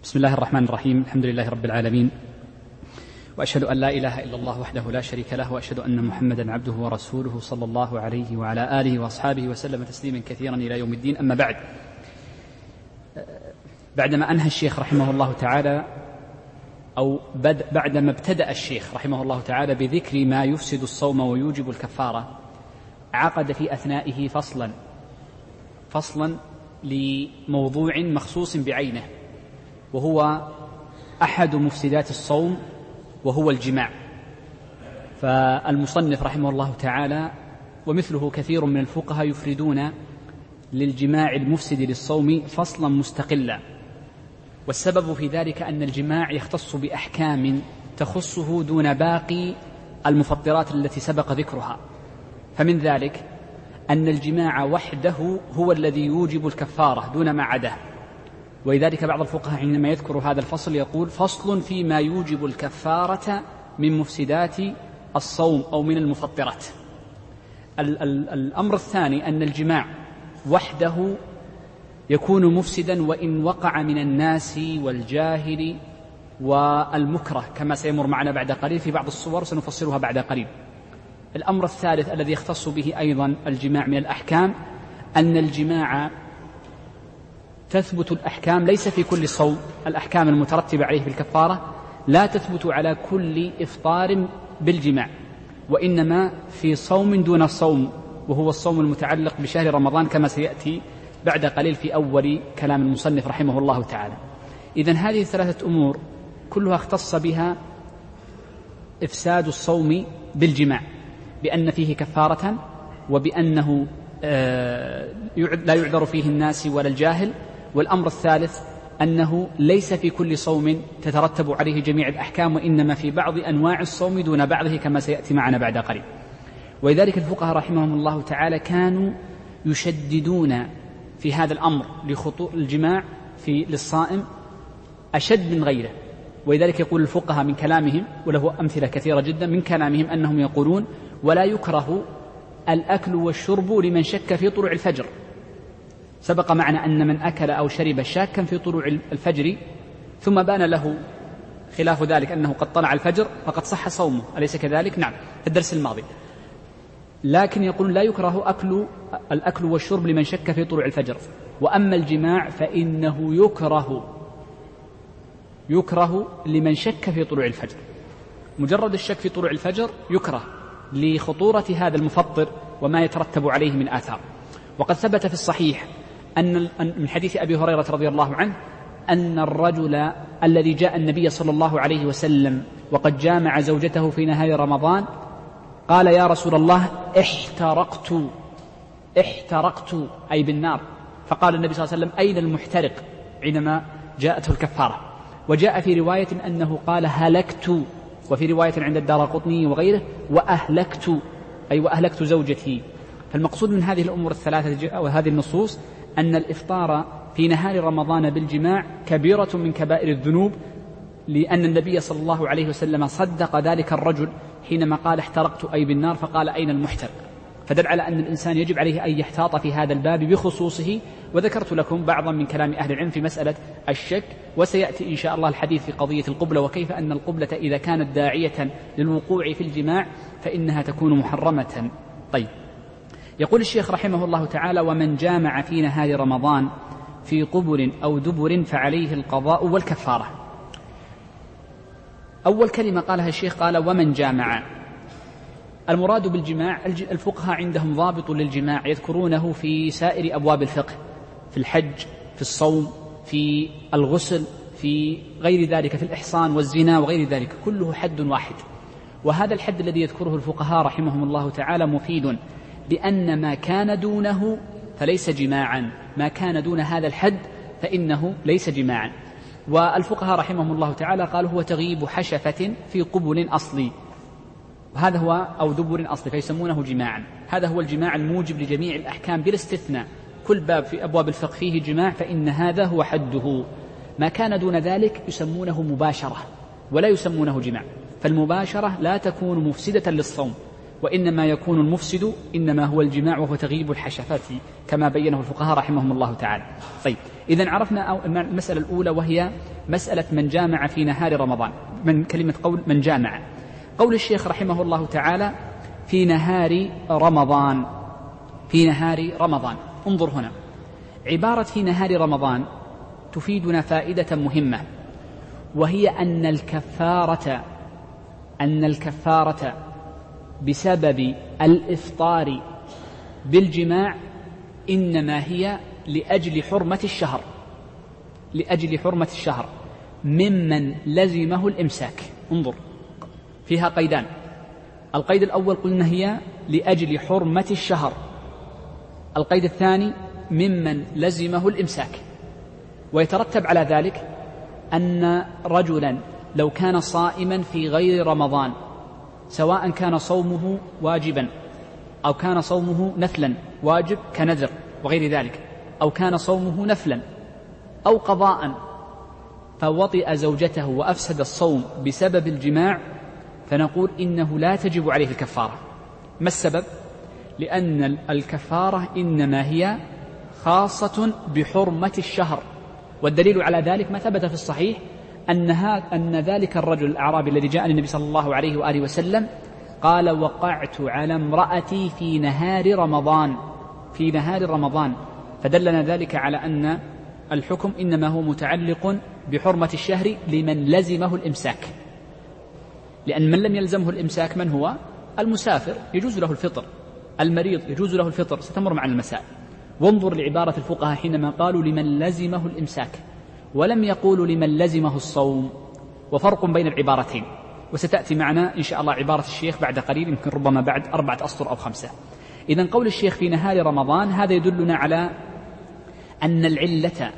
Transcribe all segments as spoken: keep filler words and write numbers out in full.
بسم الله الرحمن الرحيم. الحمد لله رب العالمين، وأشهد أن لا إله إلا الله وحده لا شريك له، وأشهد أن محمدا عبده ورسوله صلى الله عليه وعلى آله وأصحابه وسلم تسليما كثيرا إلى يوم الدين. أما بعد، بعدما أنهى الشيخ رحمه الله تعالى أو بعدما ابتدأ الشيخ رحمه الله تعالى بذكر ما يفسد الصوم ويوجب الكفارة، عقد في أثنائه فصلا فصلا لموضوع مخصوص بعينه، وهو أحد مفسدات الصوم، وهو الجماع. فالمصنف رحمه الله تعالى ومثله كثير من الفقهاء يفردون للجماع المفسد للصوم فصلا مستقلا، والسبب في ذلك أن الجماع يختص بأحكام تخصه دون باقي المفطرات التي سبق ذكرها. فمن ذلك أن الجماع وحده هو الذي يوجب الكفارة دون ما عداه، ولذلك بعض الفقهاء حينما يذكر هذا الفصل يقول: فصل فيما يوجب الكفارة من مفسدات الصوم أو من المفطرات. ال- ال- الأمر الثاني أن الجماع وحده يكون مفسدا وإن وقع من الناس والجاهل والمكره، كما سيمر معنا بعد قليل في بعض الصور سنفصلها بعد قليل. الأمر الثالث الذي يختص به أيضا الجماع من الأحكام أن الجماع تثبت الأحكام ليس في كل صوم، الأحكام المترتبة عليه بالكفارة لا تثبت على كل إفطار بالجماع، وإنما في صوم دون صوم، وهو الصوم المتعلق بشهر رمضان كما سيأتي بعد قليل في أول كلام المصنف رحمه الله تعالى. إذن هذه الثلاثة أمور كلها اختص بها إفساد الصوم بالجماع، بأن فيه كفارة، وبأنه لا يعذر فيه الناس ولا الجاهل. والأمر الثالث أنه ليس في كل صوم تترتب عليه جميع الأحكام، وإنما في بعض أنواع الصوم دون بعضه كما سيأتي معنا بعد قليل. ولذلك الفقهاء رحمهم الله تعالى كانوا يشددون في هذا الأمر لخطوء الجماع في للصائم أشد من غيره. ولذلك يقول الفقهاء من كلامهم، وله أمثلة كثيرة جدا من كلامهم، أنهم يقولون: ولا يكره الأكل والشرب لمن شك في طلوع الفجر. سبق معنا أن من أكل أو شرب شاكا في طلوع الفجر ثم بان له خلاف ذلك أنه قد طلع الفجر فقد صح صومه، أليس كذلك؟ نعم، في الدرس الماضي. لكن يقول لا يكره أكل الأكل والشرب لمن شك في طلوع الفجر، وأما الجماع فإنه يكره يكره لمن شك في طلوع الفجر. مجرد الشك في طلوع الفجر يكره لخطورة هذا المفطر وما يترتب عليه من آثار. وقد ثبت في الصحيح أن من حديث أبي هريرة رضي الله عنه أن الرجل الذي جاء النبي صلى الله عليه وسلم وقد جامع زوجته في نهار رمضان قال: يا رسول الله، احترقت احترقت أي بالنار. فقال النبي صلى الله عليه وسلم: أين المحترق؟ عندما جاءته الكفارة. وجاء في رواية أنه قال: هلكت، وفي رواية عند الدارقطني وغيره: وأهلكت أي وأهلكت زوجتي. فالمقصود من هذه الأمور الثلاثة وهذه النصوص أن الإفطار في نهار رمضان بالجماع كبيرة من كبائر الذنوب، لأن النبي صلى الله عليه وسلم صدق ذلك الرجل حينما قال: احترقت أي بالنار، فقال: أين المحترق؟ فدل على أن الإنسان يجب عليه أن يحتاط في هذا الباب بخصوصه. وذكرت لكم بعضا من كلام أهل العلم في مسألة الشك، وسيأتي إن شاء الله الحديث في قضية القبلة، وكيف أن القبلة إذا كانت داعية للوقوع في الجماع فإنها تكون محرمة. طيب، يقول الشيخ رحمه الله تعالى: ومن جامع في نهار رمضان في قبل أو دبر فعليه القضاء والكفارة. أول كلمة قالها الشيخ قال: ومن جامع. المراد بالجماع الفقهاء عندهم ضابط للجماع يذكرونه في سائر أبواب الفقه، في الحج، في الصوم، في الغسل، في غير ذلك، في الإحصان والزنا وغير ذلك، كله حد واحد. وهذا الحد الذي يذكره الفقهاء رحمهم الله تعالى مفيد، بأن ما كان دونه فليس جماعا، ما كان دون هذا الحد فإنه ليس جماعا. والفقهاء رحمهم الله تعالى قالوا: هو تغيب حشفة في قبل أصلي، وهذا هو أو دبر أصلي، فيسمونه جماعا. هذا هو الجماع الموجب لجميع الأحكام بلا استثناء. كل باب في أبواب الفقه فيه جماع فإن هذا هو حده. ما كان دون ذلك يسمونه مباشرة ولا يسمونه جماع، فالمباشرة لا تكون مفسدة للصوم، وإنما يكون المفسد إنما هو الجماع وهو تغيب الحشفات كما بينه الفقهاء رحمهم الله تعالى. طيب، إذن عرفنا المسألة الأولى وهي مسألة من جامع في نهار رمضان، من كلمة قول من جامع. قول الشيخ رحمه الله تعالى في نهار رمضان، في نهار رمضان، انظر هنا، عبارة في نهار رمضان تفيدنا فائدة مهمة، وهي أن الكفارة أن الكفارة بسبب الإفطار بالجماع إنما هي لأجل حرمة الشهر، لأجل حرمة الشهر ممن لزمه الإمساك. انظر، فيها قيدان، القيد الأول قلنا هي لأجل حرمة الشهر، القيد الثاني ممن لزمه الإمساك. ويترتب على ذلك أن رجلا لو كان صائما في غير رمضان، سواء كان صومه واجبا أو كان صومه نفلا واجب كنذر وغير ذلك، أو كان صومه نفلا أو قضاء، فوطئ زوجته وأفسد الصوم بسبب الجماع، فنقول إنه لا تجب عليه الكفارة. ما السبب؟ لأن الكفارة إنما هي خاصة بحرمة الشهر، والدليل على ذلك ما ثبت في الصحيح أنها أن ذلك الرجل الأعرابي الذي جاء النبي صلى الله عليه وآله وسلم قال: وقعت على امرأتي في نهار رمضان، في نهار رمضان، فدلنا ذلك على أن الحكم إنما هو متعلق بحرمة الشهر لمن لزمه الإمساك، لأن من لم يلزمه الإمساك من هو؟ المسافر يجوز له الفطر، المريض يجوز له الفطر، ستمر معنا المسائل. وانظر لعبارة الفقهاء حينما قالوا لمن لزمه الإمساك ولم يقولوا لمن لزمه الصوم، وفرق بين العبارتين، وستأتي معنا إن شاء الله عبارة الشيخ بعد قليل، يمكن ربما بعد أربعة أسطر أو خمسة. إذن قول الشيخ في نهار رمضان هذا يدلنا على أن العلة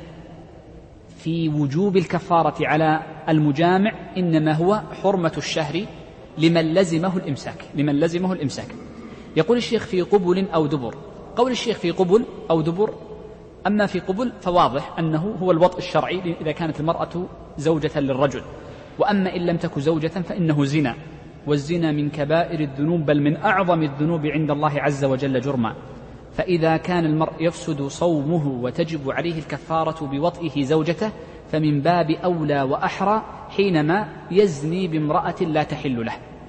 في وجوب الكفارة على المجامع إنما هو حرمة الشهر لمن لزمه الإمساك، لمن لزمه الإمساك. يقول الشيخ في قبل أو دبر. قول الشيخ في قبل أو دبر، أما في قبل فواضح أنه هو الوطء الشرعي إذا كانت المرأة زوجة للرجل، وأما إن لم تكن زوجة فإنه زنا، والزنا من كبائر الذنوب بل من أعظم الذنوب عند الله عز وجل جرما. فإذا كان المرء يفسد صومه وتجب عليه الكفارة بوطئه زوجته، فمن باب أولى وأحرى حينما يزني بامرأة لا تحل له.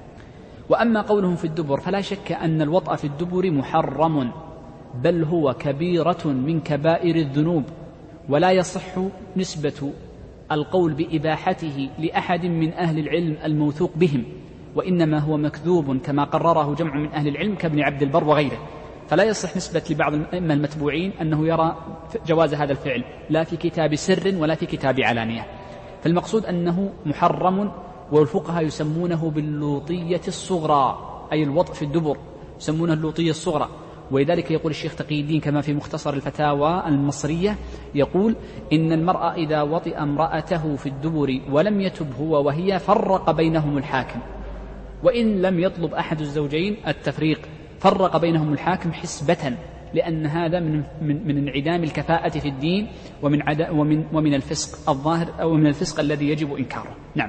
وأما قولهم في الدبر فلا شك أن الوطأ في الدبر محرم، بل هو كبيرة من كبائر الذنوب، ولا يصح نسبة القول بإباحته لأحد من أهل العلم الموثوق بهم، وإنما هو مكذوب كما قرره جمع من أهل العلم كابن عبد البر وغيره. فلا يصح نسبة لبعض الأئمة المتبوعين أنه يرى جواز هذا الفعل لا في كتاب سر ولا في كتاب علانية. فالمقصود أنه محرم، والفقهاء يسمونه باللوطية الصغرى، أي الوطء في الدبر يسمونه اللوطية الصغرى. ولذلك يقول الشيخ تقي الدين كما في مختصر الفتاوى المصرية، يقول إن المرأة إذا وطئ امرأته في الدبر ولم يتب هو وهي فرق بينهم الحاكم، وإن لم يطلب أحد الزوجين التفريق فرق بينهم الحاكم حسبة، لأن هذا من من من انعدام الكفاءة في الدين ومن ومن ومن الفسق الظاهر أو من الفسق الذي يجب إنكاره. نعم.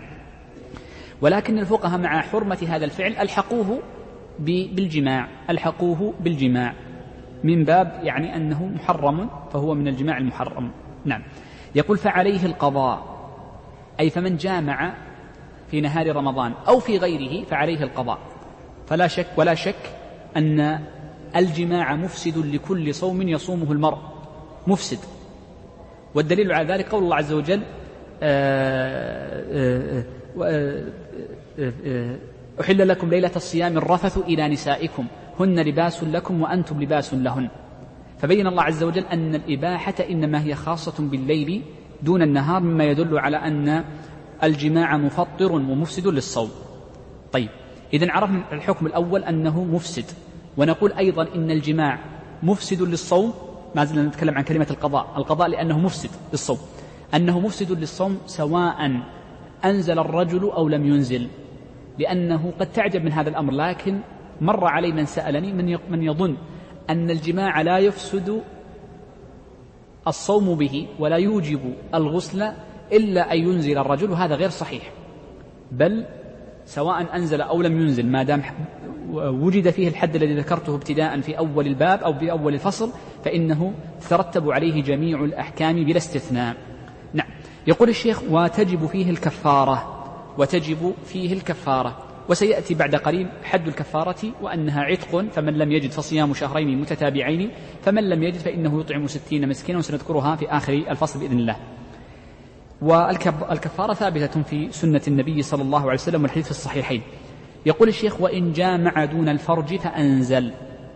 ولكن الفقهاء مع حرمة هذا الفعل ألحقوه بالجماع، ألحقوه بالجماع من باب يعني أنه محرم، فهو من الجماع المحرم. نعم. يقول فعليه القضاء، أي فمن جامع في نهار رمضان أو في غيره فعليه القضاء. فلا شك ولا شك أن الجماع مفسد لكل صوم يصومه المرء، مفسد. والدليل على ذلك قول الله عز وجل: أحل لكم ليلة الصيام الرفث إلى نسائكم هن لباس لكم وأنتم لباس لهن. فبين الله عز وجل أن الإباحة إنما هي خاصة بالليل دون النهار، مما يدل على أن الجماع مفطر ومفسد للصوم. طيب، إذن عرفنا الحكم الأول أنه مفسد، ونقول أيضا إن الجماع مفسد للصوم. ما زلنا نتكلم عن كلمة القضاء، القضاء لأنه مفسد للصوم، أنه مفسد للصوم سواء أنزل الرجل أو لم ينزل، لأنه قد تعجب من هذا الأمر، لكن مر علي من سألني من يظن أن الجماع لا يفسد الصوم به ولا يوجب الغسل إلا أن ينزل الرجل، وهذا غير صحيح، بل سواء أنزل أو لم ينزل ما دام وجد فيه الحد الذي ذكرته ابتداء في أول الباب أو في أول الفصل فإنه ترتب عليه جميع الأحكام بلا استثناء. نعم. يقول الشيخ وتجب فيه الكفارة، وتجب فيه الكفارة، وسيأتي بعد قليل حد الكفارة وأنها عتق، فمن لم يجد فصيام شهرين متتابعين، فمن لم يجد فإنه يطعم ستين مسكينا، وسنذكرها في آخر الفصل بإذن الله. والكفارة ثابتة في سنة النبي صلى الله عليه وسلم والحديث في الصحيحين. يقول الشيخ وإن جامع دون الفرج فأنزل.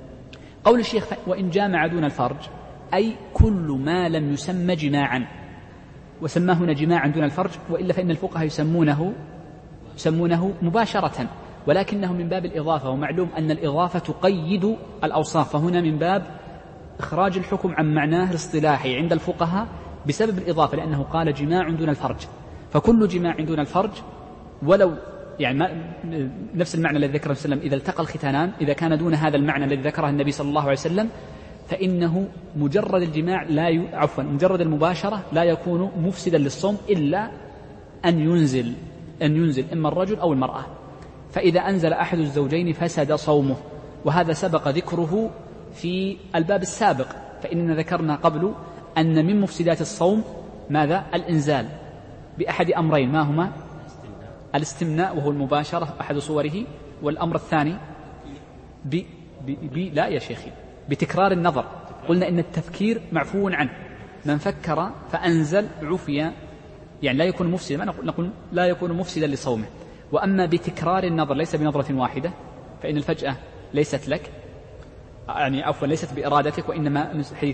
قول الشيخ وإن جامع دون الفرج أي كل ما لم يسمى جماعا، وسماه هنا جماعا دون الفرج، وإلا فإن الفقهاء يسمونه يسمونه مباشرة، ولكنه من باب الإضافة، ومعلوم أن الإضافة تقيد الأوصاف، فهنا من باب إخراج الحكم عن معناه الاصطلاحي عند الفقهاء بسبب الإضافة، لأنه قال جماع دون الفرج، فكل جماع دون الفرج ولو يعني ما نفس المعنى الذي ذكره النبي صلى الله عليه وسلم إذا التقى الختانان، إذا كان دون هذا المعنى الذي ذكره النبي صلى الله عليه وسلم فإنه مجرد الجماع لا ي... عفوا مجرد المباشرة لا يكون مفسدا للصوم إلا أن ينزل أن ينزل إما الرجل أو المرأة، فإذا أنزل أحد الزوجين فسد صومه، وهذا سبق ذكره في الباب السابق، فإننا ذكرنا قبل أن من مفسدات الصوم ماذا؟ الإنزال بأحد أمرين، ما هما؟ الاستمناء وهو المباشرة أحد صوره، والأمر الثاني ب... ب... ب... لا يا شيخي بتكرار النظر. قلنا إن التفكير معفو عنه، من فكر فأنزل عفيا، يعني لا يكون مفسدا، ما نقول لا يكون مفسدا لصومه. وأما بتكرار النظر ليس بنظرة واحدة، فإن الفجأة ليست لك، يعني عفوا ليست بإرادتك، وإنما حديث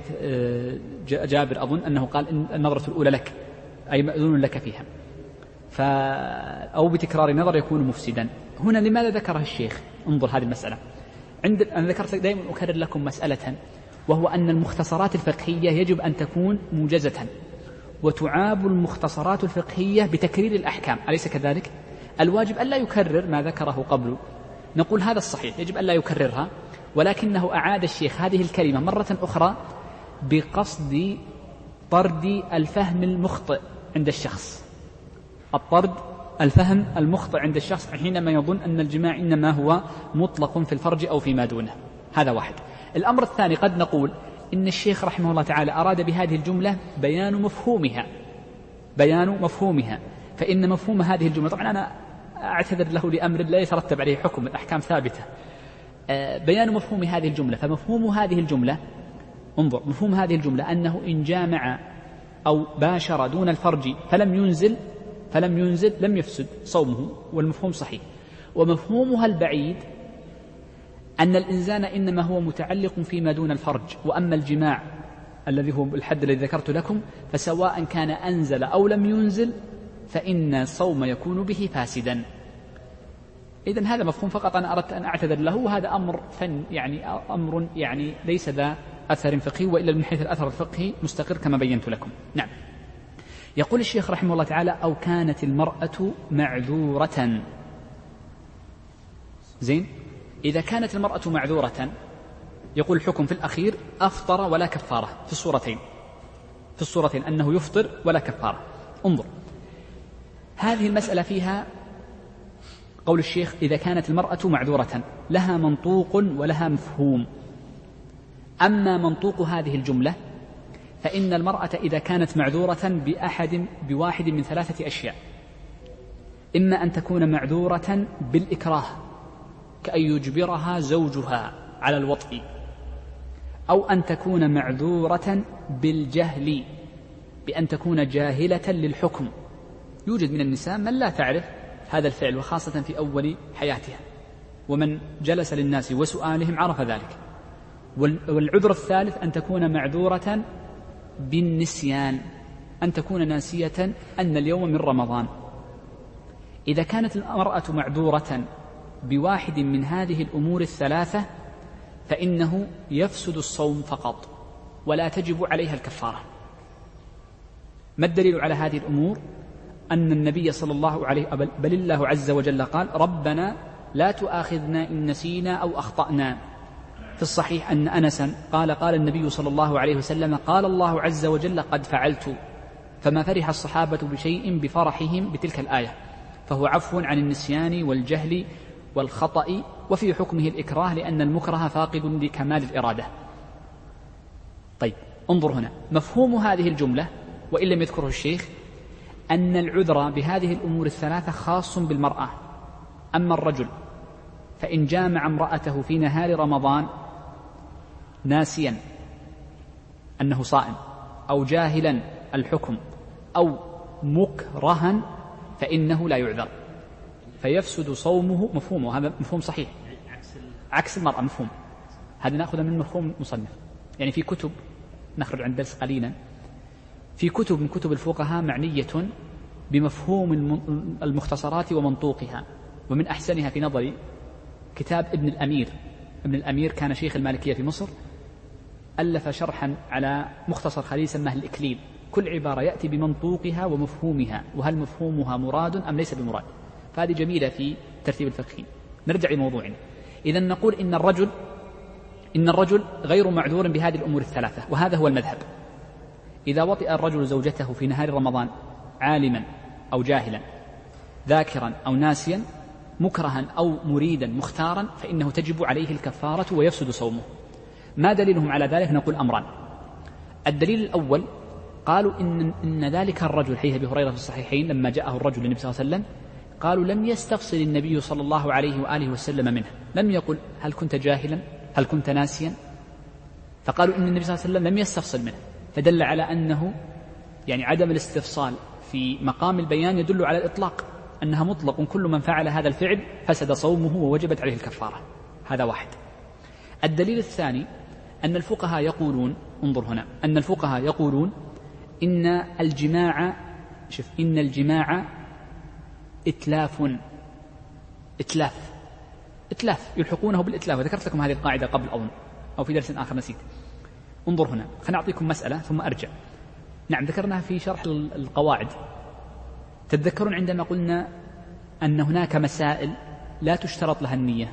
جابر أظن أنه قال إن النظرة الأولى لك أي مأذون لك فيها، ف أو بتكرار النظر يكون مفسدا. هنا لماذا ذكرها الشيخ؟ انظر هذه المسألة. عند أنا ذكرت دائما أكرر لكم مسألة، وهو أن المختصرات الفقهية يجب أن تكون موجزة، وتعاب المختصرات الفقهية بتكرير الأحكام، أليس كذلك؟ الواجب ألا يكرر ما ذكره قبل، نقول هذا الصحيح، يجب ألا يكررها، ولكنه أعاد الشيخ هذه الكلمة مرة أخرى بقصد طرد الفهم المخطئ عند الشخص، الطرد الفهم المخطئ عند الشخص حينما يظن أن الجماع إنما هو مطلق في الفرج أو فيما دونه. هذا واحد. الأمر الثاني قد نقول إن الشيخ رحمه الله تعالى أراد بهذه الجملة بيان مفهومها، بيان مفهومها، فإن مفهوم هذه الجملة، طبعا أنا أعتذر له لأمر لا يترتب عليه حكم، الأحكام ثابتة، بيان مفهوم هذه الجملة. فمفهوم هذه الجملة، انظر مفهوم هذه الجملة أنه إن جامع أو باشر دون الفرج فلم ينزل فلم ينزل لم يفسد صومه، والمفهوم صحيح. ومفهومها البعيد أن الإنزال إنما هو متعلق فيما دون الفرج، وأما الجماع الذي هو الحد الذي ذكرت لكم فسواء كان أنزل أو لم ينزل فإن الصوم يكون به فاسدا. إذن هذا مفهوم فقط أنا أردت أن أعتذر له، وهذا أمر فن يعني أمر يعني ليس ذا أثر فقهي، وإلا من حيث الأثر الفقهي مستقر كما بينت لكم. نعم. يقول الشيخ رحمه الله تعالى أو كانت المرأة معذورة. زين، إذا كانت المرأة معذورة يقول الحكم في الأخير أفطر ولا كفارة في الصورتين، في الصورتين أنه يفطر ولا كفارة. انظر هذه المسألة فيها قول الشيخ إذا كانت المرأة معذورة لها منطوق ولها مفهوم. أما منطوق هذه الجملة فإن المرأة إذا كانت معذورة بأحد بواحد من ثلاثة أشياء، إما أن تكون معذورة بالإكراه كأن يجبرها زوجها على الوطء، أو أن تكون معذورة بالجهل بأن تكون جاهلة للحكم. يوجد من النساء من لا تعرف هذا الفعل، وخاصة في أول حياتها، ومن جلس للناس وسؤالهم عرف ذلك. والعذر الثالث أن تكون معذورة بالنسيان، أن تكون ناسية أن اليوم من رمضان. إذا كانت المرأة معذورة بواحد من هذه الأمور الثلاثة فإنه يفسد الصوم فقط ولا تجب عليها الكفارة. ما الدليل على هذه الأمور؟ أن النبي صلى الله عليه بل الله عز وجل قال ربنا لا تؤاخذنا إن نسينا أو أخطأنا. في الصحيح أن أنسا قال قال النبي صلى الله عليه وسلم قال الله عز وجل قد فعلت، فما فرح الصحابة بشيء بفرحهم بتلك الآية، فهو عفو عن النسيان والجهل والخطأ وفي حكمه الإكراه لأن المكره فاقد لكمال الإرادة. طيب انظر هنا مفهوم هذه الجملة وإن لم يذكره الشيخ أن العذر بهذه الأمور الثلاثة خاص بالمرأة. أما الرجل فإن جامع امرأته في نهار رمضان ناسيا أنه صائم أو جاهلا الحكم أو مكرها فإنه لا يعذر فيفسد صومه. مفهومه هذا مفهوم صحيح عكس المرأة مفهوم. هذا نأخذ من مفهوم المصنف. يعني في كتب نخرج عن درس قليلا في كتب من كتب الفقهاء معنية بمفهوم المختصرات ومنطوقها، ومن أحسنها في نظري كتاب ابن الأمير. ابن الأمير كان شيخ المالكية في مصر، ألف شرحا على مختصر خليل سماه الإكليل. كل عبارة يأتي بمنطوقها ومفهومها وهل مفهومها مراد أم ليس بمراد، فهذه جميلة في ترتيب الفقه. نرجع لموضوعنا. إذا نقول إن الرجل إن الرجل غير معذور بهذه الأمور الثلاثة، وهذا هو المذهب. إذا وطئ الرجل زوجته في نهار رمضان عالما أو جاهلا ذاكرا أو ناسيا مكرها أو مريدا مختارا فإنه تجب عليه الكفارة ويفسد صومه. ما دليلهم على ذلك؟ نقول أمران. الدليل الأول قالوا إن, إن ذلك الرجل حديث أبي هريرة في الصحيحين لما جاءه الرجل للنبي صلى الله عليه وسلم قالوا لم يستفصل النبي صلى الله عليه وآله وسلم منه، لم يقل هل كنت جاهلا هل كنت ناسيا، فقالوا إن النبي صلى الله عليه وسلم لم يستفصل منه، فدل على أنه يعني عدم الاستفصال في مقام البيان يدل على الإطلاق، أنها مطلق كل من فعل هذا الفعل فسد صومه ووجبت عليه الكفارة. هذا واحد. الدليل الثاني أن الفقهاء يقولون انظر هنا أن الفقهاء يقولون إن الجماع شوف إن الجماع إتلاف إتلاف إتلاف يلحقونه بالإتلاف. وذكرت لكم هذه القاعدة قبل أظن أو في درس آخر نسيت. انظر هنا خلنا أعطيكم مسألة ثم أرجع. نعم ذكرناها في شرح القواعد. تتذكرون عندما قلنا أن هناك مسائل لا تشترط لها النية،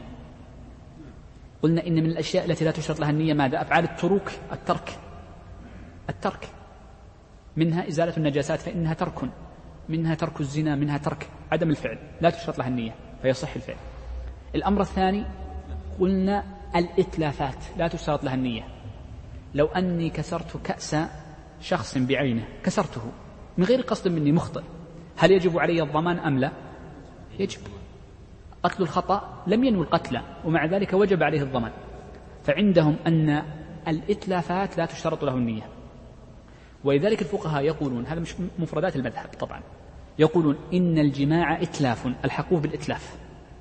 قلنا إن من الأشياء التي لا تشترط لها النية ماذا؟ أفعال التروك الترك الترك منها إزالة النجاسات فإنها ترك، منها ترك الزنا، منها ترك عدم الفعل لا تشترط لها النية فيصح الفعل. الأمر الثاني قلنا الإتلافات لا تشترط لها النية. لو أني كسرت كأس شخص بعينه كسرته من غير قصد مني مخطئ، هل يجب علي الضمان أم لا؟ يجب. قتل الخطأ لم ينوي القتل ومع ذلك وجب عليه الضمان. فعندهم أن الإتلافات لا تشترط له النية، ولذلك الفقهاء يقولون هذا مش مفردات المذهب طبعا، يقولون إن الجماع إتلاف الحقوه بالإتلاف،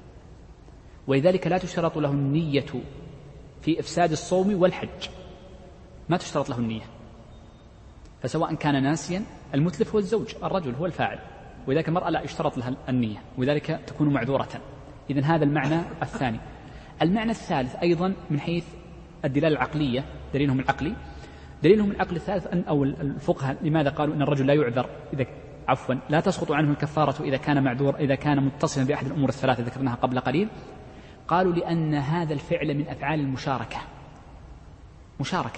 ولذلك لا تشترط له النية في إفساد الصوم والحج، ما تشترط له النية. فسواء كان ناسيا المتلف هو الزوج، الرجل هو الفاعل، ولذلك المرأة لا يشترط لها النية ولذلك تكون معذورة. إذن هذا المعنى الثاني. المعنى الثالث أيضا من حيث الدلالة العقلية، دليلهم العقلي دليلهم العقل الثالث أن أو الفقهاء لماذا قالوا إن الرجل لا يعذر إذا عفوا لا تسقط عنه الكفارة إذا كان معذور إذا كان متصلا بأحد الأمور الثلاثة ذكرناها قبل قليل. قالوا لأن هذا الفعل من أفعال المشاركة مشاركة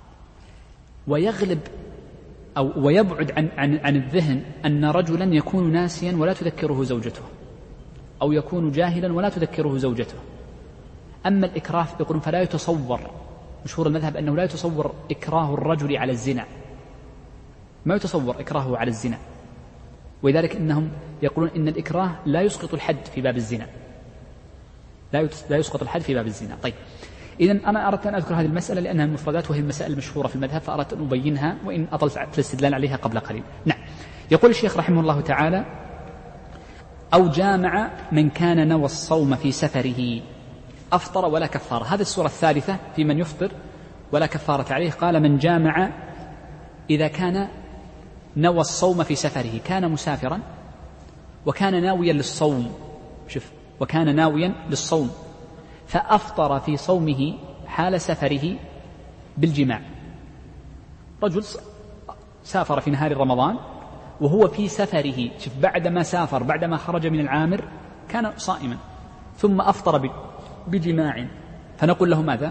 ويغلب أو ويبعد عن, عن, عن الذهن أن رجلا يكون ناسيا ولا تذكره زوجته أو يكون جاهلا ولا تذكره زوجته. أما الإكراه يقولون فلا يتصور، مشهور المذهب أنه لا يتصور إكراه الرجل على الزنا، ما يتصور إكراهه على الزنا، ولذلك إنهم يقولون إن الإكراه لا يسقط الحد في باب الزنا، لا يسقط الحد في باب الزنا. طيب إذن أنا أردت أن أذكر هذه المسألة لأنها مفردات وهي المسائل المشهورة في المذهب، فأردت أن أبينها وإن أطلت في الاستدلال عليها قبل قليل. نعم. يقول الشيخ رحمه الله تعالى: أو جامع من كان نوى الصوم في سفره أفطر ولا كفارة. هذه الصورة الثالثة في من يفطر ولا كفارة عليه. قال: من جامع إذا كان نوى الصوم في سفره، كان مسافرا وكان ناويا للصوم، شوف، وكان ناويا للصوم فأفطر في صومه حال سفره بالجماع. رجل سافر في نهار رمضان وهو في سفره، شوف، بعدما سافر بعدما خرج من العامر كان صائما ثم أفطر بجماع، فنقول له ماذا؟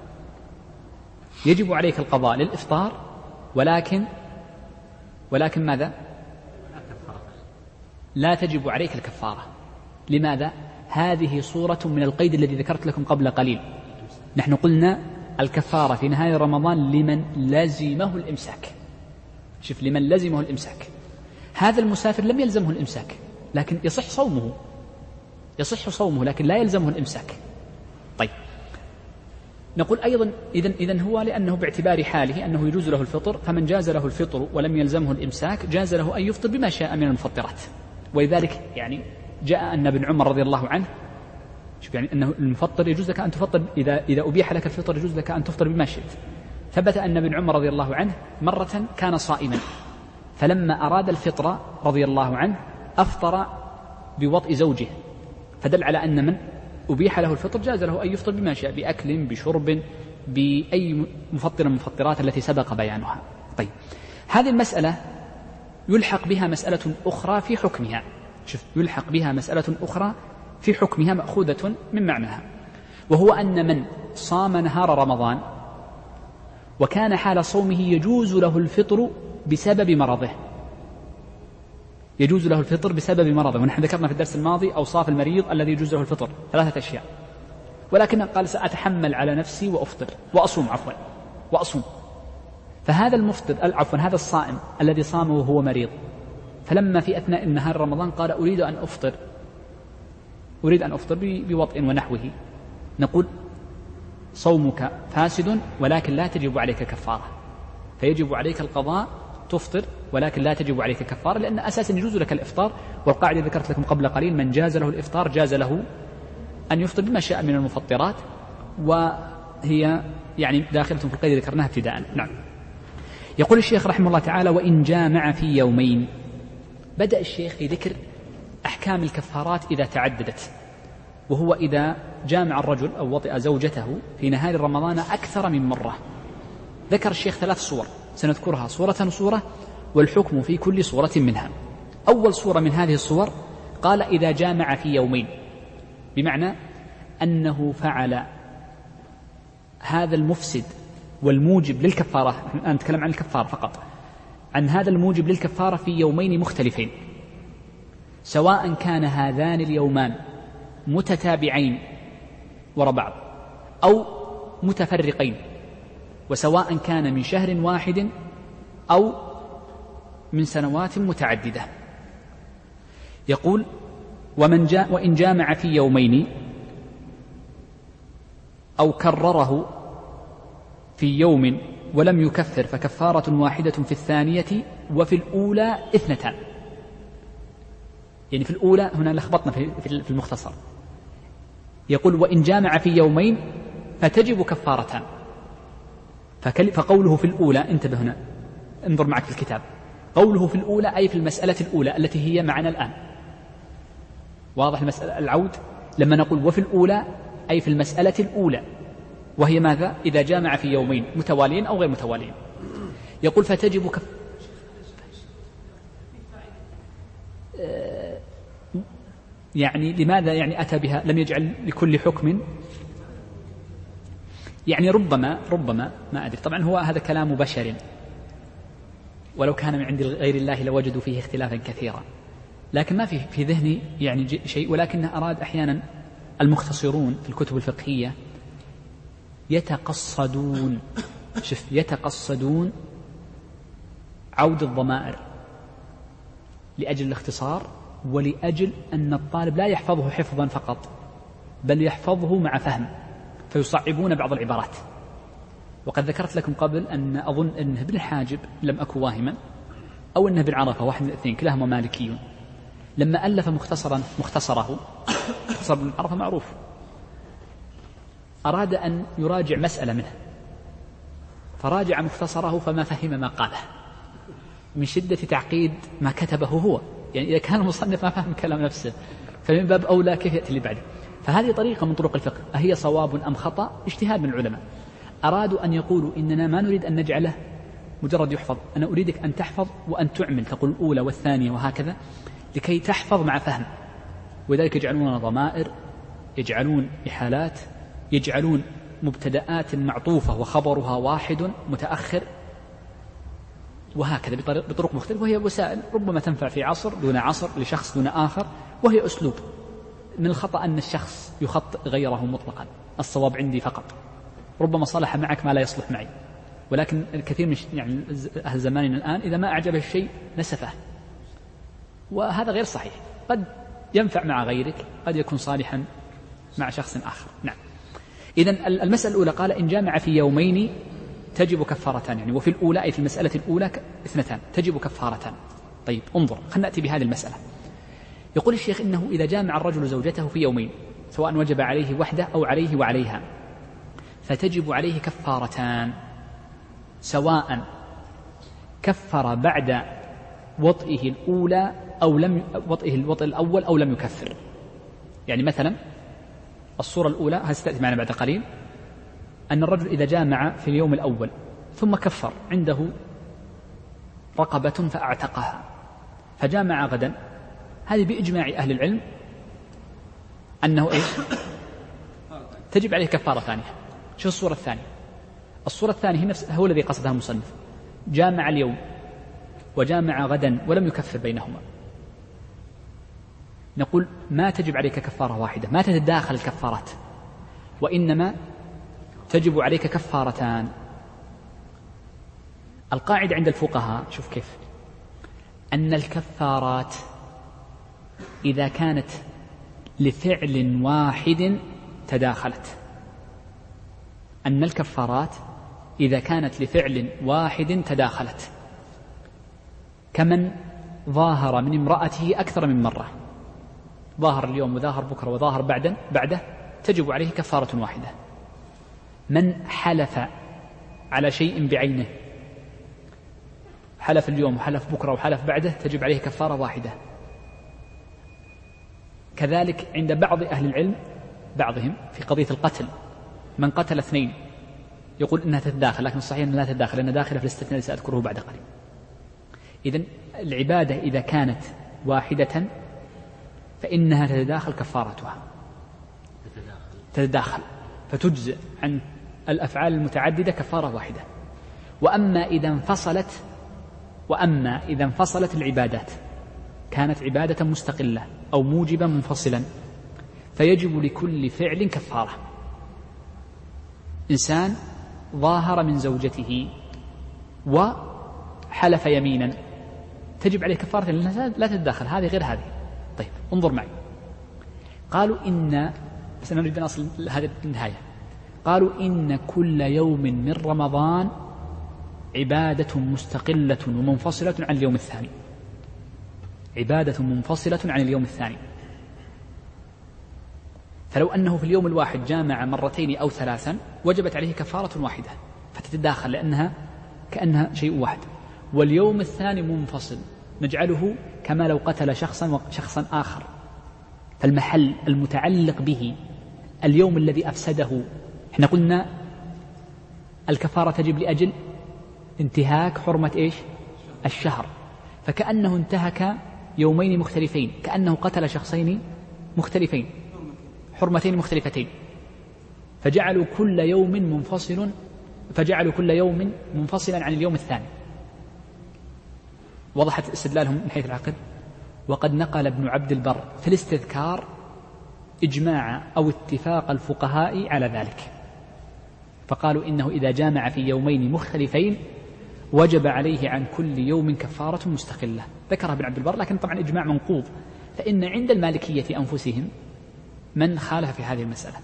يجب عليك القضاء للإفطار ولكن ولكن ماذا؟ لا تجب عليك الكفارة. لماذا؟ هذه صورة من القيد الذي ذكرت لكم قبل قليل. نحن قلنا الكفارة في نهاية رمضان لمن لزمه الإمساك. شوف، لمن لزمه الإمساك. هذا المسافر لم يلزمه الإمساك لكن يصح صومه، يصح صومه لكن لا يلزمه الإمساك. طيب، نقول أيضا إذن, إذن هو لأنه باعتبار حاله أنه يجوز له الفطر، فمن جاز له الفطر ولم يلزمه الإمساك جاز له أن يفطر بما شاء من المفطرات. ولذلك يعني جاء أن ابن عمر رضي الله عنه، شوف يعني أنه المفطر يجوز لك أن تفطر إذا, إذا أبيح لك الفطر يجوز لك أن تفطر بما شئت. ثبت أن ابن عمر رضي الله عنه مرة كان صائما، فلما أراد الفطر رضي الله عنه أفطر بوطء زوجه، فدل على أن من أبيح له الفطر جاز له أن يفطر بما شاء، بأكل بشرب بأي مفطر من المفطرات التي سبق بيانها. طيب، هذه المسألة يلحق بها مسألة أخرى في حكمها. شوف، يلحق بها مسألة أخرى في حكمها مأخوذة من معناها، وهو أن من صام نهار رمضان وكان حال صومه يجوز له الفطر بسبب مرضه، يجوز له الفطر بسبب مرضه. ونحن ذكرنا في الدرس الماضي أوصاف المريض الذي يجوز له الفطر ثلاثة أشياء، ولكن قال سأتحمل على نفسي وأفطر وأصوم عفوا وأصوم. فهذا المفطر عفوا هذا الصائم الذي صام وهو مريض، فلما في أثناء النهار رمضان قال أريد أن أفطر أريد أن أفطر بوطء ونحوه، نقول صومك فاسد ولكن لا تجب عليك كفارة، فيجب عليك القضاء، تفطر ولكن لا تجب عليك كفارة، لأن أساسا يجوز لك الإفطار. والقاعدة ذكرت لكم قبل قليل من جاز له الإفطار جاز له أن يفطر بما شاء من المفطرات، وهي يعني داخلة في القيد ذكرناها ابتداء. نعم. يقول الشيخ رحمه الله تعالى: وإن جامع في يومين. بدأ الشيخ في ذكر أحكام الكفارات إذا تعددت، وهو إذا جامع الرجل أو وطئ زوجته في نهار رمضان أكثر من مرة. ذكر الشيخ ثلاث صور سنذكرها صورة صورة، والحكم في كل صورة منها. أول صورة من هذه الصور قال إذا جامع في يومين، بمعنى أنه فعل هذا المفسد والموجب للكفارة، أنا نتكلم عن الكفارة فقط، عن هذا الموجب للكفارة في يومين مختلفين، سواء كان هذان اليومان متتابعين وراء بعض أو متفرقين، وسواء كان من شهر واحد أو من سنوات متعددة. يقول: ومن جاء وإن جامع في يومين أو كرره في يوم ولم يكفر فكفارة واحدة في الثانية وفي الأولى اثنتان. يعني في الأولى هنا لخبطنا في المختصر. يقول: وإن جامع في يومين فتجب كفارتان. فقوله في الأولى، انتبه هنا، انظر معك في الكتاب، قوله في الأولى أي في المسألة الأولى التي هي معنا الآن. واضح المسألة العود؟ لما نقول وفي الأولى أي في المسألة الأولى، وهي ماذا؟ إذا جامع في يومين متواليين أو غير متواليين. يقول فتجب كف... يعني لماذا يعني أتى بها؟ لم يجعل لكل حكم، يعني ربما ربما ما أدري، طبعا هو هذا كلام بشر، ولو كان من عند غير الله لوجدوا فيه اختلافا كثيرا، لكن ما في في ذهني يعني شيء، ولكنه أراد أحيانا المختصرون في الكتب الفقهية يتقصدون، شوف، يتقصدون عود الضمائر لأجل الاختصار، ولأجل أن الطالب لا يحفظه حفظا فقط بل يحفظه مع فهم، فيصعبون بعض العبارات. وقد ذكرت لكم قبل أن أظن أن ابن الحاجب لم أكن واهما، أو أن ابن عرفة، واحد من الاثنين، كلاهما مالكيون، لما ألف مختصرا مختصره مختصر ابن عرفة معروف، أراد أن يراجع مسألة منه فراجع مختصره فما فهم ما قاله من شدة تعقيد ما كتبه هو. يعني إذا كان المصنف ما فهم كلام نفسه فمن باب أولى كيف يأتي اللي بعده. فهذه طريقة من طرق الفقه، أهي صواب أم خطأ؟ اجتهاد من العلماء. أرادوا أن يقولوا إننا ما نريد أن نجعله مجرد يحفظ، أنا أريدك أن تحفظ وأن تعمل، تقول الأولى والثانية وهكذا، لكي تحفظ مع فهم. وذلك يجعلون ضمائر، يجعلون إحالات، يجعلون مبتدآت معطوفة وخبرها واحد متأخر، وهكذا بطرق مختلفة، وهي وسائل ربما تنفع في عصر دون عصر، لشخص دون آخر، وهي أسلوب من الخطأ أن الشخص يخطئ غيره مطلقا، الصواب عندي فقط، ربما صلح معك ما لا يصلح معي، ولكن الكثير من يعني أهل زماننا الآن إذا ما أعجبه الشيء نسفه، وهذا غير صحيح. قد ينفع مع غيرك، قد يكون صالحا مع شخص آخر. نعم. إذن المسألة الأولى قال إن جامع في يومين تجب كفارتان، يعني وفي الأولى أي في المسألة الأولى اثنتان تجب كفارتان. طيب انظر، خلنا نأتي بهذه المسألة. يقول الشيخ إنه إذا جامع الرجل زوجته في يومين سواء وجب عليه وحده أو عليه وعليها فتجب عليه كفارتان، سواء كفر بعد وطئه الأولى أو لم وطئه الوطئ الأول أو لم يكفر. يعني مثلا الصورة الأولى هستأتي معنا بعد قليل، أن الرجل إذا جامع في اليوم الأول ثم كفر، عنده رقبة فأعتقها فجامع غدا، هذه بإجماع أهل العلم أنه إيش؟ تجب عليه كفارة ثانية. شو الصورة الثانية؟ الصورة الثانية هي نفس هو الذي قصدها المصنف، جامع اليوم وجامع غدا ولم يكفر بينهما، نقول ما تجب عليك كفارة واحدة، ما تتداخل الكفارات، وإنما تجب عليك كفارتان. القاعدة عند الفقهاء شوف كيف، أن الكفارات إذا كانت لفعل واحد تداخلت، أن الكفارات إذا كانت لفعل واحد تداخلت، كمن ظاهر من امرأته أكثر من مرة، ظاهر اليوم وظاهر بكرة وظاهر بعده بعده تجب عليه كفارة واحدة. من حلف على شيء بعينه، حلف اليوم وحلف بكرة وحلف بعده تجب عليه كفارة واحدة. كذلك عند بعض أهل العلم بعضهم في قضية القتل، من قتل اثنين يقول إنها تتداخل، لكن الصحيح أنها لا تتداخل لأنها داخلة في الاستثناء الذي سأذكره بعد قليل. إذن العبادة إذا كانت واحدة فإنها تتداخل كفارتها، تتداخل فتجزئ عن الأفعال المتعددة كفارة واحدة. وأما إذا انفصلت وأما إذا انفصلت العبادات كانت عبادة مستقلة أو موجبا منفصلا فيجب لكل فعل كفارة. إنسان ظاهر من زوجته وحلف يمينا تجب عليه كفارة لأنها لا تتداخل، هذه غير هذه. طيب انظر معي، قالوا إن سنريد أن نصل هذه النهاية، قالوا إن كل يوم من رمضان عبادة مستقلة ومنفصلة عن اليوم الثاني، عبادة منفصلة عن اليوم الثاني. فلو أنه في اليوم الواحد جامع مرتين أو ثلاثا وجبت عليه كفارة واحدة فتتداخل لأنها كأنها شيء واحد، واليوم الثاني منفصل نجعله كما لو قتل شخصا وشخصا آخر، فالمحل المتعلق به اليوم الذي أفسده. احنا قلنا الكفارة تجب لأجل انتهاك حرمة إيش؟ الشهر، فكأنه انتهك يومين مختلفين، كأنه قتل شخصين مختلفين حرمتين مختلفتين، فجعلوا كل يوم منفصل فجعلوا كل يوم منفصلا عن اليوم الثاني. وضحت استدلالهم من حيث العقل. وقد نقل ابن عبد البر في الاستذكار إجماع أو اتفاق الفقهاء على ذلك، فقالوا إنه إذا جامع في يومين مختلفين وجب عليه عن كل يوم كفارة مستقلة. ذكرها ابن عبد البر، لكن طبعا إجماع منقوض، فإن عند المالكية أنفسهم من خالف في هذه المسألة،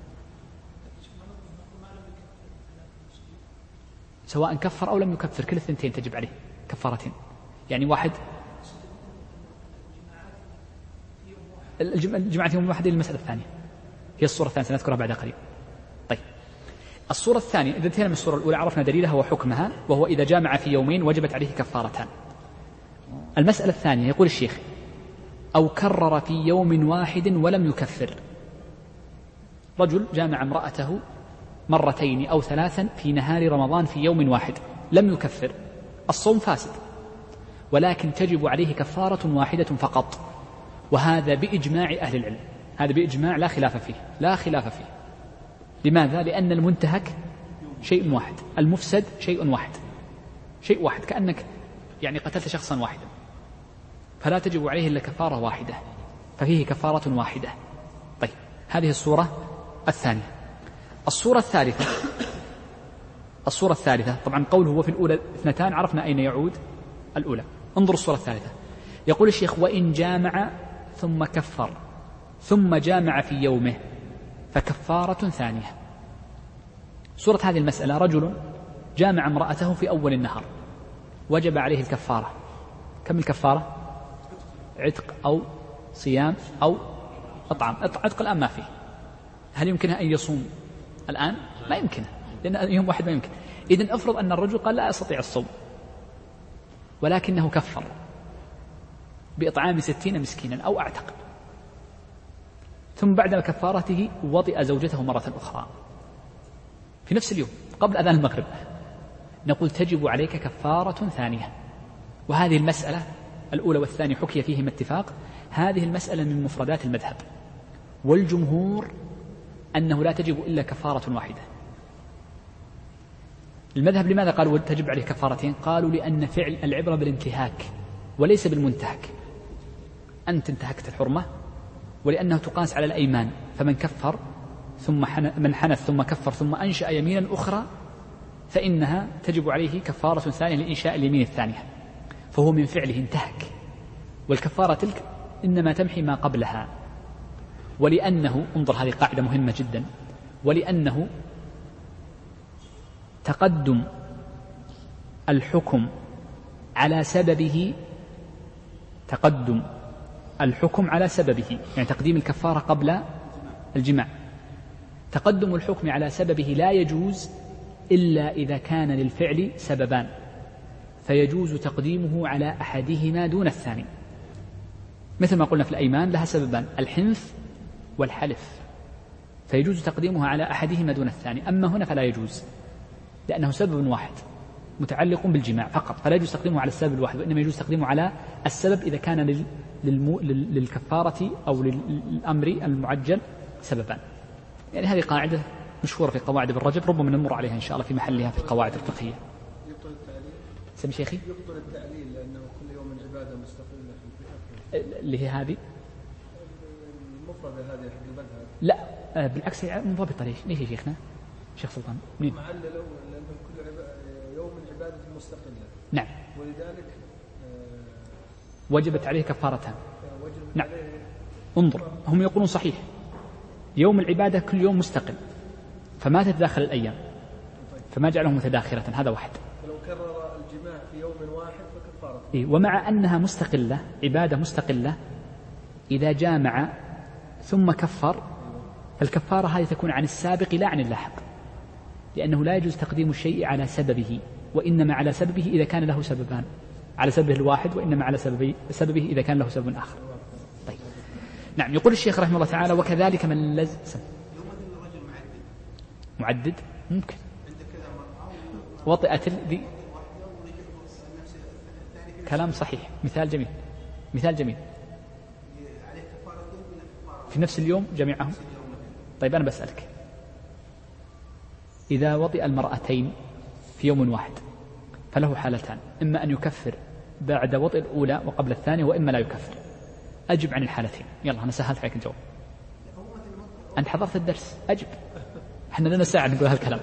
سواء كفر أو لم يكفر كل الثنتين تجب عليه كفارتين. يعني واحد الجماعة يوم واحد المسألة الثانية هي الصورة الثانية سنذكرها بعد قليل. طيب الصورة الثانية إذا انتهينا من الصورة الأولى عرفنا دليلها وحكمها، وهو إذا جامع في يومين وجبت عليه كفارتان. المسألة الثانية يقول الشيخ أو كرر في يوم واحد ولم يكفر، رجل جامع امرأته مرتين أو ثلاثا في نهار رمضان في يوم واحد لم يكفر، الصوم فاسد، ولكن تجب عليه كفارة واحدة فقط، وهذا بإجماع أهل العلم، هذا بإجماع لا خلاف فيه، لا خلاف فيه. لماذا؟ لأن المنتهك شيء واحد، المفسد شيء واحد، شيء واحد كأنك يعني قتلت شخصا واحدا، فلا تجب عليه إلا كفارة واحدة، ففيه كفارة واحدة. هذه الصورة الثانية. الصورة الثالثة الصورة الثالثة طبعا قوله هو في الأولى اثنتان، عرفنا أين يعود الأولى. انظر الصورة الثالثة، يقول الشيخ: وإن جامع ثم كفر ثم جامع في يومه فكفارة ثانية. صورة هذه المسألة: رجل جامع امرأته في أول النهار، وجب عليه الكفارة. كم الكفارة؟ عتق أو صيام أو إطعام. عتق الآن ما فيه. هل يمكنه أن يصوم الآن؟ ما يمكنه، لأن يوم واحد ما يمكن. إذن افرض أن الرجل قال لا أستطيع الصوم، ولكنه كفر بإطعام ستين مسكينا أو أعتق، ثم بعد كفارته وطئ زوجته مرة أخرى في نفس اليوم قبل أذان المغرب، نقول تجب عليك كفارة ثانية. وهذه المسألة الأولى والثانية حكي فيهما اتفاق. هذه المسألة من مفردات المذهب، والجمهور أنه لا تجب إلا كفارة واحدة. المذهب لماذا قالوا تجب عليه كفارتين؟ قالوا لأن فعل العبرة بالانتهاك وليس بالمنتهك. أنت انتهكت الحرمة، ولأنه تقاس على الأيمان، فمن كفر ثم من حنث ثم كفر ثم أنشأ يمينا أخرى فإنها تجب عليه كفارة ثانية لإنشاء اليمين الثانية، فهو من فعله انتهك، والكفارة تلك إنما تمحي ما قبلها. ولأنه، انظر هذه قاعدة مهمة جدا، ولأنه تقدم الحكم على سببه تقدم الحكم على سببه يعني تقديم الكفارة قبل الجماع. تقدم الحكم على سببه لا يجوز إلا إذا كان للفعل سببان، فيجوز تقديمه على أحدهما دون الثاني. مثل ما قلنا في الأيمان لها سببان: الحنث والحلف، فيجوز تقديمها على أحدهما دون الثاني. أما هنا فلا يجوز، لأنه سبب واحد متعلق بالجماع فقط، فلا يجوز تقديمه على السبب الواحد، وإنما يجوز تقديمه على السبب إذا كان لل... للمو... للكفارة أو للأمر المعجل سببان. يعني هذه قاعدة مشهورة في قواعد ابن رجب، ربما نمر عليها إن شاء الله في محلها في القواعد الفقهية. يبطل التعليل. سمي شيخي. يبطل التعليل لأنه كل يوم عبادة مستقلة في الفقه. اللي هي هذه المفردة هذه حق المذهب. لا آه بالعكس منضبطة. ليش ليش يا شيخنا شيخ سلطان؟ معلل لأنه كل يوم عبادة مستقلة. نعم. ولذلك وجبت عليه كفارتان. وجبت نعم. عليه. انظر، هم يقولون صحيح يوم العبادة كل يوم مستقل، فما تتداخل الأيام، فما جعله متداخلة. هذا واحد. فلو كرر الجماع في يوم واحد فكفارة. إيه، ومع أنها مستقلة، عبادة مستقلة، إذا جامع ثم كفر فالكفارة هذه تكون عن السابق لا عن اللاحق، لأنه لا يجوز تقديم الشيء على سببه، وإنما على سببه إذا كان له سببان، على سببه الواحد، وإنما على سببه, سببه إذا كان له سبب آخر. طيب. نعم. يقول الشيخ رحمه الله تعالى: وكذلك من لزم معدد ممكن وطئة ذي. كلام صحيح، مثال جميل، مثال جميل في نفس اليوم جميعهم. طيب أنا بسألك، إذا وطئ المرأتين في يوم واحد فله حالتان: إما أن يكفر بعد وطئ الأولى وقبل الثانية، وإما لا يكفر. أجب عن الحالتين. يلا أنا سهلت عليك الجواب، أنت حضرت الدرس، أجب. احنا لنا ساعة نقول هالكلام.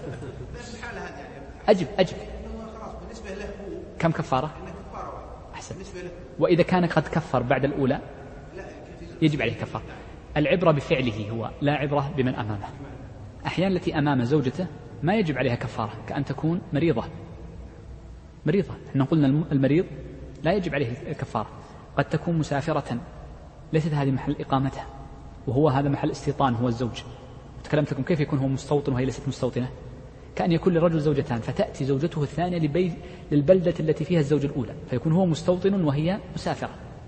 أجب أجب. كم كفارة؟ أحسن. وإذا كان قد كفر بعد الأولى يجب عليه كفارة. العبرة بفعله هو، لا عبرة بمن أمامه. أحيانا التي أمام زوجته ما يجب عليها كفارة، كأن تكون مريضة مريضة احنا قلنا المريض لا يجب عليه الكفارة. قد تكون مسافرة ليست هذه محل إقامتها، وهو هذا محل استيطان، هو الزوج. تكلمت لكم كيف يكون هو مستوطن وهي ليست مستوطنة. كأن يكون للرجل زوجتان، فتأتي زوجته الثانية لبيت للبلدة التي فيها الزوج الأولى، فيكون هو مستوطن وهي مسافرة،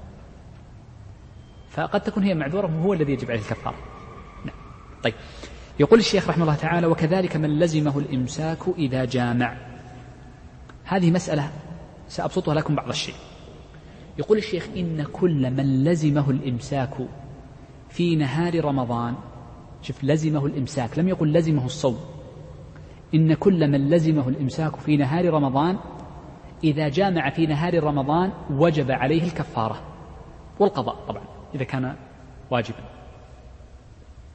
فقد تكون هي معذورة وهو الذي يجب عليه الكفارة. نعم. طيب. يقول الشيخ رحمه الله تعالى: وكذلك من لزمه الإمساك إذا جامع. هذه مسألة سأبسطها لكم بعض الشيء. يقول الشيخ: إن كل من لزمه الإمساك في نهار رمضان، شوف لزمه الإمساك، لم يقل لزمه الصوم، إن كل من لزمه الإمساك في نهار رمضان إذا جامع في نهار رمضان وجب عليه الكفارة والقضاء طبعا إذا كان واجبا.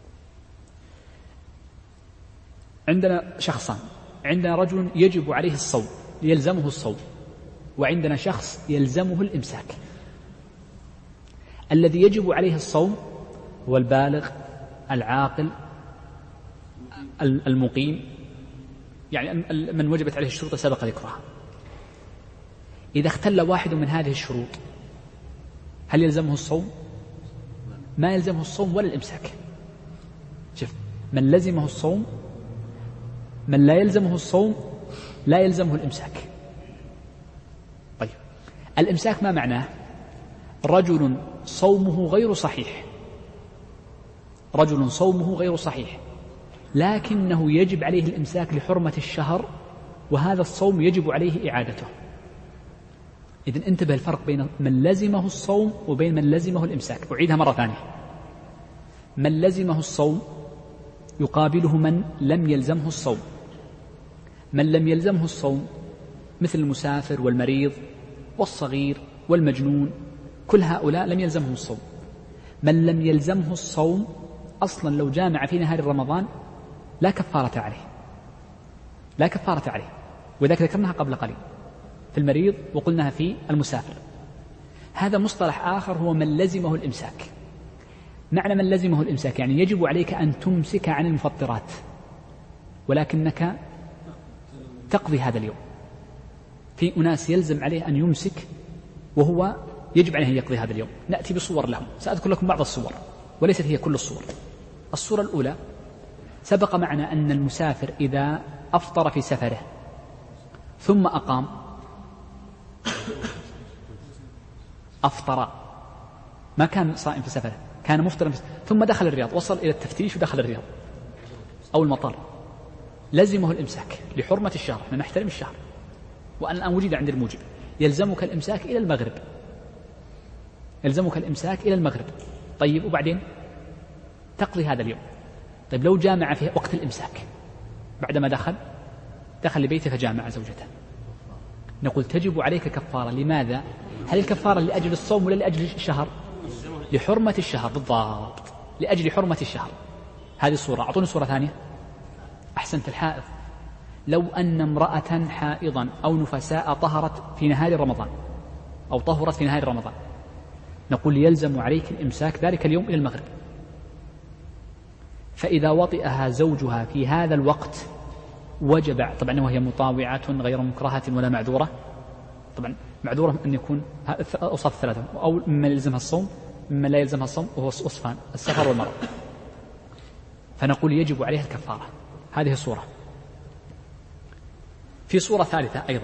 عندنا شخصان، عندنا رجل يجب عليه الصوم يلزمه الصوم، وعندنا شخص يلزمه الإمساك. الذي يجب عليه الصوم هو البالغ العاقل المقيم، يعني من وجبت عليه الشروط سبق ذكرها. إذا اختل واحد من هذه الشروط هل يلزمه الصوم؟ ما يلزمه الصوم ولا الإمساك. شوف، من لزمه الصوم، من لا يلزمه الصوم لا يلزمه الإمساك. طيب، الإمساك ما معناه؟ رجل صومه غير صحيح، رجل صومه غير صحيح لكنه يجب عليه الإمساك لحرمة الشهر، وهذا الصوم يجب عليه إعادته. إذن انتبه الفرق بين من لزمه الصوم وبين من لزمه الإمساك. أعيدها مرة ثانية. من لزمه الصوم يقابله من لم يلزمه الصوم. من لم يلزمه الصوم مثل المسافر والمريض والصغير والمجنون، كل هؤلاء لم يلزمهم الصوم. من لم يلزمه الصوم أصلا لو جامع في نهار رمضان لا كفارة عليه، لا كفارة عليه، وذلك ذكرناها قبل قليل في المريض وقلناها في المسافر. هذا مصطلح آخر هو من لزمه الإمساك. معنى من لزمه الإمساك يعني يجب عليك أن تمسك عن المفطرات ولكنك تقضي هذا اليوم. في أناس يلزم عليه أن يمسك وهو يجب عليه أن يقضي هذا اليوم. نأتي بصور لهم، سأذكر لكم بعض الصور وليست هي كل الصور. الصورة الأولى، سبق معنا أن المسافر إذا أفطر في سفره ثم أقام، أفطر، ما كان صائم في سفره، كان مفطرا ثم دخل الرياض، وصل إلى التفتيش ودخل الرياض أو المطار، لزمه الإمساك لحرمة الشهر. احنا نحترم الشهر، وأن الآن وجد عند الموجب، يلزمك الإمساك إلى المغرب، يلزمك الإمساك إلى المغرب. طيب، وبعدين تقضي هذا اليوم. طيب، لو جامع في وقت الإمساك بعدما دخل دخل لبيته فجامع زوجته، نقول تجب عليك كفارة. لماذا؟ هل الكفارة لأجل الصوم ولا لأجل الشهر؟ لحرمة الشهر بالضبط، لأجل حرمة الشهر. هذه الصورة. أعطوني صورة ثانية. أحسنت، الحائض. لو أن امرأة حائضا أو نفساء طهرت في نهار رمضان أو طهرت في نهار رمضان، نقول يلزم عليك الإمساك ذلك اليوم إلى المغرب. فإذا وطئها زوجها في هذا الوقت وجب، طبعا وهي مطاوعة غير مكرهة ولا معذورة، طبعا معذورة أن يكون أوصاف الثلاثة، أو مما يلزمها الصوم مما لا يلزمها الصوم، وهو وصفان: السفر والمرض. فنقول يجب عليها الكفارة. هذه صورة. في صورة ثالثة أيضا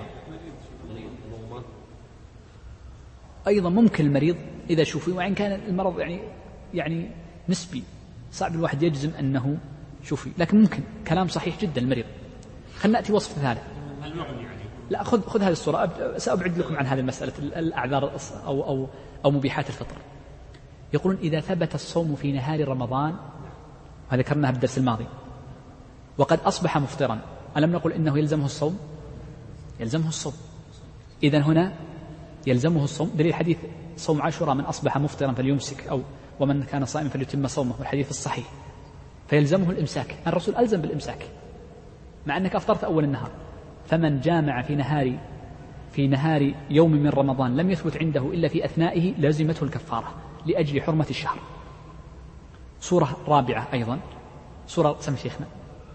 أيضا ممكن المريض إذا شوفي، وإن كان المرض يعني يعني نسبي، صعب الواحد يجزم أنه شوفي، لكن ممكن، كلام صحيح جدا المريض. خلنا نأتي وصف ثالث. لا، خذ خذ هذه الصورة، سأبعد لكم عن هذه المسألة الأعذار أو أو أو مبيحات الفطر. يقولون إذا ثبت الصوم في نهار رمضان، وهذا ذكرناها بالدرس الماضي، وقد أصبح مفطرا، ألم نقل إنه يلزمه الصوم؟ يلزمه الصوم. إذن هنا يلزمه الصوم، دليل حديث صوم عاشوراء: من أصبح مفطرا فليمسك، أو ومن كان صائما فليتم صومه، والحديث الصحيح. فيلزمه الإمساك. الرسول ألزم بالإمساك مع أنك أفطرت أول النهار. فمن جامع في نهار في نهار يوم من رمضان لم يثبت عنده إلا في أثنائه لزمته الكفارة لأجل حرمة الشهر. صورة رابعة أيضا، صورة سم شيخنا،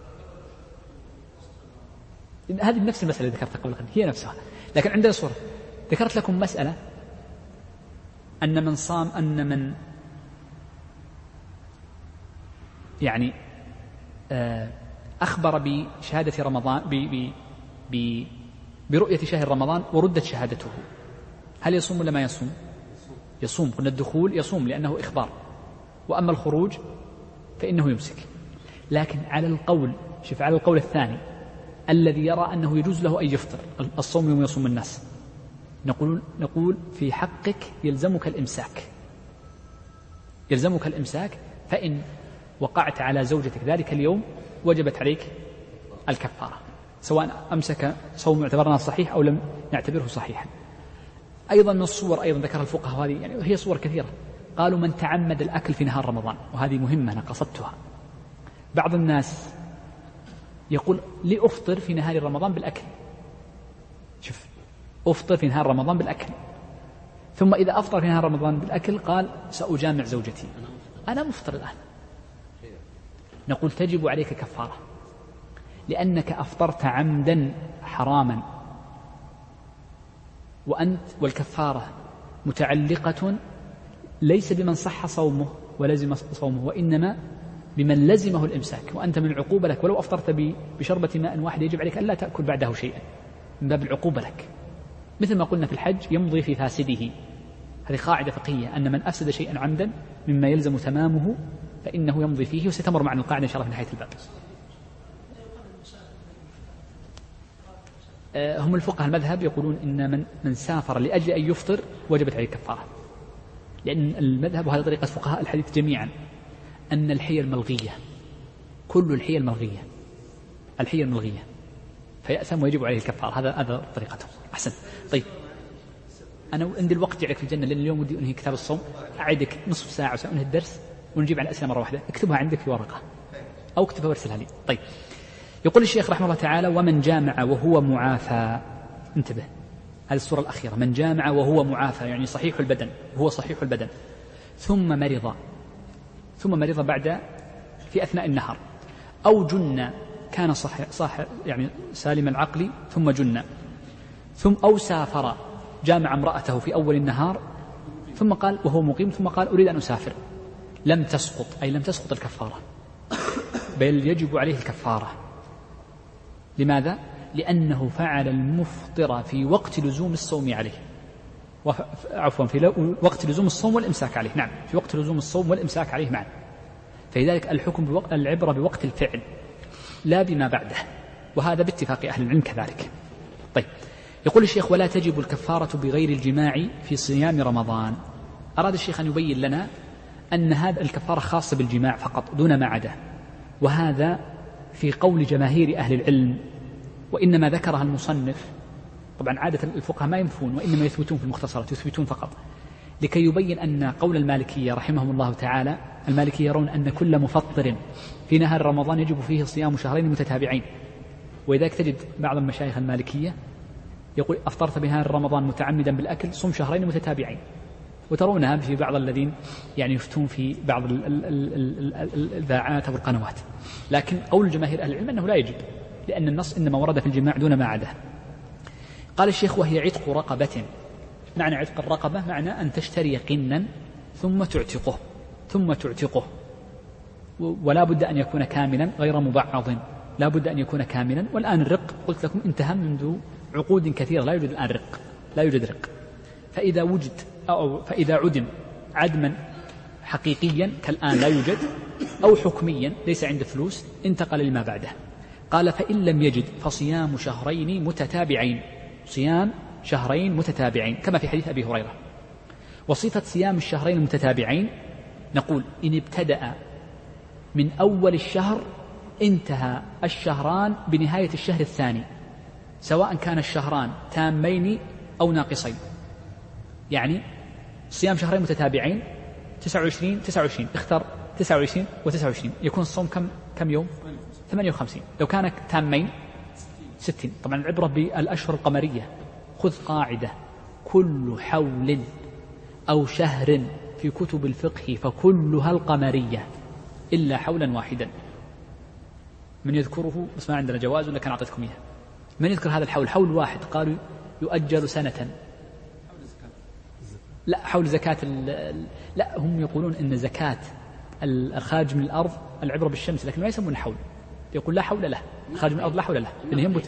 هذه نفس المسألة اللي ذكرتها قبل قليل، هي نفسها، لكن عندنا صورة. ذكرت لكم مسألة أن من صام أن من يعني أخبر بشهادة رمضان ب ب ب برؤية شهر رمضان وردت شهادته، هل يصوم ولا ما يصوم؟ يصوم. قلنا الدخول يصوم لأنه إخبار، وأما الخروج فإنه يمسك. لكن على القول شوف على القول الثاني الذي يرى أنه يجوز له أن يفطر الصوم يوم يصوم الناس، نقول نقول في حقك يلزمك الإمساك، يلزمك الإمساك. فإن وقعت على زوجتك ذلك اليوم وجبت عليك الكفارة، سواء أمسك صوم اعتبرنا صحيح أو لم نعتبره صحيحا. أيضا من الصور أيضا ذكر الفقهاء، هذه يعني هي صور كثيرة. قالوا من تعمد الأكل في نهار رمضان، وهذه مهمة أنا قصدتها. بعض الناس يقول لأفطر في نهار رمضان بالأكل، شوف أفطر في نهار رمضان بالأكل، ثم إذا أفطر في نهار رمضان بالأكل قال سأجامع زوجتي، أنا مفطر الآن، نقول تجب عليك كفارة لأنك أفطرت عمدا حراما، وأنت والكفارة متعلقة ليس بمن صح صومه ولزم صومه، وإنما بمن لزمه الإمساك، وأنت من العقوبة لك ولو أفطرت بشربة ماء واحد يجب عليك ألا تأكل بعده شيئا من باب العقوبة لك، مثل ما قلنا في الحج يمضي في فاسده. هذه قاعدة فقهية أن من أفسد شيئا عمدا مما يلزم تمامه فإنه يمضي فيه، وستمر معنا القاعدة إن شاء الله في نهاية الباب. هم الفقهاء المذهب يقولون إن من من سافر لأجل أن يفطر وجبت عليه الكفارة، لأن المذهب وهذا طريقة فقهاء الحديث جميعا أن الحيل ملغية، كل الحيل ملغية، الحيل ملغية فيأثم ويجب عليه الكفارة، هذا هذا طريقته. أحسن. طيب أنا عندي الوقت يعلك في الجنة، لأن اليوم ودي أنهي كتاب الصوم، أعدك نصف ساعة وسأنهي الدرس ونجيب على الأسئلة مرة واحدة، اكتبها عندك في ورقة أو اكتبها وارسلها لي. طيب يقول الشيخ رحمه الله تعالى ومن جامع وهو معافى، انتبه هذه الصورة الأخيرة، من جامع وهو معافى يعني صحيح البدن، هو صحيح البدن، ثم مرض ثم مرض بعد في أثناء النهار، أو جن كان صح, صح يعني سالم العقل ثم جن، ثم أو سافر جامع امرأته في أول النهار ثم قال وهو مقيم ثم قال أريد أن أسافر، لم تسقط أي لم تسقط الكفارة، بل يجب عليه الكفارة. لماذا؟ لأنه فعل المفطر في وقت لزوم الصوم عليه، عفوا في وقت لزوم الصوم والإمساك عليه، نعم في وقت لزوم الصوم والإمساك عليه معا، فلذلك الحكم بوقت العبرة بوقت الفعل لا بما بعده، وهذا باتفاق أهل العلم كذلك. طيب يقول الشيخ ولا تجب الكفارة بغير الجماع في صيام رمضان. أراد الشيخ أن يبين لنا أن هذا الكفارة خاصة بالجماع فقط دون ما عدا، وهذا في قول جماهير أهل العلم، وإنما ذكرها المصنف، طبعا عادة الفقهاء ما ينفون وإنما يثبتون في المختصرات، يثبتون فقط لكي يبين أن قول المالكية رحمهم الله تعالى، المالكية يرون أن كل مفطر في نهار رمضان يجب فيه صيام شهرين متتابعين، ولذلك تجد بعض المشايخ المالكية يقول أفطرت بنهار رمضان متعمدا بالأكل صم شهرين متتابعين، وترونها في بعض الذين يعني يفتون في بعض الإذاعات أو القنوات، لكن قول جماهير أهل العلم أنه لا يجب، لأن النص إنما ورد في الجماع دون ما عدا. قال الشيخ وهي عتق رقبة. معنى عتق الرقبة معنى أن تشتري قنا ثم تعتقه ثم تعتقه ولا بد أن يكون كاملا غير مبعض، لا بد أن يكون كاملا. والآن الرق قلت لكم انتهى منذ عقود كثيرة، لا يوجد الآن رق، لا يوجد رق. فإذا وجد أو فإذا عدم عدما حقيقيا كالآن لا يوجد، أو حكميا ليس عنده فلوس، انتقل لما بعده. قال فإن لم يجد فصيام شهرين متتابعين، صيام شهرين متتابعين كما في حديث أبي هريرة. وصفة صيام الشهرين المتتابعين نقول إن ابتدأ من أول الشهر انتهى الشهران بنهاية الشهر الثاني، سواء كان الشهران تامين أو ناقصين. يعني صيام شهرين متتابعين تسعة وعشرين تسعة وعشرين، اختر تسعة وعشرين وتسعة وعشرين، يكون الصوم كم كم يوم؟ ثمانية وخمسين. لو كان تامين ستين. طبعا العبرة بالأشهر القمرية. خذ قاعدة كل حول أو شهر في كتب الفقه فكلها القمرية إلا حولا واحدا. من يذكره؟ بس ما عندنا جواز ولا كان أعطيتكم إياه. من يذكر هذا الحول؟ حول واحد قالوا يؤجل سنة. لا حول زكاة لا، هم يقولون إن زكاة الخارج من الأرض العبرة بالشمس، لكن ما يسمون حول، يقول لا حول له، خارج من الأرض لا حول له، لأنه ينبت.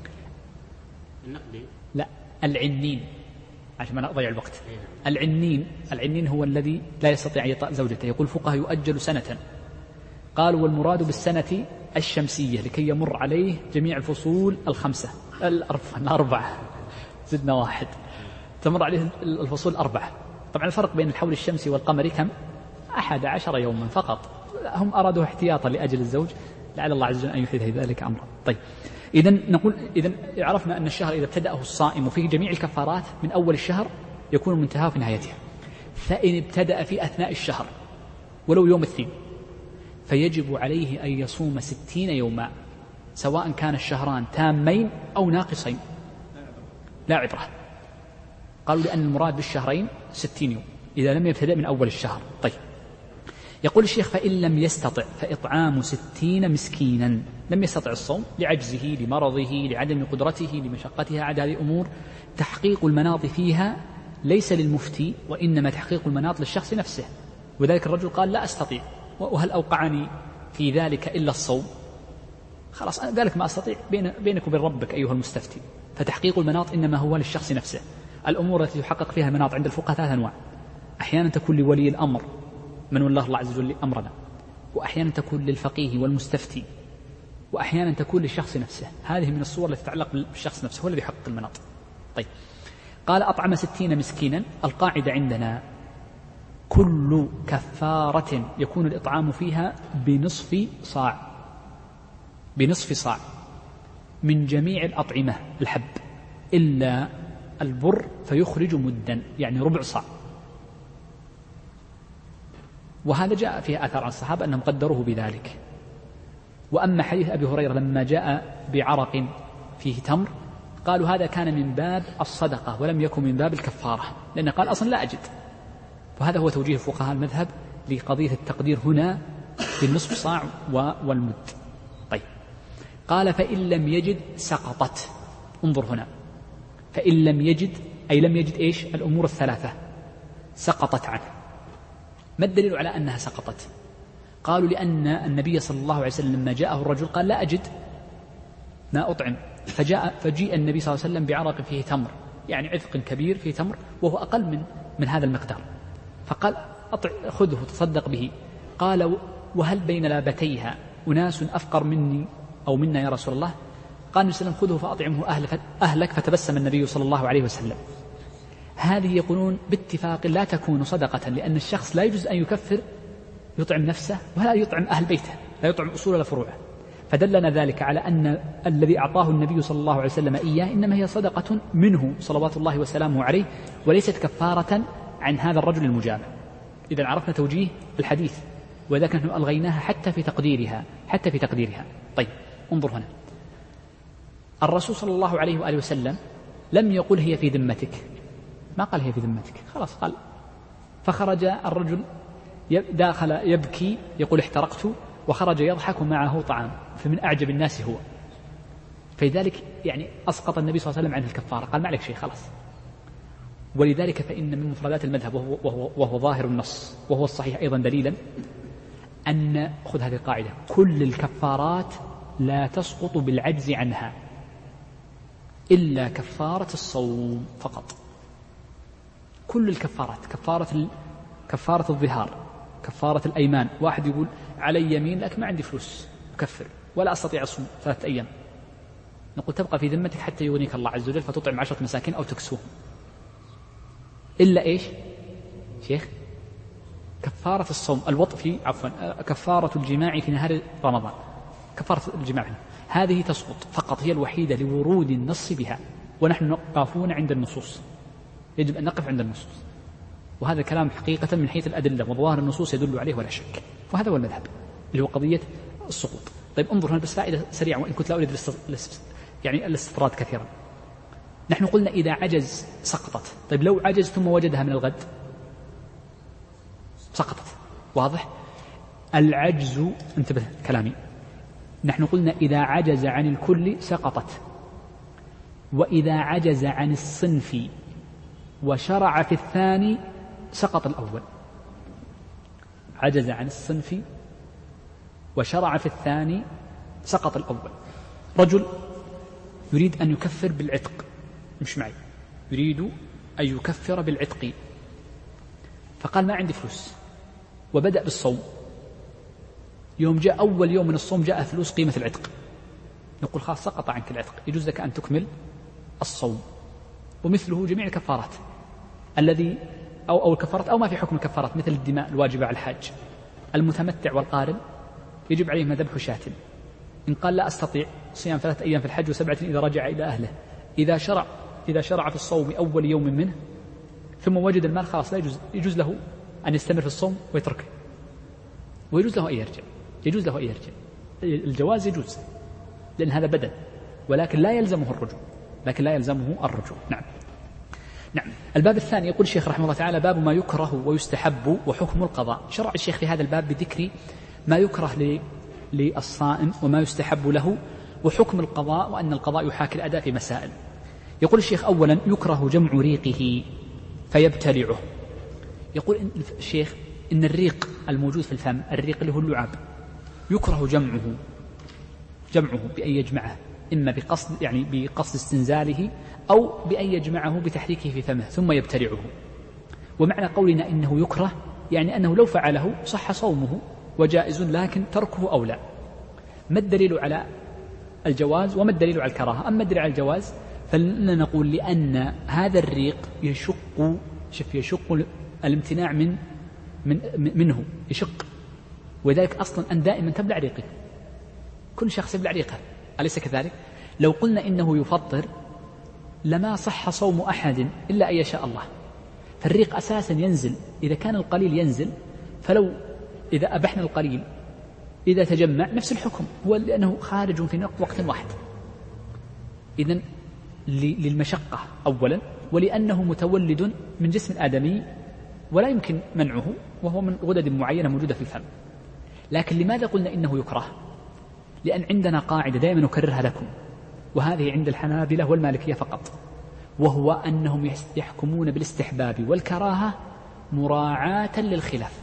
لا العنين، عشان ما نضيع الوقت. العنين العنين هو الذي لا يستطيع أن يطأ زوجته، يقول فقهاء يؤجل سنة. قالوا والمراد بالسنة الشمسية لكي يمر عليه جميع الفصول الخمسة الأربعة، زدنا واحد، تمر عليه الفصول الأربعة. طبعا الفرق بين الحول الشمسي والقمري كم؟ أحد عشر يوما فقط. هم أرادوا احتياطا لأجل الزوج، لعل الله عز وجل أن يحدث ذلك أمرا. طيب إذن نقول إذن عرفنا أن الشهر إذا ابتدأه الصائم وفيه جميع الكفارات من أول الشهر يكون منتهى في نهايته. فإن ابتدأ في أثناء الشهر ولو يوم الاثنين فيجب عليه أن يصوم ستين يوما، سواء كان الشهران تامين أو ناقصين لا عبرة. قالوا لأن المراد بالشهرين ستين يوم إذا لم يبتدأ من أول الشهر. طيب يقول الشيخ فإن لم يستطع فإطعام ستين مسكينا. لم يستطع الصوم لعجزه لمرضه لعدم قدرته لمشقتها عاد هذه أمور تحقيق المناط فيها ليس للمفتي وإنما تحقيق المناط للشخص نفسه. وذلك الرجل قال لا أستطيع وهل أوقعني في ذلك إلا الصوم، خلاص ذلك ما أستطيع بين بينك وبين ربك أيها المستفتي. فتحقيق المناط إنما هو للشخص نفسه. الأمور التي يحقق فيها المناط عند الفقهاء ثلاث أنواع: أحيانا تكون لولي الأمر من والله الله عز وجل أمرنا، وأحيانا تكون للفقيه والمستفتي، وأحيانا تكون للشخص نفسه. هذه من الصور التي تتعلق بالشخص نفسه هو الذي يحقق المناط. طيب قال أطعم ستين مسكينا. القاعدة عندنا كل كفارة يكون الإطعام فيها بنصف صاع بنصف صاع من جميع الأطعمة الحب إلا البر فيخرج مدا يعني ربع صاع. وهذا جاء فيه آثار عن الصحابة أنهم قدروه بذلك. وأما حديث أبي هريرة لما جاء بعرق فيه تمر قالوا هذا كان من باب الصدقة ولم يكن من باب الكفارة، لأنه قال أصلا لا أجد. وهذا هو توجيه فقهاء المذهب لقضية التقدير هنا بالنصف صاع والمد. طيب قال فإن لم يجد سقطت. انظر هنا، فإن لم يجد أي لم يجد إيش؟ الأمور الثلاثة سقطت عنه. ما الدليل على أنها سقطت؟ قالوا لأن النبي صلى الله عليه وسلم لما جاءه الرجل قال لا أجد ما أطعم، فجاء فجيء النبي صلى الله عليه وسلم بعرق فيه تمر يعني عفق كبير فيه تمر وهو أقل من من هذا المقدار، فقال أطع خذه تصدق به. قال وهل بين لابتيها أناس أفقر مني أو منا يا رسول الله؟ قال النبي صلى الله عليه وسلم خذه فأطعمه أهلك. فتبسم النبي صلى الله عليه وسلم. هذه يقولون باتفاق لا تكون صدقة، لأن الشخص لا يجوز أن يكفر يطعم نفسه ولا يطعم أهل بيته، لا يطعم أصول ولا فروعه. فدلنا ذلك على أن الذي أعطاه النبي صلى الله عليه وسلم إياه إنما هي صدقة منه صلوات الله وسلامه عليه وليست كفارة عن هذا الرجل المجامع. إذا عرفنا توجيه الحديث، وذلك نحن ألغيناها حتى في تقديرها حتى في تقديرها. طيب انظر هنا، الرسول صلى الله عليه وآله وسلم لم يقل هي في ذمتك، ما قال هي في ذمتك، خلاص قال. فخرج الرجل داخل يبكي يقول احترقت، وخرج يضحك معه طعام، فمن أعجب الناس هو. فلذلك يعني أسقط النبي صلى الله عليه وسلم عنه الكفارة، قال ما عليك شيء خلاص. ولذلك فإن من مفردات المذهب وهو, وهو, وهو ظاهر النص وهو الصحيح أيضا دليلا أن خذ هذه القاعدة: كل الكفارات لا تسقط بالعجز عنها إلا كفارة الصوم فقط. كل الكفارات، كفارة كفارة الظهار، كفارة الأيمان. واحد يقول علي يمين لكن ما عندي فلوس أكفر ولا أستطيع أصوم ثلاثة أيام، نقول تبقى في ذمتك حتى يغنيك الله عز وجل فتطعم عشرة مساكين أو تكسوهم. إلا إيش شيخ؟ كفارة الصوم الوطء في عفوا كفارة الجماع في نهار رمضان، كفارة الجماع هذه تسقط فقط، هي الوحيدة لورود النص بها، ونحن نقفون عند النصوص، يجب أن نقف عند النصوص. وهذا كلام حقيقة من حيث الأدلة وظواهر النصوص يدل عليه ولا شك، وهذا هو المذهب اللي هو قضية السقوط. طيب انظر هنا بس فائدة سريعة وإن كنت لا أريد يعني الاستطراد كثيرا. نحن قلنا إذا عجز سقطت. طيب لو عجز ثم وجدها من الغد سقطت، واضح؟ العجز، انتبه كلامي، نحن قلنا إذا عجز عن الكل سقطت، وإذا عجز عن الصنف وشرع في الثاني سقط الأول. عجز عن الصنف وشرع في الثاني سقط الأول. رجل يريد أن يكفر بالعتق، مش معي، يريد أن يكفر بالعتق، فقال ما عندي فلوس وبدأ بالصوم. يوم جاء أول يوم من الصوم جاء فلوس قيمة العتق، نقول خلاص سقط عنك العتق، يجوز لك أن تكمل الصوم. ومثله جميع الكفارات الذي أو أو الكفارات أو ما في حكم الكفارات مثل الدماء الواجبة على الحاج. المتمتع والقارن يجب عليهما ذبح شاة، إن قال لا أستطيع صيام ثلاثة أيام في الحج وسبعة إذا رجع إلى أهله. إذا شرع إذا شرع في الصوم أول يوم منه ثم وجد المال خلاص لا يجوز, يجوز له أن يستمر في الصوم ويتركه، ويجوز له أن يرجع، يجوز له أن يرجع، الجواز يجوز. لأن هذا بدن، ولكن لا يلزمه الرجوع، لكن لا يلزمه الرجوع. نعم. نعم. الباب الثاني يقول الشيخ رحمه الله تعالى: باب ما يكره ويستحب وحكم القضاء. شرع الشيخ في هذا الباب بذكر ما يكره للصائم وما يستحب له وحكم القضاء، وأن القضاء يحاكي الأداء في مسائل. يقول الشيخ: أولا يكره جمع ريقه فيبتلعه. يقول الشيخ إن الريق الموجود في الفم، الريق اللي هو اللعاب، يكره جمعه جمعه بأن يجمعه، إما بقصد يعني بقصد استنزاله أو بأن يجمعه بتحريكه في فمه ثم يبتلعه. ومعنى قولنا إنه يكره يعني أنه لو فعله صح صومه وجائز، لكن تركه أولى. ما الدليل على الجواز وما الدليل على الكراهة؟ أما الدليل على الجواز فلنا نقول لأن هذا الريق يشق شف يشق الامتناع من من منه يشق، وذلك أصلا أن دائما تبلع ريقه، كل شخص يبلع ريقه، أليس كذلك؟ لو قلنا إنه يفطر لما صح صوم أحد إلا أن يشاء الله. فالريق أساسا ينزل، إذا كان القليل ينزل، فلو إذا أبحنا القليل إذا تجمع نفس الحكم، هو لأنه خارج في وقت واحد. إذن للمشقة أولا، ولأنه متولد من جسم آدمي ولا يمكن منعه، وهو من غدد معينة موجودة في الفم. لكن لماذا قلنا إنه يكره؟ لأن عندنا قاعدة دائما نكررها لكم، وهذه عند الحنابلة والمالكية فقط، وهو أنهم يحكمون بالاستحباب والكراهة مراعاة للخلاف.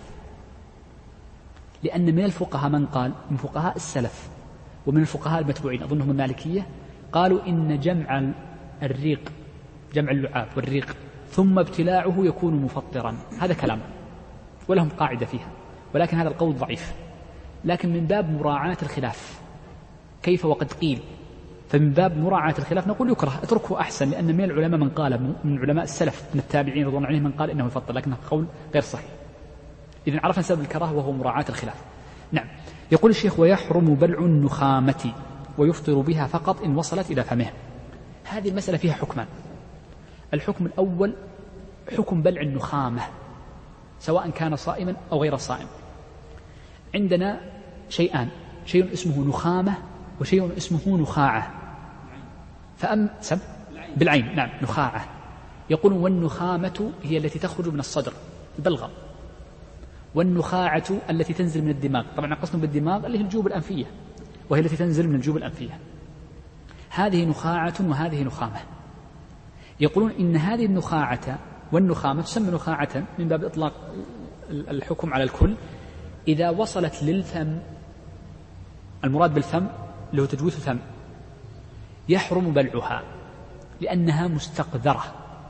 لأن من الفقهاء من قال، من فقهاء السلف ومن الفقهاء المتبوعين أظنهم المالكية، قالوا إن جمع الريق، جمع اللعاب والريق ثم ابتلاعه يكون مفطرا. هذا كلام ولهم قاعدة فيها، ولكن هذا القول ضعيف. لكن من باب مراعاة الخلاف كيف وقد قيل، فمن باب مراعاة الخلاف نقول يكره، اتركه أحسن، لأن من العلماء من قال، من علماء السلف من التابعين رضوان الله عليهم من قال إنه يفطر، لكنه قول غير صحيح. إذن عرفنا سبب الكراهة وهو مراعاة الخلاف. نعم. يقول الشيخ: ويحرم بلع النخامة ويفطر بها فقط إن وصلت إلى فمه. هذه المسألة فيها حكمان. الحكم الأول حكم بلع النخامة سواء كان صائما أو غير صائم. عندنا شيئان، شيء اسمه نخامة وشيء اسمه نخاعة. فأم سب بالعين، نعم، نخاعة. يقول: والنخامة هي التي تخرج من الصدر البلغم، والنخاعة التي تنزل من الدماغ. طبعا قصدنا بالدماغ اللي هي الجيوب الأنفية، وهي التي تنزل من الجيوب الأنفية. هذه نخاعة وهذه نخامة. يقولون إن هذه النخاعة والنخامة تسمى نخاعة من باب إطلاق الحكم على الكل إذا وصلت للفم. المراد بالفم اللي هو تجويف الفم، يحرم بلعها لأنها مستقذرة،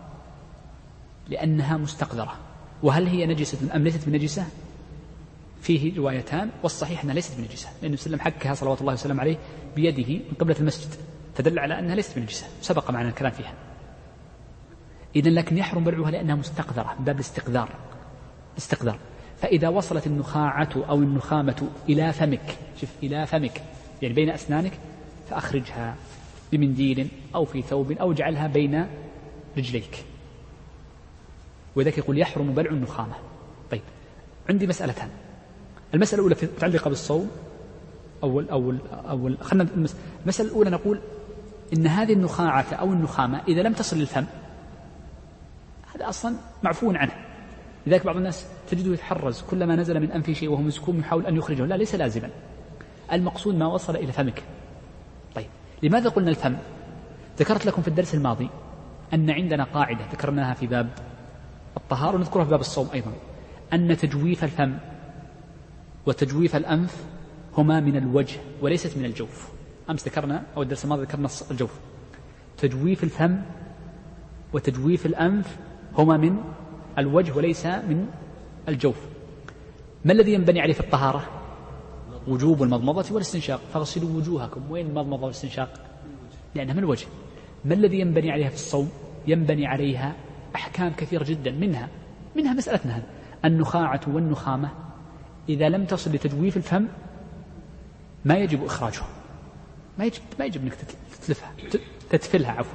لأنها مستقذرة. وهل هي نجسة أم ليست بنجسة؟ فيه روايتان، والصحيح أنها ليست بنجسة، لأن وسلم حكها صلوات الله وسلم عليه بيده من قبلة المسجد، فدل على أنها ليست بنجسة، سبق معنا الكلام فيها. إذن لكن يحرم بلعها لأنها مستقذرة من باب الاستقذار، استقذار. فإذا وصلت النخاعة أو النخامة إلى فمك، شوف إلى فمك يعني بين أسنانك، فأخرجها بمنديل أو في ثوب أو اجعلها بين رجليك. وذلك يقول يحرم بلع النخامة. طيب، عندي مسألتان. المسألة الأولى متعلقة بالصوم. أول أول أول خلنا المسألة الأولى نقول إن هذه النخاعة أو النخامة إذا لم تصل للفم هذا أصلا معفو عنه. لذلك بعض الناس تجده يتحرز كلما نزل من أنفه شيء وهو مسكوم يحاول أن يخرجه. لا، ليس لازما، المقصود ما وصل إلى فمك. طيب، لماذا قلنا الفم؟ ذكرت لكم في الدرس الماضي أن عندنا قاعدة ذكرناها في باب الطهارة ونذكرها في باب الصوم أيضا، أن تجويف الفم وتجويف الأنف هما من الوجه وليست من الجوف. أمس ذكرنا أو الدرس الماضي ذكرنا الجوف. تجويف الفم وتجويف الأنف هما من الوجه وليس من الجوف. ما الذي ينبني عليه في الطهارة؟ وجوب المضمضة والاستنشاق. فاغسلوا وجوهكم. وين المضمضة والاستنشاق؟ لأنها من الوجه. ما الذي ينبني عليها في الصوم؟ ينبني عليها أحكام كثيرة جدا، منها منها مسألتنا هذا، النخاعة والنخامة إذا لم تصل لتجويف الفم ما يجب إخراجها، ما يجب ما يجب أنك تتلفها تتفلها عفوا.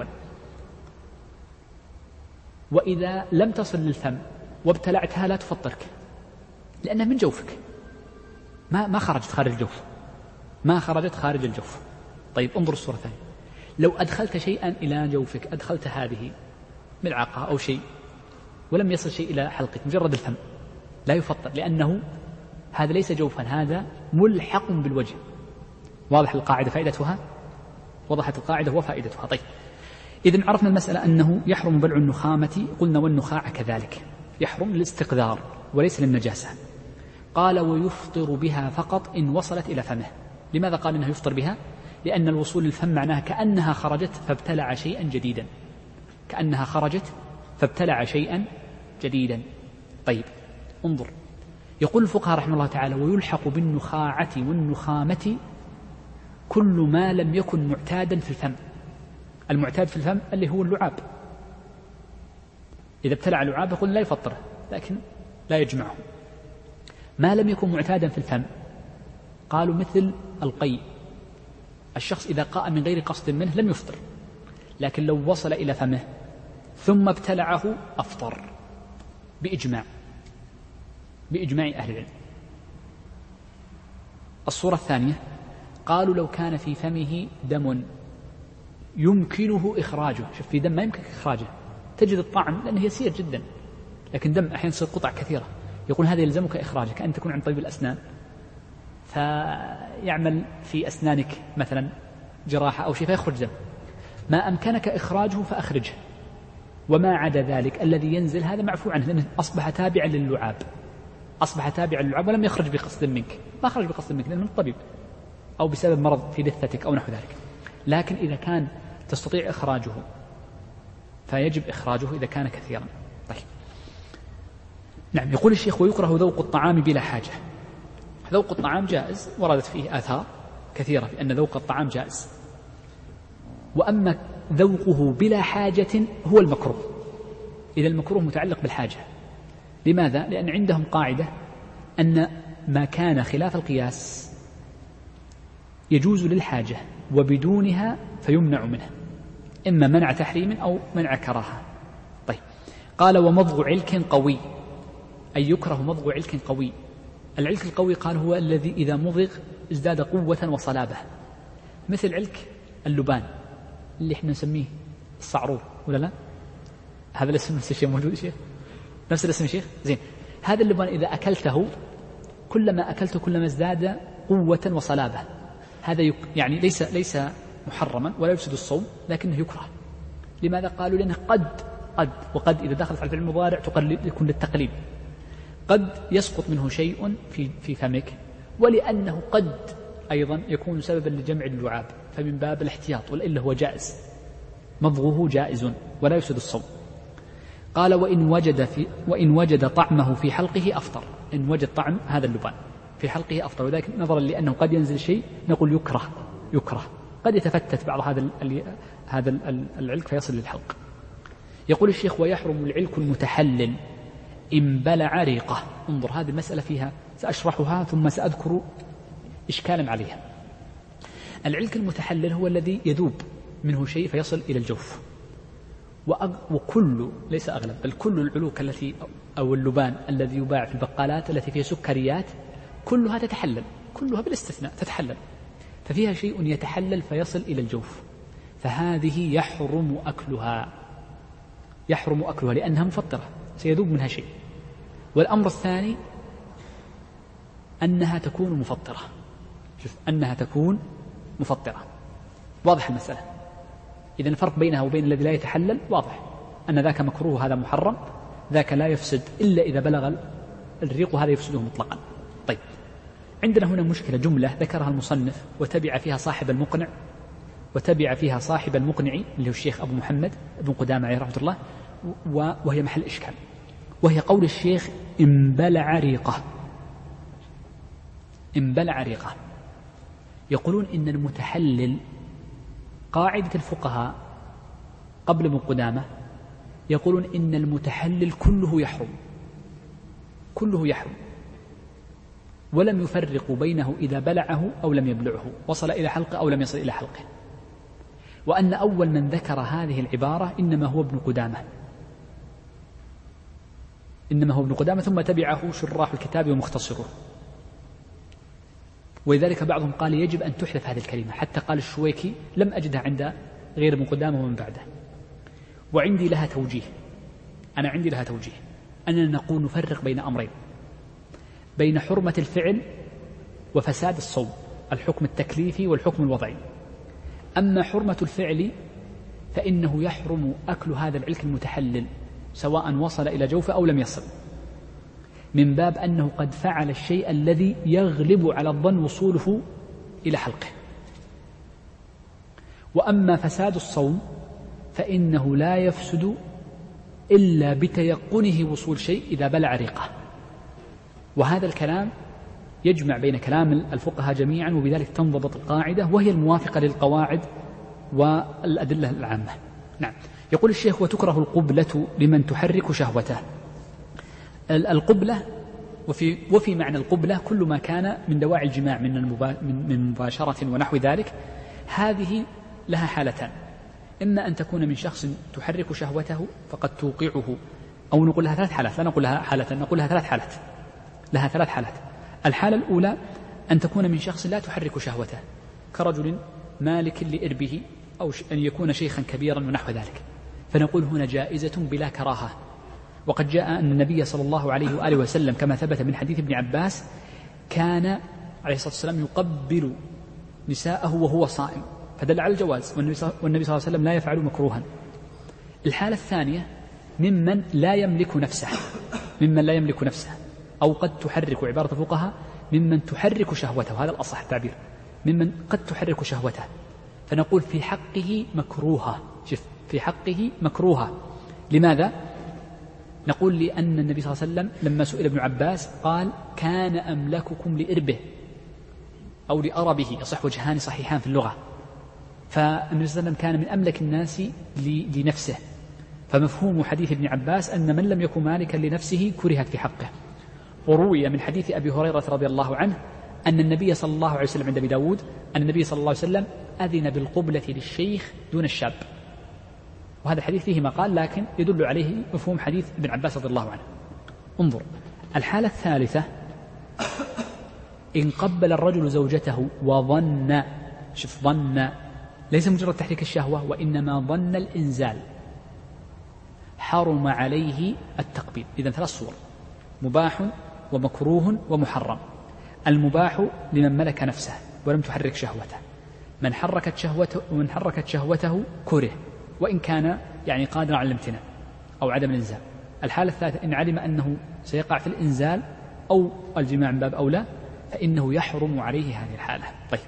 وإذا لم تصل للفم وابتلعتها لا تفطرك، لأنها من جوفك، ما ما خرجت خارج الجوف، ما خرجت خارج الجوف. طيب انظر الصورة الثانية، لو أدخلت شيئا إلى جوفك، أدخلت هذه ملعقة أو شيء ولم يصل شيء إلى حلقك، مجرد الفم، لا يفطر، لأنه هذا ليس جوفا، هذا ملحق بالوجه. واضح القاعدة فائدتها؟ وضحت القاعدة وفائدتها. طيب إذن عرفنا المسألة أنه يحرم بلع النخامة، قلنا والنخاع كذلك يحرم للاستقذار وليس للنجاسة. قال ويفطر بها فقط إن وصلت إلى فمه. لماذا قال إنه يفطر بها؟ لأن الوصول للفم معناها كأنها خرجت فابتلع شيئا جديدا، كأنها خرجت فابتلع شيئا جديدا. طيب انظر، يقول الفقهاء رحمه الله تعالى ويلحق بالنخاعة والنخامة كل ما لم يكن معتادا في الفم. المعتاد في الفم اللي هو اللعاب، إذا ابتلع اللعاب يقول لا يفطره لكن لا يجمعه. ما لم يكن معتادا في الفم قالوا مثل القيء، الشخص إذا قاء من غير قصد منه لم يفطر، لكن لو وصل إلى فمه ثم ابتلعه أفطر بإجماع بإجماع أهل العلم. الصورة الثانية قالوا لو كان في فمه دم يمكنه إخراجه. شوف، في دم ما يمكن إخراجه، تجد الطعم لأنه يسير جدا، لكن دم أحيانا تصير قطع كثيرة، يقول هذا يلزمك إخراجه، كأن تكون عند طبيب الأسنان فيعمل في أسنانك مثلا جراحة أو شيء فيخرج دم، ما أمكنك إخراجه فأخرجه، وما عدا ذلك الذي ينزل هذا معفو عنه لأنه أصبح تابعا للعاب، أصبح تابعا للعاب ولم يخرج بقصد منك، ما خرج بقصد منك لأنه الطبيب أو بسبب مرض في لثتك أو نحو ذلك. لكن إذا كان تستطيع إخراجه فيجب إخراجه إذا كان كثيرا. طيب نعم. يقول الشيخ ويكره ذوق الطعام بلا حاجة. ذوق الطعام جائز، وردت فيه آثار كثيرة بأن ذوق الطعام جائز، وأما ذوقه بلا حاجة هو المكروه. إذا المكروه متعلق بالحاجة. لماذا؟ لأن عندهم قاعدة أن ما كان خلاف القياس يجوز للحاجة وبدونها فيمنع منه، إما منع تحريم أو منع كراهة. طيب قال ومضغ علك قوي، أي يكره مضغ علك قوي. العلك القوي قال هو الذي إذا مضغ ازداد قوة وصلابة، مثل علك اللبان اللي احنا نسميه الصعرور ولا لا؟ هذا الاسم نفس الشيء موجود شيخ؟ نفس الاسم شيخ؟ زين. هذا اللبان إذا أكلته كلما أكلته كلما ازداد قوة وصلابة. هذا يك... يعني ليس ليس محرما ولا يفسد الصوم، لكنه يكره. لماذا؟ قالوا لأنه قد قد وقد إذا دخلت على الفعل المضارع تقلب، يكون للتقليب، قد يسقط منه شيء في في فمك، ولأنه قد أيضا يكون سببا لجمع اللعاب، فمن باب الاحتياط، وإلا هو جائز، مضغه جائز ولا يفسد الصوم. قال وإن وجد في وإن وجد طعمه في حلقه أفطر. إن وجد طعم هذا اللبان في حلقه أفطر، وذلك نظرا لأنه قد ينزل شيء نقول يكره يكره قد يتفتت بعض هذا هذا العلك فيصل للحلق. يقول الشيخ ويحرم العلك المتحلل إن بلع ريقه. انظر، هذه المسألة فيها سأشرحها ثم سأذكر إشكالا عليها. العلك المتحلل هو الذي يذوب منه شيء فيصل إلى الجوف، وكل ليس أغلب بل كل العلوك التي أو اللبان الذي يباع في البقالات التي فيها سكريات كلها تتحلل، كلها بالاستثناء تتحلل، ففيها شيء يتحلل فيصل إلى الجوف، فهذه يحرم أكلها يحرم أكلها لأنها مفطرة سيذوب منها شيء. والأمر الثاني أنها تكون مفطرة، شوف أنها تكون مفطرة، واضح المسألة. إذن الفرق بينها وبين الذي لا يتحلل واضح، أن ذاك مكروه هذا محرم، ذاك لا يفسد إلا إذا بلغ الريق وهذا يفسده مطلقا. طيب عندنا هنا مشكلة، جملة ذكرها المصنف وتبع فيها صاحب المقنع وتبع فيها صاحب المقنع اللي هو الشيخ أبو محمد ابن قدامة عليه رحمة الله، وهي محل إشكال، وهي قول الشيخ إن بلع ريقه. إن بلع ريقه يقولون إن المتحلل قاعدة الفقهاء قبل ابن قدامة يقولون إن المتحلل كله يحرم كله يحرم ولم يفرقوا بينه إذا بلعه أو لم يبلعه، وصل إلى حلقه أو لم يصل إلى حلقه، وأن أول من ذكر هذه العبارة إنما هو ابن قدامة إنما هو ابن قدامة ثم تبعه شراح الكتاب ومختصره. ولذلك بعضهم قال يجب أن تحذف هذه الكلمة، حتى قال الشويكي لم أجدها عند غير ابن قدامة ومن بعده. وعندي لها توجيه، أنا عندي لها توجيه أننا نقول نفرق بين أمرين، بين حرمة الفعل وفساد الصوم، الحكم التكليفي والحكم الوضعي. أما حرمة الفعل فإنه يحرم أكل هذا العلك المتحلل سواء وصل إلى جوفه أو لم يصل، من باب أنه قد فعل الشيء الذي يغلب على الظن وصوله إلى حلقه. وأما فساد الصوم فإنه لا يفسد إلا بتيقنه وصول شيء إذا بلع ريقه. وهذا الكلام يجمع بين كلام الفقهاء جميعا، وبذلك تنضبط القاعدة وهي الموافقة للقواعد والأدلة العامة. نعم. يقول الشيخ: وتكره القبلة لمن تحرك شهوته. القبلة وفي, وفي معنى القبلة كل ما كان من دواعي الجماع من, المبا من مباشرة ونحو ذلك. هذه لها حالتان: إما أن تكون من شخص تحرك شهوته فقد توقعه، أو نقول لها ثلاث حالات، لا نقول لها حالة، نقول لها ثلاث حالات، لها ثلاث حالات. الحالة الأولى أن تكون من شخص لا تحرك شهوته، كرجل مالك لإربه، أو أن يكون شيخا كبيرا ونحو ذلك، فنقول هنا جائزة بلا كراهة. وقد جاء أن النبي صلى الله عليه وآله وسلم كما ثبت من حديث ابن عباس كان عليه الصلاة والسلام يقبل نساءه وهو صائم، فدل على الجواز، والنبي صلى الله عليه وسلم لا يفعل مكروها. الحالة الثانية ممن لا يملك نفسه، ممن لا يملك نفسه، أو قد تحرك، عبارة الفقهاء ممن تحرك شهوته، هذا الأصح التعبير، ممن قد تحرك شهوته، فنقول في حقه مكروهة. شوف، في حقه مكروهة. لماذا؟ نقول لأن النبي صلى الله عليه وسلم لما سئل ابن عباس قال: كان أملككم لإربه أو لأربه، يصح وجهان صحيحان في اللغة، فالنبي صلى الله عليه وسلم كان من أملك الناس لنفسه، فمفهوم حديث ابن عباس أن من لم يكن مالكا لنفسه كرهت في حقه. وروي من حديث أبي هريرة رضي الله عنه أن النبي صلى الله عليه وسلم عند أبي داود أن النبي صلى الله عليه وسلم أذن بالقبلة للشيخ دون الشاب، وهذا الحديث فيه مقال لكن يدل عليه مفهوم حديث ابن عباس رضي الله عنه. انظر الحالة الثالثة: إن قبل الرجل زوجته وظن، شوف ظن، ليس مجرد تحريك الشهوة، وإنما ظن الإنزال، حرم عليه التقبيل. إذن ثلاث صور: مباح ومكروه ومحرم. المباح لمن ملك نفسه ولم تحرك شهوته، من حركت شهوته ومن حركت شهوته كره، وإن كان يعني قادرا على الامتناع أو عدم الإنزال. الحالة الثالثة: إن علم أنه سيقع في الإنزال أو الجماع من باب أولى فإنه يحرم عليه هذه الحالة. طيب،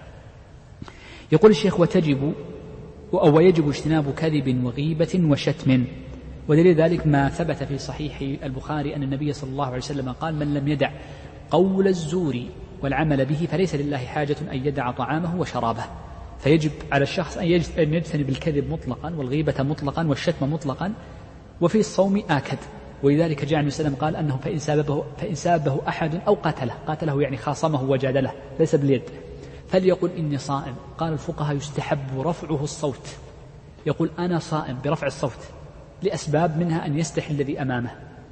يقول الشيخ: وتجب أو يجب اجتناب كذب وغيبة وشتم. ودليل ذلك ما ثبت في صحيح البخاري أن النبي صلى الله عليه وسلم قال: من لم يدع قول الزور والعمل به فليس لله حاجة أن يدع طعامه وشرابه. فيجب على الشخص أن يجتنب الكذب مطلقا والغيبة مطلقا والشتم مطلقا، وفي الصوم آكد. ولذلك جاء النبي صلى الله عليه وسلم قال أنه فإن سابه, فإن سابه أحد أو قاتله، قاتله يعني خاصمه وجادله ليس باليد، فليقل إني صائم. قال الفقهاء يستحب رفعه الصوت، يقول أنا صائم برفع الصوت، لأسباب منها أن يستحي الذي أمامه،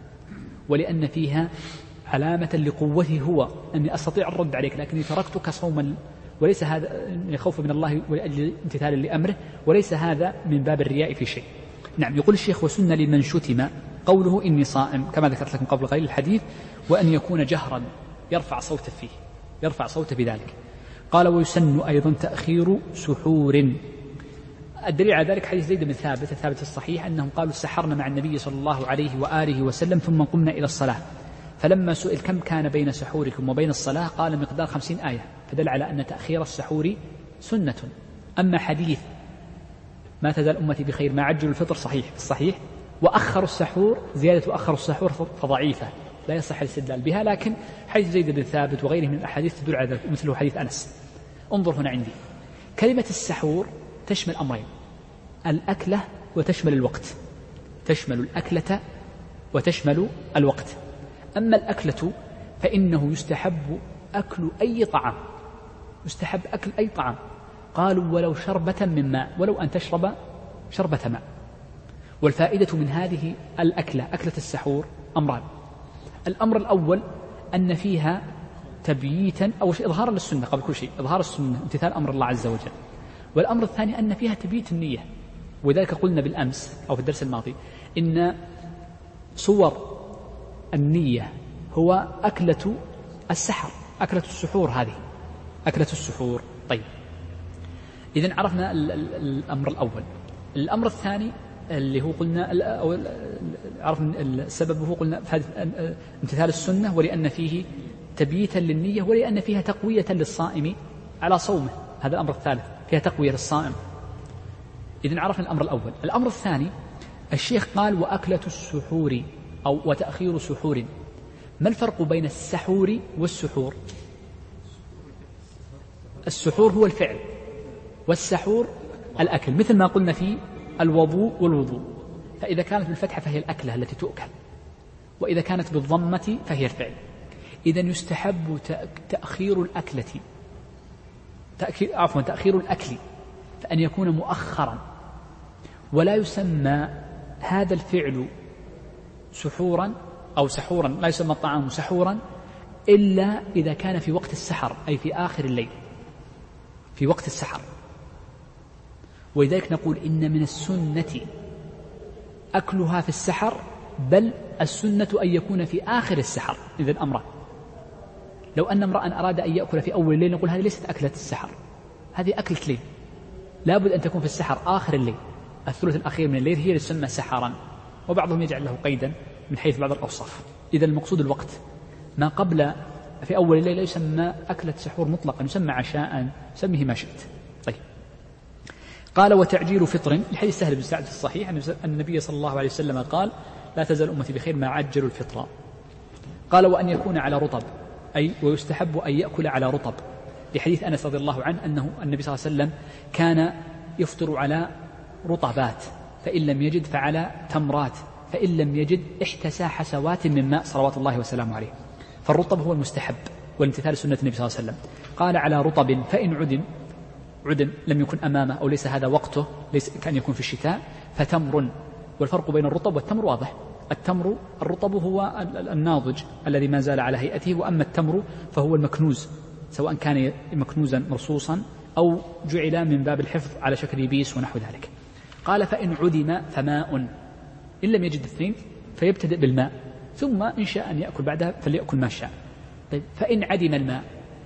ولأن فيها علامة لقوته هو أني أستطيع الرد عليك لكني تركتك صوما، وليس هذا خوف من الله ولأجل امتثال لأمره، وليس هذا من باب الرياء في شيء. نعم. يقول الشيخ: وسن لمن شتم قوله إني صائم، كما ذكرت لكم قبل قليل الحديث، وأن يكون جهرا يرفع صوته فيه، يرفع صوته بذلك. قال: ويسن أيضا تأخير سحور. الدليل على ذلك حديث زيد بن ثابت الثابت الصحيح أنهم قالوا: سحرنا مع النبي صلى الله عليه وآله وسلم ثم قمنا إلى الصلاة، فلما سئل كم كان بين سحوركم وبين الصلاة قال: مقدار خمسين آية، فدل على أن تأخير السحور سنة. أما حديث ما تزال أمتي بخير ما عجلوا الفطر صحيح الصحيح، وأخروا السحور زيادة أخروا السحور فضعيفة لا يصح الاستدلال بها، لكن حديث زيد بن ثابت وغيره من الأحاديث تدل على ذلك، مثله حديث أنس. انظر هنا عندي كلمة السحور تشمل أمرين: الأكلة وتشمل الوقت، تشمل الأكلة وتشمل الوقت. أما الأكلة فإنه يستحب أكل أي طعام، يستحب أكل أي طعام، قالوا ولو شربة من ماء، ولو أن تشرب شربة ماء. والفائدة من هذه الأكلة، أكلة السحور، أمران: الأمر الأول أن فيها تبييتا أو إظهارا للسنة قبل كل شيء، إظهار السنة امتثال أمر الله عز وجل. والأمر الثاني أن فيها تبييت النية، وذلك قلنا بالأمس أو في الدرس الماضي إن صور النية هو أكلة السحر، أكلة السحور، هذه أكلة السحور. طيب، إذن عرفنا الأمر الأول. الأمر الثاني اللي هو قلنا أو عرفنا السبب، هو قلنا امتثال السنة، ولأن فيه تبييتا للنية، ولأن فيها تقوية للصائم على صومه، هذا الأمر الثالث، فيها تقوية للصائم. إذن عرفنا الأمر الأول. الأمر الثاني الشيخ قال وأكلة السحور أو وتأخير سحور. ما الفرق بين السحور والسحور؟ السحور هو الفعل، والسحور الأكل، مثل ما قلنا في الوضوء والوضوء، فإذا كانت بالفتحة فهي الأكلة التي تؤكل، وإذا كانت بالضمة فهي الفعل. إذن يستحب تأخير الأكلة تأخير عفوا تأخير الأكل، فأن يكون مؤخرا، ولا يسمى هذا الفعل سحورا أو سحورا، لا يسمى الطعام سحورا إلا إذا كان في وقت السحر، أي في آخر الليل، في وقت السحر. ولذلك نقول إن من السنة أكلها في السحر، بل السنة أن يكون في آخر السحر. إذن أمره، لو أن امرأ أراد أن يأكل في أول الليل نقول هذه ليست أكلة السحر، هذه أكلة ليل، لابد أن تكون في السحر آخر الليل، الثلث الأخير من الليل، هي تسمى سحرا. وبعضهم يجعل له قيدا من حيث بعض الأوصاف. إذا المقصود الوقت، ما قبل في أول الليل يسمى أكلة سحور مطلقا، يسمى عشاء، سميه ما شئت. طيب، قال وتعجيل فطر، الحديث سهل بن سعد في الصحيح أن النبي صلى الله عليه وسلم قال لا تزال أمتي بخير ما عجلوا الفطر. قال وأن يكون على رطب، أي ويستحب أن يأكل على رطب، لحديث أنس رضي الله عنه أنه النبي صلى الله عليه وسلم كان يفطر على رطبات، فإن لم يجد فعلى تمرات، فإن لم يجد احتسى حسوات من ماء صلوات الله وسلامه عليه. فالرطب هو المستحب والامتثال سنة النبي صلى الله عليه وسلم. قال على رطب، فإن عدم عدم لم يكن أمامه أو ليس هذا وقته، ليس كان يكون في الشتاء، فتمر. والفرق بين الرطب والتمر واضح، التمر الرطب هو الناضج الذي ما زال على هيئته، وأما التمر فهو المكنوز، سواء كان مكنوزا مرصوصا أو جعل من باب الحفظ على شكل بيس ونحو ذلك. قال فإن عدم فماء، إن لم يجد اثنين فيبتدئ بالماء، ثم إن شاء أن يأكل بعدها فليأكل ما شاء. طيب، فإن عدم الماء،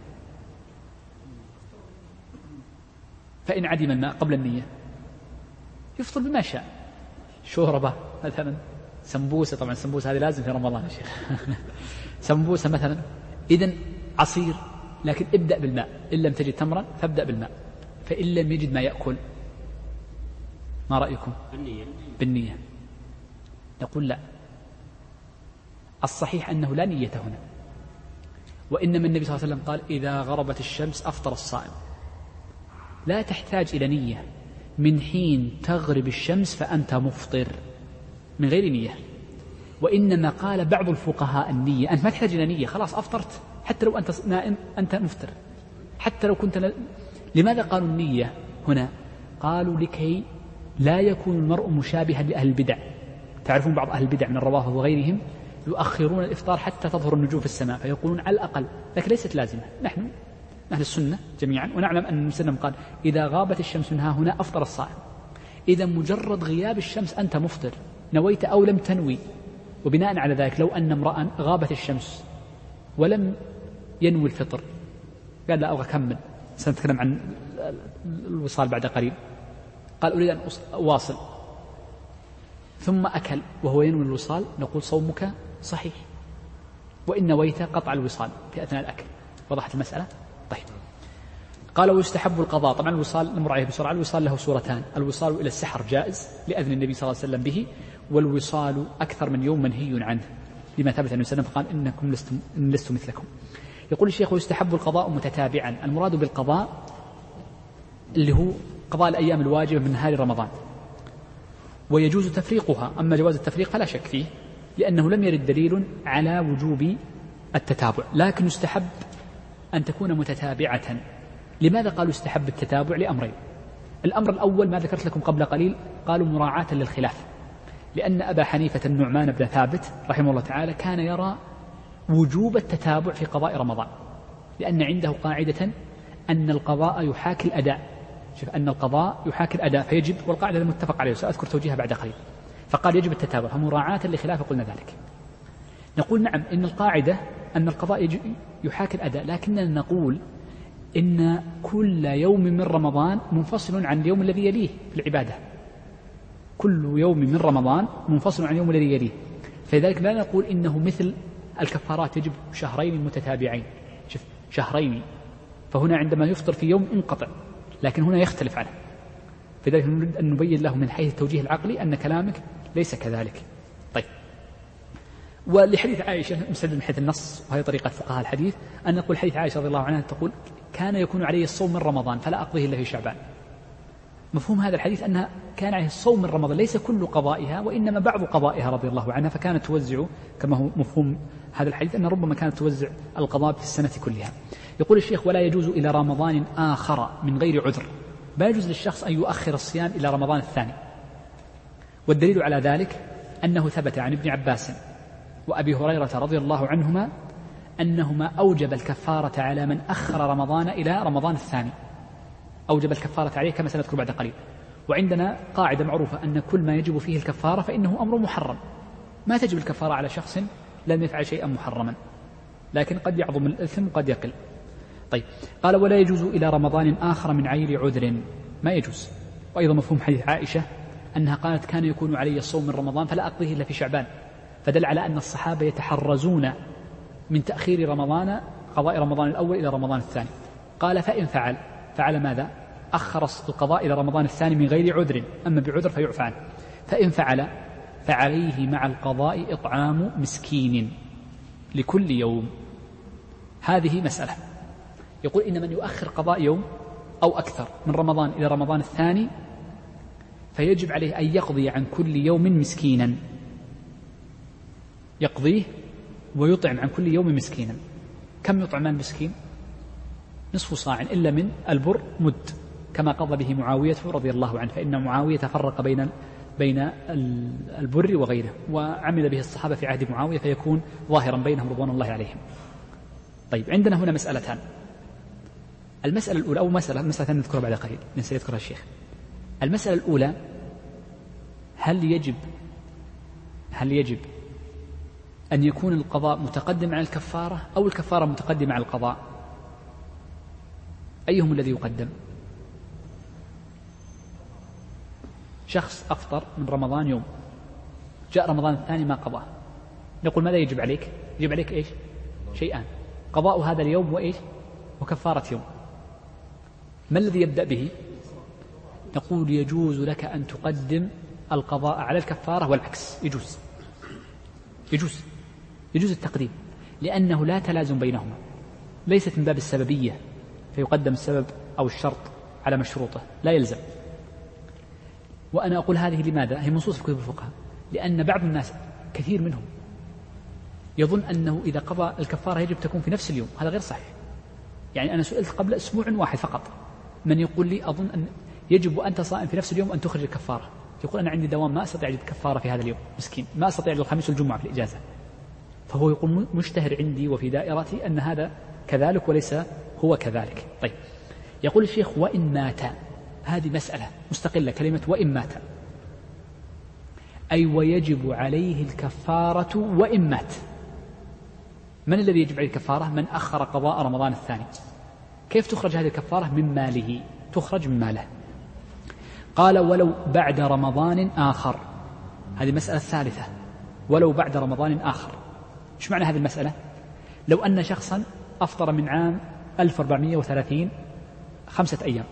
فإن عدم الماء قبل النية يفطر بما شاء، شوربة مثلا، سمبوسة، طبعا السمبوسة هذه لازم في رمضان يا شيخ سمبوسة مثلا. إذن عصير، لكن ابدأ بالماء، إن لم تجد تمرا فابدأ بالماء، فإن لم يجد ما يأكل ما رأيكم؟ بالنية. بالنية نقول لا، الصحيح أنه لا نية هنا، وإنما النبي صلى الله عليه وسلم قال إذا غربت الشمس أفطر الصائم، لا تحتاج إلى نية، من حين تغرب الشمس فأنت مفطر من غير نية. وإنما قال بعض الفقهاء النية، أنت ما تحتاج إلى نية، خلاص أفطرت، حتى لو أنت نائم أنت مفطر، حتى لو كنت ل... لماذا قالوا النية هنا؟ قالوا لكي لا يكون المرء مشابها لأهل البدع. تعرفون بعض أهل البدع من الروافض وغيرهم يؤخرون الإفطار حتى تظهر النجوم في السماء، فيقولون على الأقل، لكن ليست لازمة. نحن أهل السنة جميعا ونعلم أن النبي صلى الله عليه وسلم قال إذا غابت الشمس منها هنا أفطر الصائم. إذا مجرد غياب الشمس أنت مفطر، نويت أو لم تنوي. وبناء على ذلك لو أن امرأ غابت الشمس ولم ينوي الفطر، قال لا أبغى أكمل، سنتكلم عن الوصال بعد قريب، قال أريد أن أواصل، ثم أكل وهو ينوي الوصال، نقول صومك صحيح، وإن نويت قطع الوصال في أثناء الأكل. وضحت المسألة؟ طيب. قال ويستحب القضاء. طبعا الوصال نمر عليه بسرعة. الوصال له صورتان، الوصال إلى السحر جائز لأذن النبي صلى الله عليه وسلم به، والوصال أكثر من يوم منهي عنه لما ثبت أنه وسلم فقال إنكم لستم, إن لستم مثلكم. يقول الشيخ ويستحب القضاء متتابعا. المراد بالقضاء اللي هو قضاء الأيام الواجبة من نهار رمضان، ويجوز تفريقها. أما جواز التفريق فلا شك فيه، لأنه لم يرد دليل على وجوب التتابع، لكن يستحب أن تكون متتابعة. لماذا قالوا يستحب التتابع؟ لأمرين. الأمر الأول ما ذكرت لكم قبل قليل، قالوا مراعاة للخلاف، لأن أبا حنيفة النعمان بن ثابت رحمه الله تعالى كان يرى وجوب التتابع في قضاء رمضان، لأن عنده قاعدة أن القضاء يحاكي الأداء. شوف أن القضاء يحاكي الأداء فيجب، والقاعدة المتفق عليها سأذكر توجيهها بعد قليل. فقال يجب التتابع، فمراعاة لخلاف قلنا ذلك. نقول نعم إن القاعدة أن القضاء يحاكي الأداء، لكننا نقول إن كل يوم من رمضان منفصل عن اليوم الذي يليه في العبادة. كل يوم من رمضان منفصل عن اليوم الذي يليه، فلذلك لا نقول إنه مثل الكفارات يجب شهرين متتابعين. شوف شهرين، فهنا عندما يفطر في يوم انقطع، لكن هنا يختلف عنه. فلذلك نريد أن نبين له من حيث التوجيه العقلي أن كلامك ليس كذلك. طيب، ولحديث عائشة مسدد من حيث النص، وهي طريقة فقهاء الحديث، أن نقول حديث عائشة رضي الله عنها تقول كان يكون عليه الصوم من رمضان فلا أقضيه إلا في شعبان. مفهوم هذا الحديث أنها كان عليه الصوم من رمضان، ليس كل قضائها وإنما بعض قضائها رضي الله عنها، فكانت توزع كما هو مفهوم هذا الحديث أن ربما كانت توزع القضاء في السنة كلها. يقول الشيخ ولا يجوز إلى رمضان آخر من غير عذر، لا يجوز للشخص أن يؤخر الصيام إلى رمضان الثاني. والدليل على ذلك أنه ثبت عن ابن عباس وأبي هريرة رضي الله عنهما أنهما أوجب الكفارة على من أخر رمضان إلى رمضان الثاني، أوجب الكفارة عليه كما سنذكر بعد قليل. وعندنا قاعدة معروفة أن كل ما يجب فيه الكفارة فإنه أمر محرم، ما تجب الكفارة على شخص لم يفعل شيئا محرما، لكن قد يعظم الإثم قد يقل. طيب، قال ولا يجوز إلى رمضان آخر من غير عذر، ما يجوز. وأيضا مفهوم حديث عائشة أنها قالت كان يكون علي الصوم من رمضان فلا أقضيه إلا في شعبان، فدل على أن الصحابة يتحرزون من تأخير رمضان قضاء رمضان الأول إلى رمضان الثاني. قال فإن فعل فعل ماذا؟ أخر القضاء إلى رمضان الثاني من غير عذر، أما بعذر فيعفى عنه. فإن فعل فعليه مع القضاء إطعام مسكين لكل يوم. هذه مسألة. يقول إن من يؤخر قضاء يوم أو أكثر من رمضان إلى رمضان الثاني فيجب عليه أن يقضي عن كل يوم مسكينا، يقضيه ويطعم عن كل يوم مسكينا. كم يطعم المسكين؟ نصف صاع إلا من البر مد، كما قضى به معاوية رضي الله عنه، فإن معاوية فرق بين بين البر وغيره، وعمل به الصحابة في عهد معاوية فيكون ظاهرا بينهم رضوان الله عليهم. طيب، عندنا هنا مسألتان. المسألة الأولى أو مسألة مسألة نذكرها بعد قليل نسي يذكرها الشيخ. المسألة الأولى هل يجب هل يجب أن يكون القضاء متقدم على الكفارة أو الكفارة متقدمة على القضاء؟ أيهم الذي يقدم؟ شخص أفطر من رمضان يوم، جاء رمضان الثاني ما قضاه، نقول ماذا يجب عليك؟ يجب عليك إيش؟ شيئان، قضاء هذا اليوم وإيش؟ وكفارة يوم. ما الذي يبدأ به؟ نقول يجوز لك أن تقدم القضاء على الكفارة والعكس، يجوز يجوز يجوز التقديم، لأنه لا تلازم بينهما، ليست من باب السببية فيقدم السبب أو الشرط على مشروطه، لا يلزم. وأنا أقول هذه لماذا؟ هي منصوص في كتب الفقهاء، لأن بعض الناس كثير منهم يظن أنه إذا قضى الكفارة يجب تكون في نفس اليوم، هذا غير صحيح. يعني أنا سئلت قبل أسبوع واحد فقط من يقول لي أظن أن يجب وأنت صائم في نفس اليوم أن تخرج الكفارة، يقول أنا عندي دوام ما أستطيع أجد كفارة في هذا اليوم، مسكين ما أستطيع الخميس والجمعة في الإجازة، فهو يقول مشتهر عندي وفي دائرتي أن هذا كذلك وليس هو كذلك. طيب، يقول الشيخ وإن مات، هذه مسألة مستقلة كلمة وإن مات، أي ويجب عليه الكفارة وإن مات. من الذي يجب عليه الكفارة؟ من أخر قضاء رمضان الثاني. كيف تخرج هذه الكفارة؟ من ماله، تخرج من ماله. قال ولو بعد رمضان آخر، هذه مسألة ثالثة، ولو بعد رمضان آخر. إيش معنى هذه المسألة؟ لو أن شخصا أفطر من عام ألف وأربعمائة وثلاثين خمسة أيام،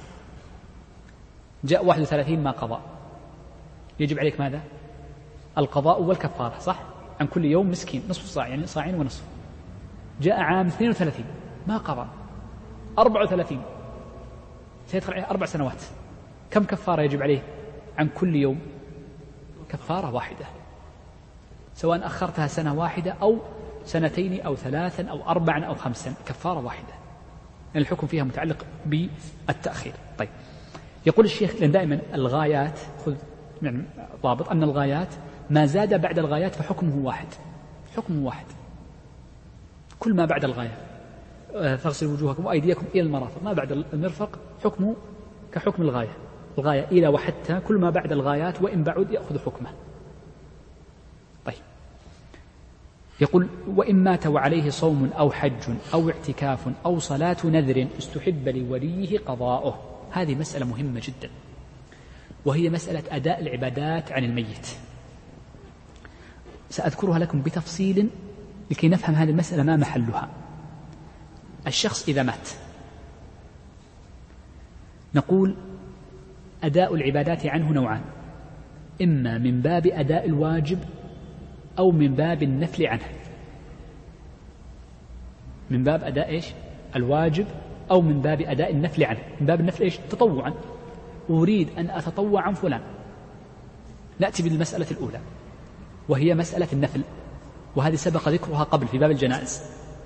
جاء واحد وثلاثين ما قضى، يجب عليك ماذا؟ القضاء والكفارة، صح؟ عن كل يوم مسكين نصف صاع، يعني صاعين ونصف. جاء عام اثنين وثلاثين ما قضى، أربعة وثلاثين سيدخل عليه أربع سنوات، كم كفارة يجب عليه عن كل يوم؟ كفارة واحدة، سواء أخرتها سنة واحدة أو سنتين أو ثلاثا أو أربعا أو خمسا، كفارة واحدة، لأن الحكم فيها متعلق بالتأخير. طيب، يقول الشيخ لأن دائما الغايات، خذ يعني ضابط أن الغايات ما زاد بعد الغايات فحكمه واحد، حكمه واحد، كل ما بعد الغاية. فاغسلوا وجوهكم وأيديكم إلى المرافق، ما بعد المرفق حكمه كحكم الغاية، الغاية إلى وحتى، كل ما بعد الغايات وإن بعد يأخذ حكمه. طيب، يقول وإن مات وعليه صوم أو حج أو اعتكاف أو صلاة نذر استحب لوليه قضاؤه. هذه مسألة مهمة جدا، وهي مسألة أداء العبادات عن الميت. سأذكرها لكم بتفصيل لكي نفهم هذه المسألة ما محلها. الشخص إذا مات نقول أداء العبادات عنه نوعان، إما من باب أداء الواجب أو من باب النفل عنه. من باب أداء إيش؟ الواجب، أو من باب أداء النفل عنه. من باب النفل إيش؟ تطوعا، أريد أن أتطوع عن فلان. نأتي بالمسألة الأولى وهي مسألة النفل، وهذه سبق ذكرها قبل في باب الجنائز.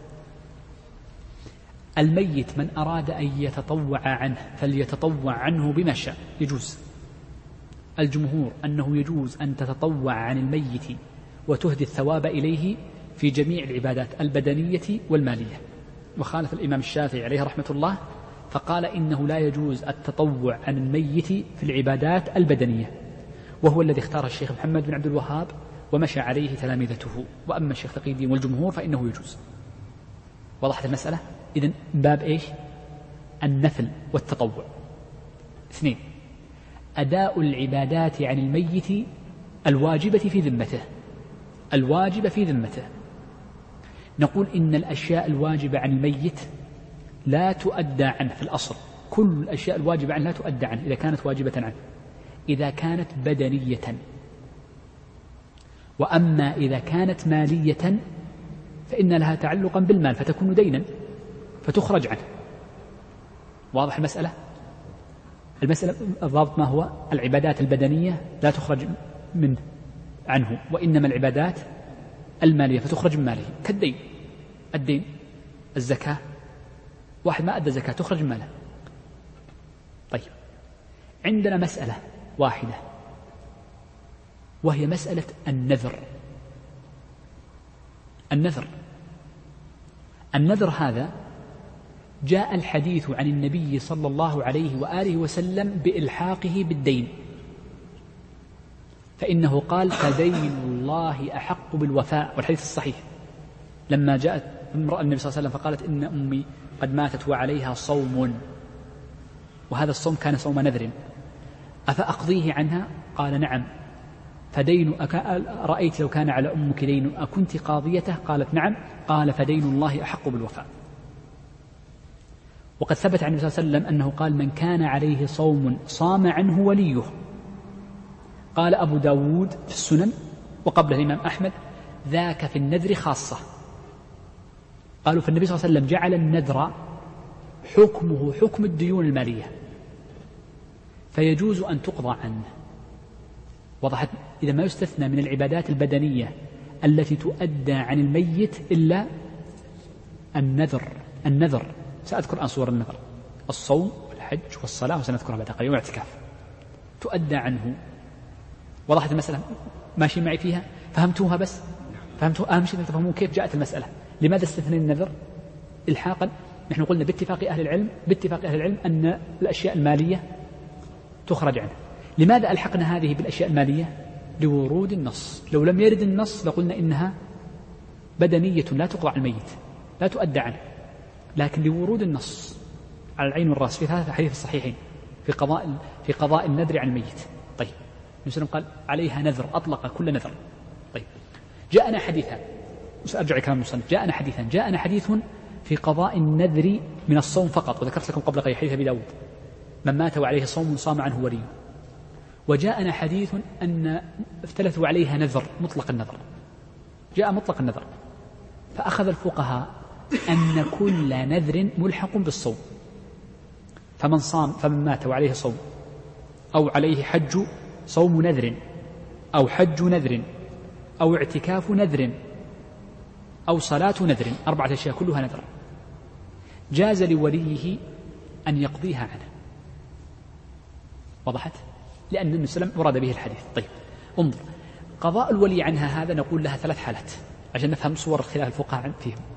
الميت من أراد أن يتطوع عنه فليتطوع عنه بما شاء، يجوز. الجمهور أنه يجوز أن تتطوع عن الميت وتهدي الثواب إليه في جميع العبادات البدنية والمالية، وخالف الإمام الشافعي عليه رحمة الله فقال إنه لا يجوز التطوع عن الميت في العبادات البدنية، وهو الذي اختار الشيخ محمد بن عبد الوهاب ومشى عليه تلامذته. وأما الشيخ تقي الدين والجمهور فإنه يجوز. وضحت المسألة؟ إذن باب إيش؟ النفل والتطوع. اثنين، أداء العبادات عن الميت الواجبة في ذمته، الواجبة في ذمته. نقول إن الأشياء الواجبة عن الميت لا تؤدى عنه في الأصل، كل الأشياء الواجبة عنه لا تؤدى عنه إذا كانت واجبة عنه، إذا كانت بدنية. وأما إذا كانت مالية فإن لها تعلقا بالمال فتكون دينا فتخرج عنه. واضح المسألة؟ المسألة الضابط ما هو؟ العبادات البدنية لا تخرج من عنه، وإنما العبادات المالية فتخرج من ماله، كالدين. الدين، الزكاة، واحد ما أدى زكاة تخرج من ماله. طيب، عندنا مسألة واحدة وهي مسألة النذر. النذر النذر هذا جاء الحديث عن النبي صلى الله عليه وآله وسلم بإلحاقه بالدين، فإنه قال فدين الله أحق بالوفاء، والحديث الصحيح لما جاءت امرأة النبي صلى الله عليه وسلم فقالت إن أمي قد ماتت وعليها صوم، وهذا الصوم كان صوم نذر، أفأقضيه عنها؟ قال نعم. فدين رأيت لو كان على أمك دين أكنت قاضيته؟ قالت نعم. قال فدين الله أحق بالوفاء. وقد ثبت عن النبي صلى الله عليه وسلم أنه قال من كان عليه صوم صام عنه وليه. قال أبو داود في السنن وقبله الإمام أحمد ذاك في النذر خاصة. قالوا فالنبي صلى الله عليه وسلم جعل النذر حكمه حكم الديون المالية، فيجوز أن تقضى عنه. وضحت؟ إذا ما يستثنى من العبادات البدنية التي تؤدى عن الميت إلا النذر. النذر سأذكر عن صور النذر: الصوم والحج والصلاة، وسنذكرها بعد قليل، والاعتكاف تؤدى عنه. وضحت المسألة؟ ماشي معي فيها؟ فهمتوها؟ بس فهمتوا؟ أهم شيء أن تفهمون كيف جاءت المسألة. لماذا استثنى النذر إلحاقا؟ نحن قلنا باتفاق أهل العلم باتفاق أهل العلم أن الأشياء المالية تخرج عنه. لماذا ألحقنا هذه بالأشياء المالية؟ لورود النص. لو لم يرد النص لقلنا إنها بدنية لا تقضى عن الميت، لا تؤدى عنه، لكن لورود النص على العين والرأس في ثلاثة حديث الصحيحين في قضاء في قضاء النذر عن الميت. طيب، النبي قال عليها نذر، أطلق كل نذر. طيب، جاءنا حديثا، سأرجع كلام المصنف، جاءنا حديثا جاءنا حديث في قضاء النذر من الصوم فقط، وذكرت لكم قبل قليل حديث أبي داود من مات وعليه صوم صام عنه وليه. وجاءنا حديث أن افتلثوا عليها نذر، مطلق النذر، جاء مطلق النذر، فأخذ الفقهاء أن كل نذر ملحق بالصوم، فمن صام فمن مات وعليه صوم أو عليه حج صوم نذر أو حج نذر أو اعتكاف نذر أو صلاة نذر، أربعة أشياء كلها نذر، جاز لوليه أن يقضيها عنه. وضحت؟ لأن النبي صلى الله عليه وسلم ورد به الحديث. طيب، انظر، قضاء الولي عنها هذا نقول لها ثلاث حالات عشان نفهم صور اختلاف الفقهاء فيهم.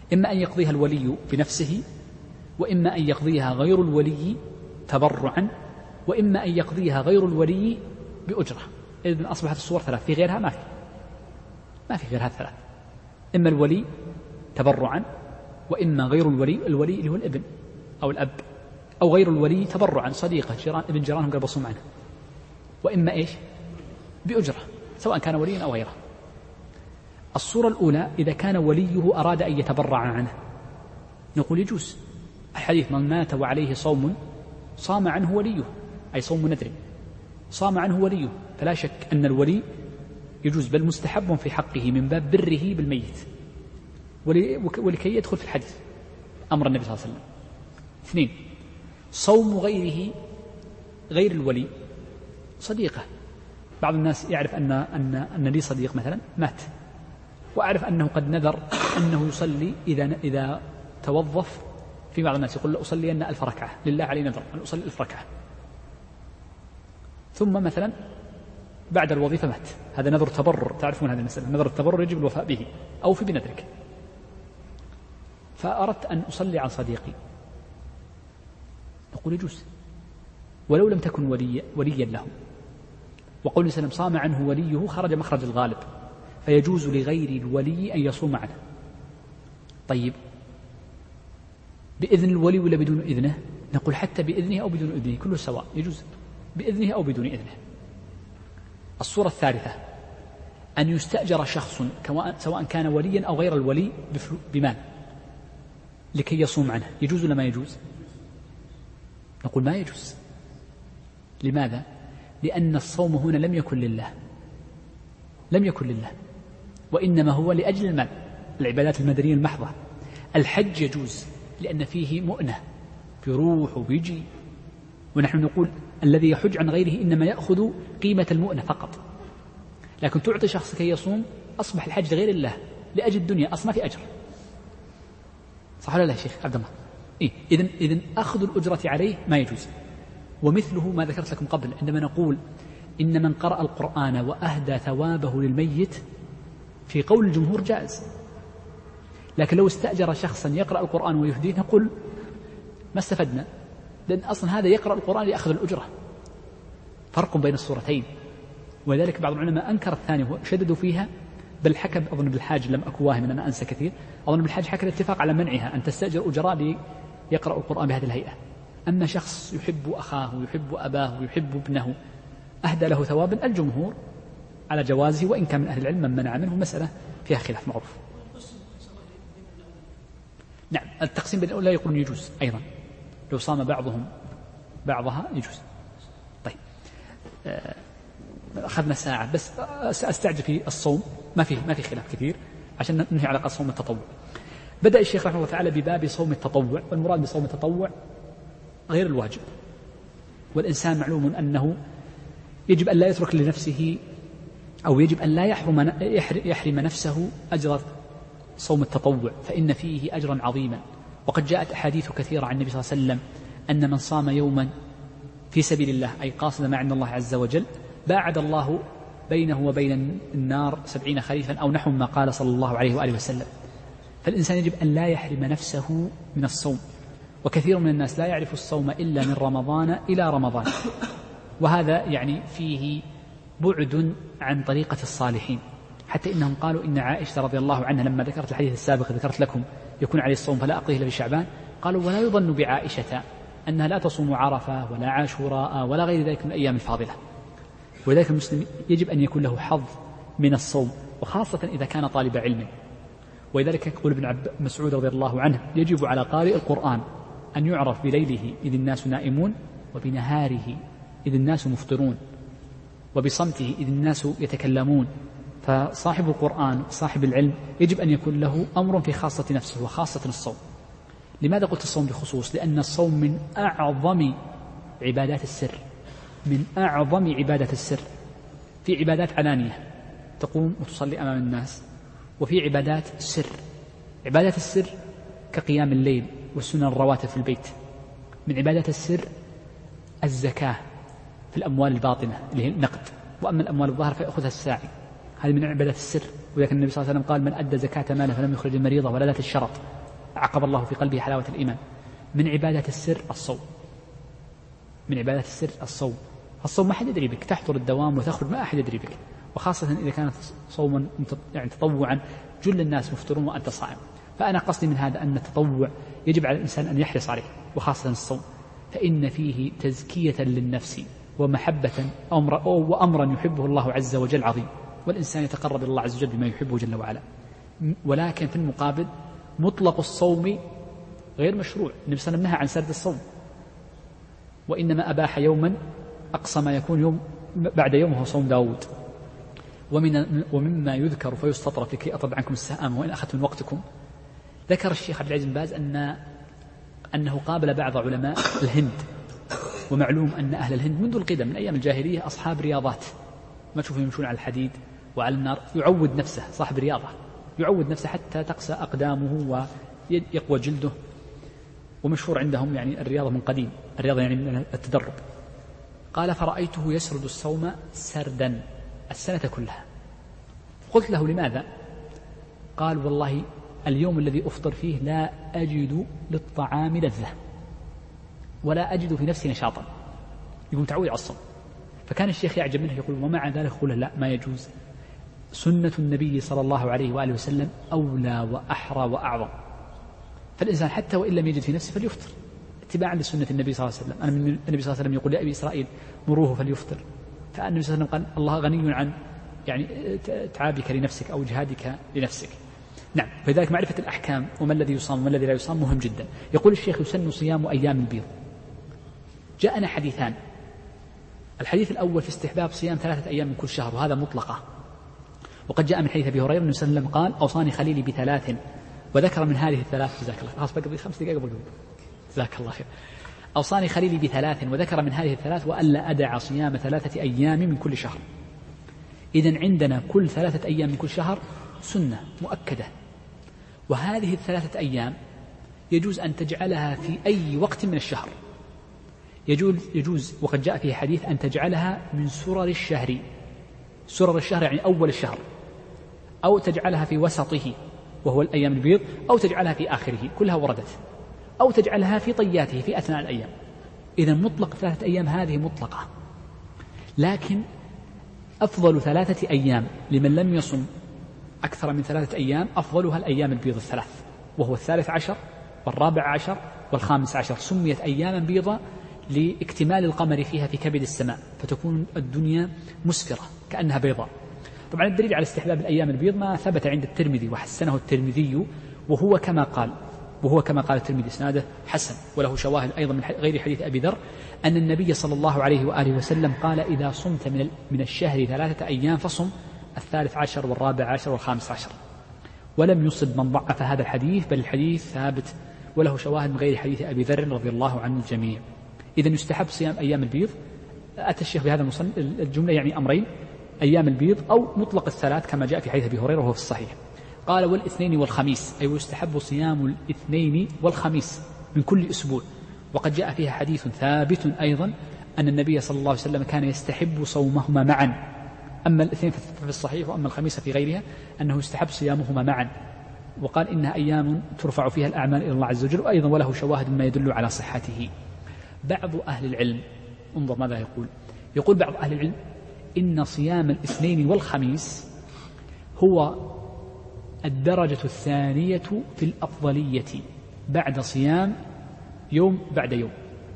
إما أن يقضيها الولي بنفسه، وإما أن يقضيها غير الولي تبرعا، وإما أن يقضيها غير الولي بأجرة. إذن أصبحت الصور ثلاث، في غيرها ما في ما في غير هذه الثلاث، إما الولي تبرعا، وإما غير الولي، الولي اللي هو الابن أو الأب، أو غير الولي تبرعا، صديقة جيران ابن جيرانهم قرب يصوم عنه، وإما إيش بأجرة سواء كان وليا أو غيره. الصورة الأولى إذا كان وليه أراد أن يتبرع عنه نقول يجوز. الحديث من مات وعليه صوم صام عنه وليه، أي صوم ندر صام عنه وليه، فلا شك أن الولي يجوز، بل مستحب في حقه من باب بره بالميت ولكي يدخل في الحديث أمر النبي صلى الله عليه وسلم. اثنين، صوم غيره غير الولي، صديقة. بعض الناس يعرف أن, أن, أن لي صديق مثلا مات، وأعرف أنه قد نذر أنه يصلي إذا, إذا توظف. في بعض الناس يقول أصلي أن ألف ركعة لله علي نذر أن أصلي ألف ركعة، ثم مثلا بعد الوظيفة مات. هذا نذر تبرر، تعرفون هذه المسألة، نذر التبرر يجب الوفاء به أو في بنذرك. فأردت أن أصلي عن صديقي نقول يجوز ولو لم تكن ولي وليا له. وقول النبي صلى الله عليه وسلم صام عنه وليه خرج مخرج الغالب، فيجوز لغير الولي أن يصوم عنه. طيب بإذن الولي ولا بدون إذنه؟ نقول حتى بإذنه أو بدون إذنه كله سواء، يجوز بإذنه أو بدون إذنه. الصورة الثالثة أن يستأجر شخص سواء كان وليا أو غير الولي بمال لكي يصوم عنه، يجوز ولا ما يجوز؟ نقول ما يجوز. لماذا؟ لأن الصوم هنا لم يكن لله، لم يكن لله، وإنما هو لأجل المال، العبادات المدنية المحضة. الحج يجوز لأن فيه مؤنة، بيروح وبيجي، ونحن نقول الذي يحج عن غيره إنما يأخذ قيمة المؤنة فقط. لكن تعطي شخص كي يصوم أصبح الحج لغير الله لأجل الدنيا، أصلا في أجر. صح ولا لا يا شيخ عبد الله؟ إيه؟ إذن إذن أخذ الأجرة عليه ما يجوز. ومثله ما ذكرت لكم قبل عندما نقول إن من قرأ القرآن وأهدى ثوابه للميت، في قول الجمهور جائز. لكن لو استأجر شخصا يقرأ القرآن ويهديه نقول ما استفدنا، لأن أصلا هذا يقرأ القرآن ليأخذ الأجرة. فرق بين الصورتين. ولذلك بعض العلماء أنكر الثاني وشددوا فيها، بل حكى أظن ابن الحاج، لم أكن واهم أنا أنسى كثير، أظن ابن الحاج حكى الاتفاق على منعها أن تستأجر أجراء ليقرأ القرآن بهذه الهيئة. أما شخص يحب أخاه ويحب أباه ويحب ابنه أهدى له ثوابا، الجمهور على جوازه، وإن كان من أهل العلم من منع منه، مسألة فيها خلاف معروف. نعم، التقسيم بين الأولى يقولون يجوز أيضا، لو صام بعضهم بعضها يجوز. طيب أخذنا ساعة بس أستعجل في الصوم، ما في ما في خلاف كثير عشان ننهي على صوم التطوع. بدأ الشيخ رحمه الله تعالى بباب صوم التطوع، والمراد بصوم التطوع غير الواجب. والإنسان معلوم أنه يجب أن لا يترك لنفسه، أو يجب أن لا يحرم, يحرم نفسه أجر صوم التطوع، فإن فيه أجرا عظيما. وقد جاءت أحاديث كثيرة عن النبي صلى الله عليه وسلم أن من صام يوما في سبيل الله، أي قاصد ما عند الله عز وجل، باعد الله بينه وبين النار سبعين خريفا أو نحو ما قال صلى الله عليه وآله وسلم. فالإنسان يجب أن لا يحرم نفسه من الصوم. وكثير من الناس لا يعرف الصوم إلا من رمضان إلى رمضان، وهذا يعني فيه بعد عن طريقة الصالحين. حتى إنهم قالوا إن عائشة رضي الله عنها لما ذكرت الحديث السابق ذكرت لكم يكون عليه الصوم فلا أقضيه إلا بشعبان، قالوا ولا يظن بعائشة أنها لا تصوم عرفة ولا عاشوراء ولا غير ذلك من الأيام الفاضلة. ولذلك المسلم يجب أن يكون له حظ من الصوم، وخاصة إذا كان طالب علم. ولذلك يقول ابن عبد مسعود رضي الله عنه يجب على قارئ القرآن أن يعرف بليله إذ الناس نائمون، وبنهاره إذ الناس مفطرون، وبصمته إذ الناس يتكلمون. فصاحب القرآن صاحب العلم يجب أن يكون له أمر في خاصة نفسه وخاصة الصوم. لماذا قلت الصوم بخصوص؟ لأن الصوم من أعظم عبادات السر، من أعظم عبادة السر. في عبادات علانية تقوم وتصلي أمام الناس، وفي عبادات السر. عبادات السر كقيام الليل والسنن الرواتب في البيت. من عبادات السر الزكاة في الأموال الباطنة اللي هي النقد، وأما الأموال الظاهرة فيأخذها الساعي، هذه من عبادات السر. ولكن النبي صلى الله عليه وسلم قال من أدى زكاة ماله فلم يخرج المريضة ولا ذات الشرط عقب الله في قلبه حلاوة الإيمان. من عبادات السر الصوم، من عبادات السر الصوم. الصوم ما أحد يدري بك، تحضر الدوام وتخرج ما أحد يدري بك، وخاصة إذا كانت صوما يعني تطوعا جل الناس مفطرون وأنت صائم. فأنا قصدي من هذا أن التطوع يجب على الإنسان أن يحرص عليه، وخاصة الصوم، فإن فيه تزكية للنفس ومحبة أمر وأمرا يحبه الله عز وجل عظيم، والإنسان يتقرب إلى الله عز وجل بما يحبه جل وعلا. ولكن في المقابل مطلق الصوم غير مشروع. النبي صلى الله عليه وسلم نهى عن سرد الصوم، وإنما أباح يوما أقصى ما يكون يوم بعد يوم هو صوم داود. ومن ومما يذكر فيستطرف لكي أطرد عنكم السهام وإن أخذت من وقتكم، ذكر الشيخ عبد العزيز بن باز أن أنه قابل بعض علماء الهند، ومعلوم أن أهل الهند منذ القدم من أيام الجاهلية أصحاب رياضات، ما تشوفهم يمشون على الحديد وعلى النار، يعود نفسه صاحب رياضة، يعود نفسه حتى تقسى أقدامه ويقوى جلده، ومشهور عندهم يعني الرياضة من قديم، الرياضة يعني من التدرب. قال فرأيته يسرد الصوم سردا السنة كلها. قلت له لماذا؟ قال والله اليوم الذي أفطر فيه لا أجد للطعام لذة ولا أجد في نفسي نشاطا، يقول تعود على الصوم. فكان الشيخ يعجب منه يقول ومع ذلك يقول لا ما يجوز، سنة النبي صلى الله عليه وآله وسلم أولى وأحرى وأعظم، فالإنسان حتى وإن لم يجد في نفسه فليفطر اتباعا لسنة النبي صلى الله عليه وسلم. أنا من النبي صلى الله عليه وسلم يقول لأبي إسرائيل مروه فليفطر، فالنبي صلى الله عليه وسلم قال الله غني عن يعني تعابك لنفسك أو جهادك لنفسك. نعم، فلذلك معرفة الأحكام وما الذي يصام وما الذي لا يصام مهم جدا. يقول الشيخ يسن صيام أيام البيض. جاءنا حديثان، الحديث الأول في استحباب صيام ثلاثة أيام من كل شهر، وهذا مطلقة، وقد جاء من حديث أبي هريرة النبي صلى الله عليه وسلم قال أوصاني خليلي بثلاث، وذكر من هذه الثلاث جزاك الله خلاص بقضي خمس دقائق بقضي جزاك الله خير. أوصاني خليلي بثلاث وذكر من هذه الثلاث وألا أدع صيام ثلاثة أيام من كل شهر. إذن عندنا كل ثلاثة أيام من كل شهر سنة مؤكدة، وهذه الثلاثة أيام يجوز أن تجعلها في أي وقت من الشهر، يجوز, يجوز وقد جاء فيه حديث أن تجعلها من سرر الشهر، سرر الشهر يعني أول الشهر، أو تجعلها في وسطه وهو الأيام البيض، أو تجعلها في آخره، كلها وردت، أو تجعلها في طياته في أثناء الأيام. إذن مطلق ثلاثة أيام هذه مطلقة، لكن أفضل ثلاثة أيام لمن لم يصم أكثر من ثلاثة أيام أفضلها الأيام البيض الثلاث، وهو الثالث عشر والرابع عشر والخامس عشر، سميت أياما بيضا لاكتمال القمر فيها في كبد السماء، فتكون الدنيا مسفرة كأنها بيضاء. طبعا الدليل على استحباب الأيام البيض ما ثبت عند الترمذي وحسنه الترمذي، وهو كما قال وهو كما قال الترمذي إسناده حسن، وله شواهد أيضا من غير حديث أبي ذر أن النبي صلى الله عليه وآله وسلم قال إذا صمت من من الشهر ثلاثة أيام فصم الثالث عشر والرابع عشر والخامس عشر. ولم يصب من ضعف هذا الحديث، بل الحديث ثابت وله شواهد من غير حديث أبي ذر رضي الله عنه الجميع. إذن يستحب صيام أيام البيض. أتى الشيخ بهذا الجملة يعني أمرين، أيام البيض أو مطلق الثلاث كما جاء في حديث أبي هريرة وهو في الصحيح. قال والاثنين والخميس، أي ويستحب صيام الاثنين والخميس من كل أسبوع، وقد جاء فيها حديث ثابت أيضا أن النبي صلى الله عليه وسلم كان يستحب صومهما معا، أما الاثنين في الصحيح وأما الخميس في غيرها أنه يستحب صيامهما معا، وقال إنها أيام ترفع فيها الأعمال إلى الله عز وجل، وأيضا وله شواهد ما يدل على صحته. بعض أهل العلم، انظر ماذا يقول، يقول بعض أهل العلم إن صيام الاثنين والخميس هو الدرجة الثانية في الأفضلية بعد صيام يوم بعد يوم،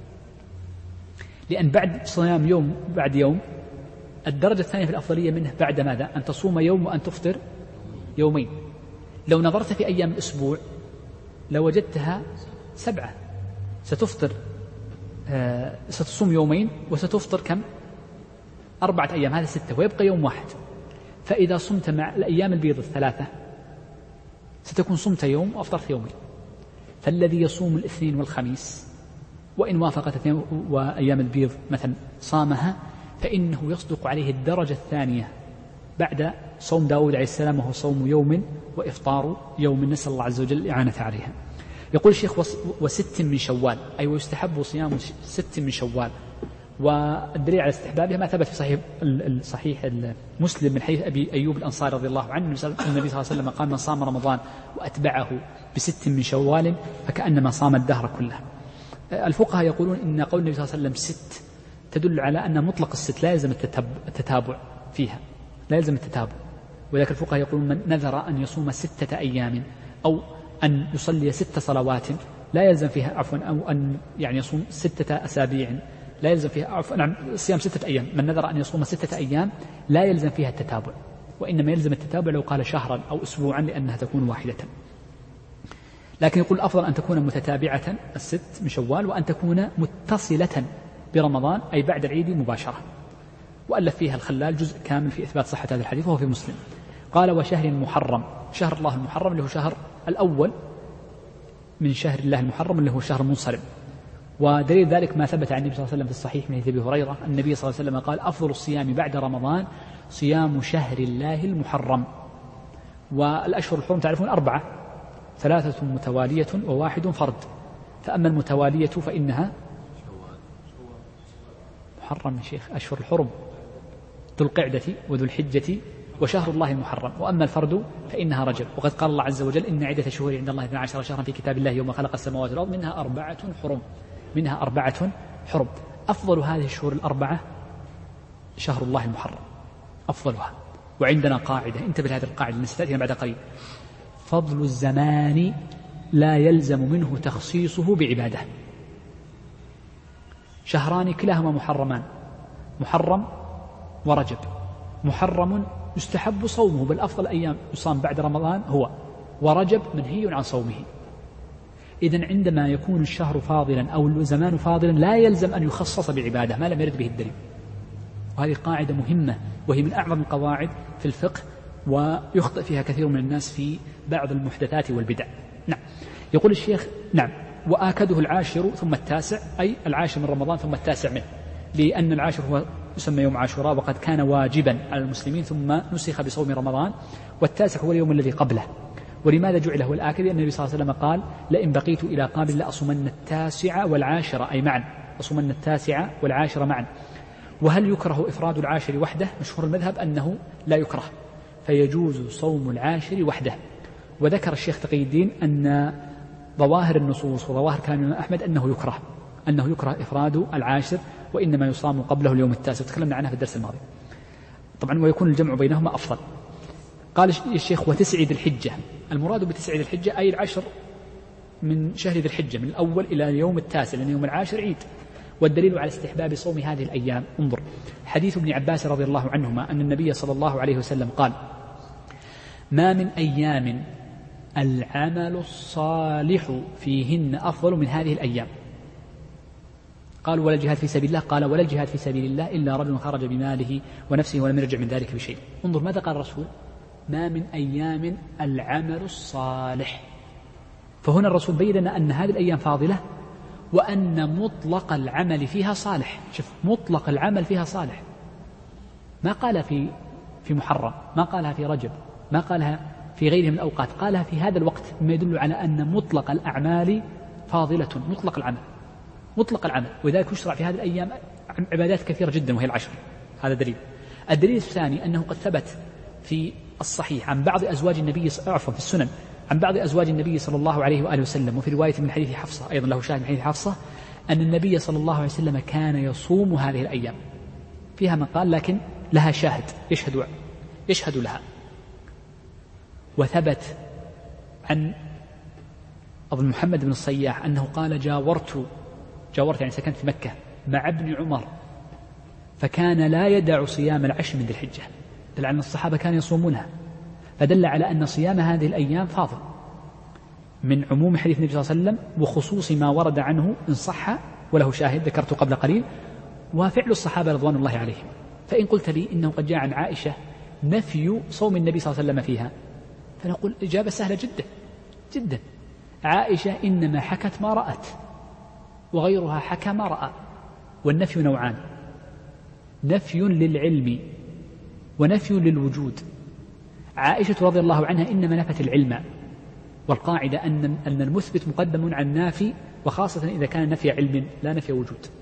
لأن بعد صيام يوم بعد يوم الدرجة الثانية في الأفضلية منه بعد ماذا؟ أن تصوم يوم وأن تفطر يومين. لو نظرت في أيام الأسبوع لوجدتها سبعة، ستفطر آه ستصوم يومين وستفطر كم؟ أربعة أيام، هذا ستة، ويبقى يوم واحد. فإذا صمت مع الأيام البيض الثلاثة ستكون صمت يوم وأفطرت يومين. فالذي يصوم الاثنين والخميس وإن وافقت اثنين وأيام البيض مثلا صامها فإنه يصدق عليه الدرجة الثانية بعد صوم داود عليه السلام، وهو صوم يوم وإفطار يوم، نسأل الله عز وجل الإعانة عليها. يقول الشيخ وست من شوال، أي ويستحب صيام ست من شوال والدليل على استحبابها ما ثبت في صحيح الصحيح مسلم من حديث أبي أيوب الأنصاري رضي الله عنه النبي صلى الله عليه وسلم قال من صام رمضان وأتبعه بست من شوال فكأنما صام الدهر كله. الفقهاء يقولون إن قول النبي صلى الله عليه وسلم ست تدل على أن مطلق الست لا يلزم التتابع فيها، لا يلزم التتابع، ولكن الفقهاء يقولون من نذر أن يصوم ستة أيام أو أن يصلي ست صلوات لا يلزم فيها عفوا أو أن يعني يصوم ستة أسابيع لا يلزم فيها عفوا نعم صيام ستة أيام، من نذر أن يصوم ستة أيام لا يلزم فيها التتابع، وإنما يلزم التتابع لو قال شهرا أو أسبوعا لأنها تكون واحدة. لكن يقول الأفضل أن تكون متتابعة الست من شوال وأن تكون متصلة برمضان أي بعد العيد مباشرة. وألف فيها الخلال جزء كامل في إثبات صحة هذا الحديث وهو في مسلم. قال وشهر محرم، شهر الله المحرم اللي هو شهر الأول من شهر الله المحرم اللي هو شهر المنصرم. ودليل ذلك ما ثبت عن النبي صلى الله عليه وسلم في الصحيح من حديث أبي هريرة النبي صلى الله عليه وسلم قال أفضل الصيام بعد رمضان صيام شهر الله المحرم. والأشهر الحرم تعرفون أربعة، ثلاثة متوالية وواحد فرد، فأما المتوالية فإنها محرم يا شيخ، أشهر الحرم ذو القعدة وذو الحجة وشهر الله المحرم، وأما الفرد فإنها رجب. وقد قال الله عز وجل إن عدة شهور عند الله اثنا عشر شهرا في كتاب الله يوم خلق السماوات والأرض منها أربعة حرم، منها أربعة حرم. أفضل هذه الشهور الأربعة شهر الله المحرم أفضلها. وعندنا قاعدة انتبه لهذه القاعدة نستأتيها بعد قليل، فضل الزمان لا يلزم منه تخصيصه بعبادة. شهران كلاهما محرمان، محرم ورجب. محرم يستحب صومه بل أفضل أيام يصام بعد رمضان هو، ورجب منهي عن صومه. إذن عندما يكون الشهر فاضلا أو الزمان فاضلا لا يلزم أن يخصص بعبادة ما لم يرد به الدليل. وهذه قاعدة مهمة وهي من أعظم القواعد في الفقه ويخطئ فيها كثير من الناس في بعض المحدثات والبدع. نعم يقول الشيخ نعم وآكده العاشر ثم التاسع، أي العاشر من رمضان ثم التاسع منه، لأن العاشر هو يسمى يوم عاشوراء وقد كان واجبا على المسلمين ثم نسخ بصوم رمضان، والتاسع هو اليوم الذي قبله. ولماذا جعل هو الآكد؟ لأن النبي صلى الله عليه وسلم قال لئن بقيت إلى قابل لأصومن التاسع والعاشر أي معا، أصومن التاسع والعاشر معا. وهل يكره إفراد العاشر وحده؟ مشهور المذهب أنه لا يكره، فيجوز صوم العاشر وحده. وذكر الشيخ تقي الدين أن ظواهر النصوص وظواهر كلام الإمام أحمد أنه يكره أنه يكره إفراد العاشر وإنما يصام قبله اليوم التاسع، تكلمنا عنها في الدرس الماضي طبعا، ويكون الجمع بينهما أفضل. قال الشيخ وتسع ذي الحجة، المراد بتسع ذي الحجة أي العشر من شهر ذي الحجة من الأول إلى اليوم التاسع، لأن يوم العاشر عيد. والدليل على استحباب صوم هذه الأيام انظر حديث ابن عباس رضي الله عنهما أن النبي صلى الله عليه وسلم قال ما من أيام العمل الصالح فيهن أفضل من هذه الأيام. قال ولا الجهاد في سبيل الله؟ قال ولا الجهاد في سبيل الله إلا رجل خرج بماله ونفسه ولم يرجع من ذلك بشيء. انظر ماذا قال الرسول؟ ما من أيام العمل الصالح. فهنا الرسول بين لنا أن هذه الأيام فاضلة وأن مطلق العمل فيها صالح. شوف مطلق العمل فيها صالح، ما قال في في محرم، ما قالها في رجب، ما قالها في غيره من الأوقات، قالها في هذا الوقت، مما يدل على أن مطلق الأعمال فاضلة، مطلق العمل مطلق العمل. وذلك يشرع في هذه الأيام عبادات كثيرة جدا وهي العشر. هذا دليل. الدليل الثاني أنه قد ثبت في الصحيح عن بعض أزواج النبي عفوا في السنن عن بعض أزواج النبي صلى الله عليه وآله وسلم، وفي رواية من حديث حفصة أيضا له شاهد من حديث حفصة أن النبي صلى الله عليه وسلم كان يصوم هذه الأيام، فيها من قال لكن لها شاهد يشهد يشهد لها. وثبت عن أظن محمد بن الصياح أنه قال جاورت جاورت يعني سكنت في مكة مع ابن عمر فكان لا يدع صيام العشر من ذي الحجة، دل على أن الصحابة كانوا يصومونها، فدل على أن صيام هذه الأيام فاضل من عموم حديث النبي صلى الله عليه وسلم وخصوص ما ورد عنه إن صح وله شاهد ذكرته قبل قليل، وفعل الصحابة رضوان الله عليهم. فإن قلت لي إنه قد جاء عن عائشة نفي صوم النبي صلى الله عليه وسلم فيها، فنقول إجابة سهلة جدا جدا. عائشة إنما حكت ما رأت وغيرها حكى ما رأى، والنفي نوعان، نفي للعلم ونفي للوجود. عائشة رضي الله عنها إنما نفت العلم، والقاعدة أن أن المثبت مقدم عن النافي، وخاصة إذا كان نفي علم لا نفي وجود.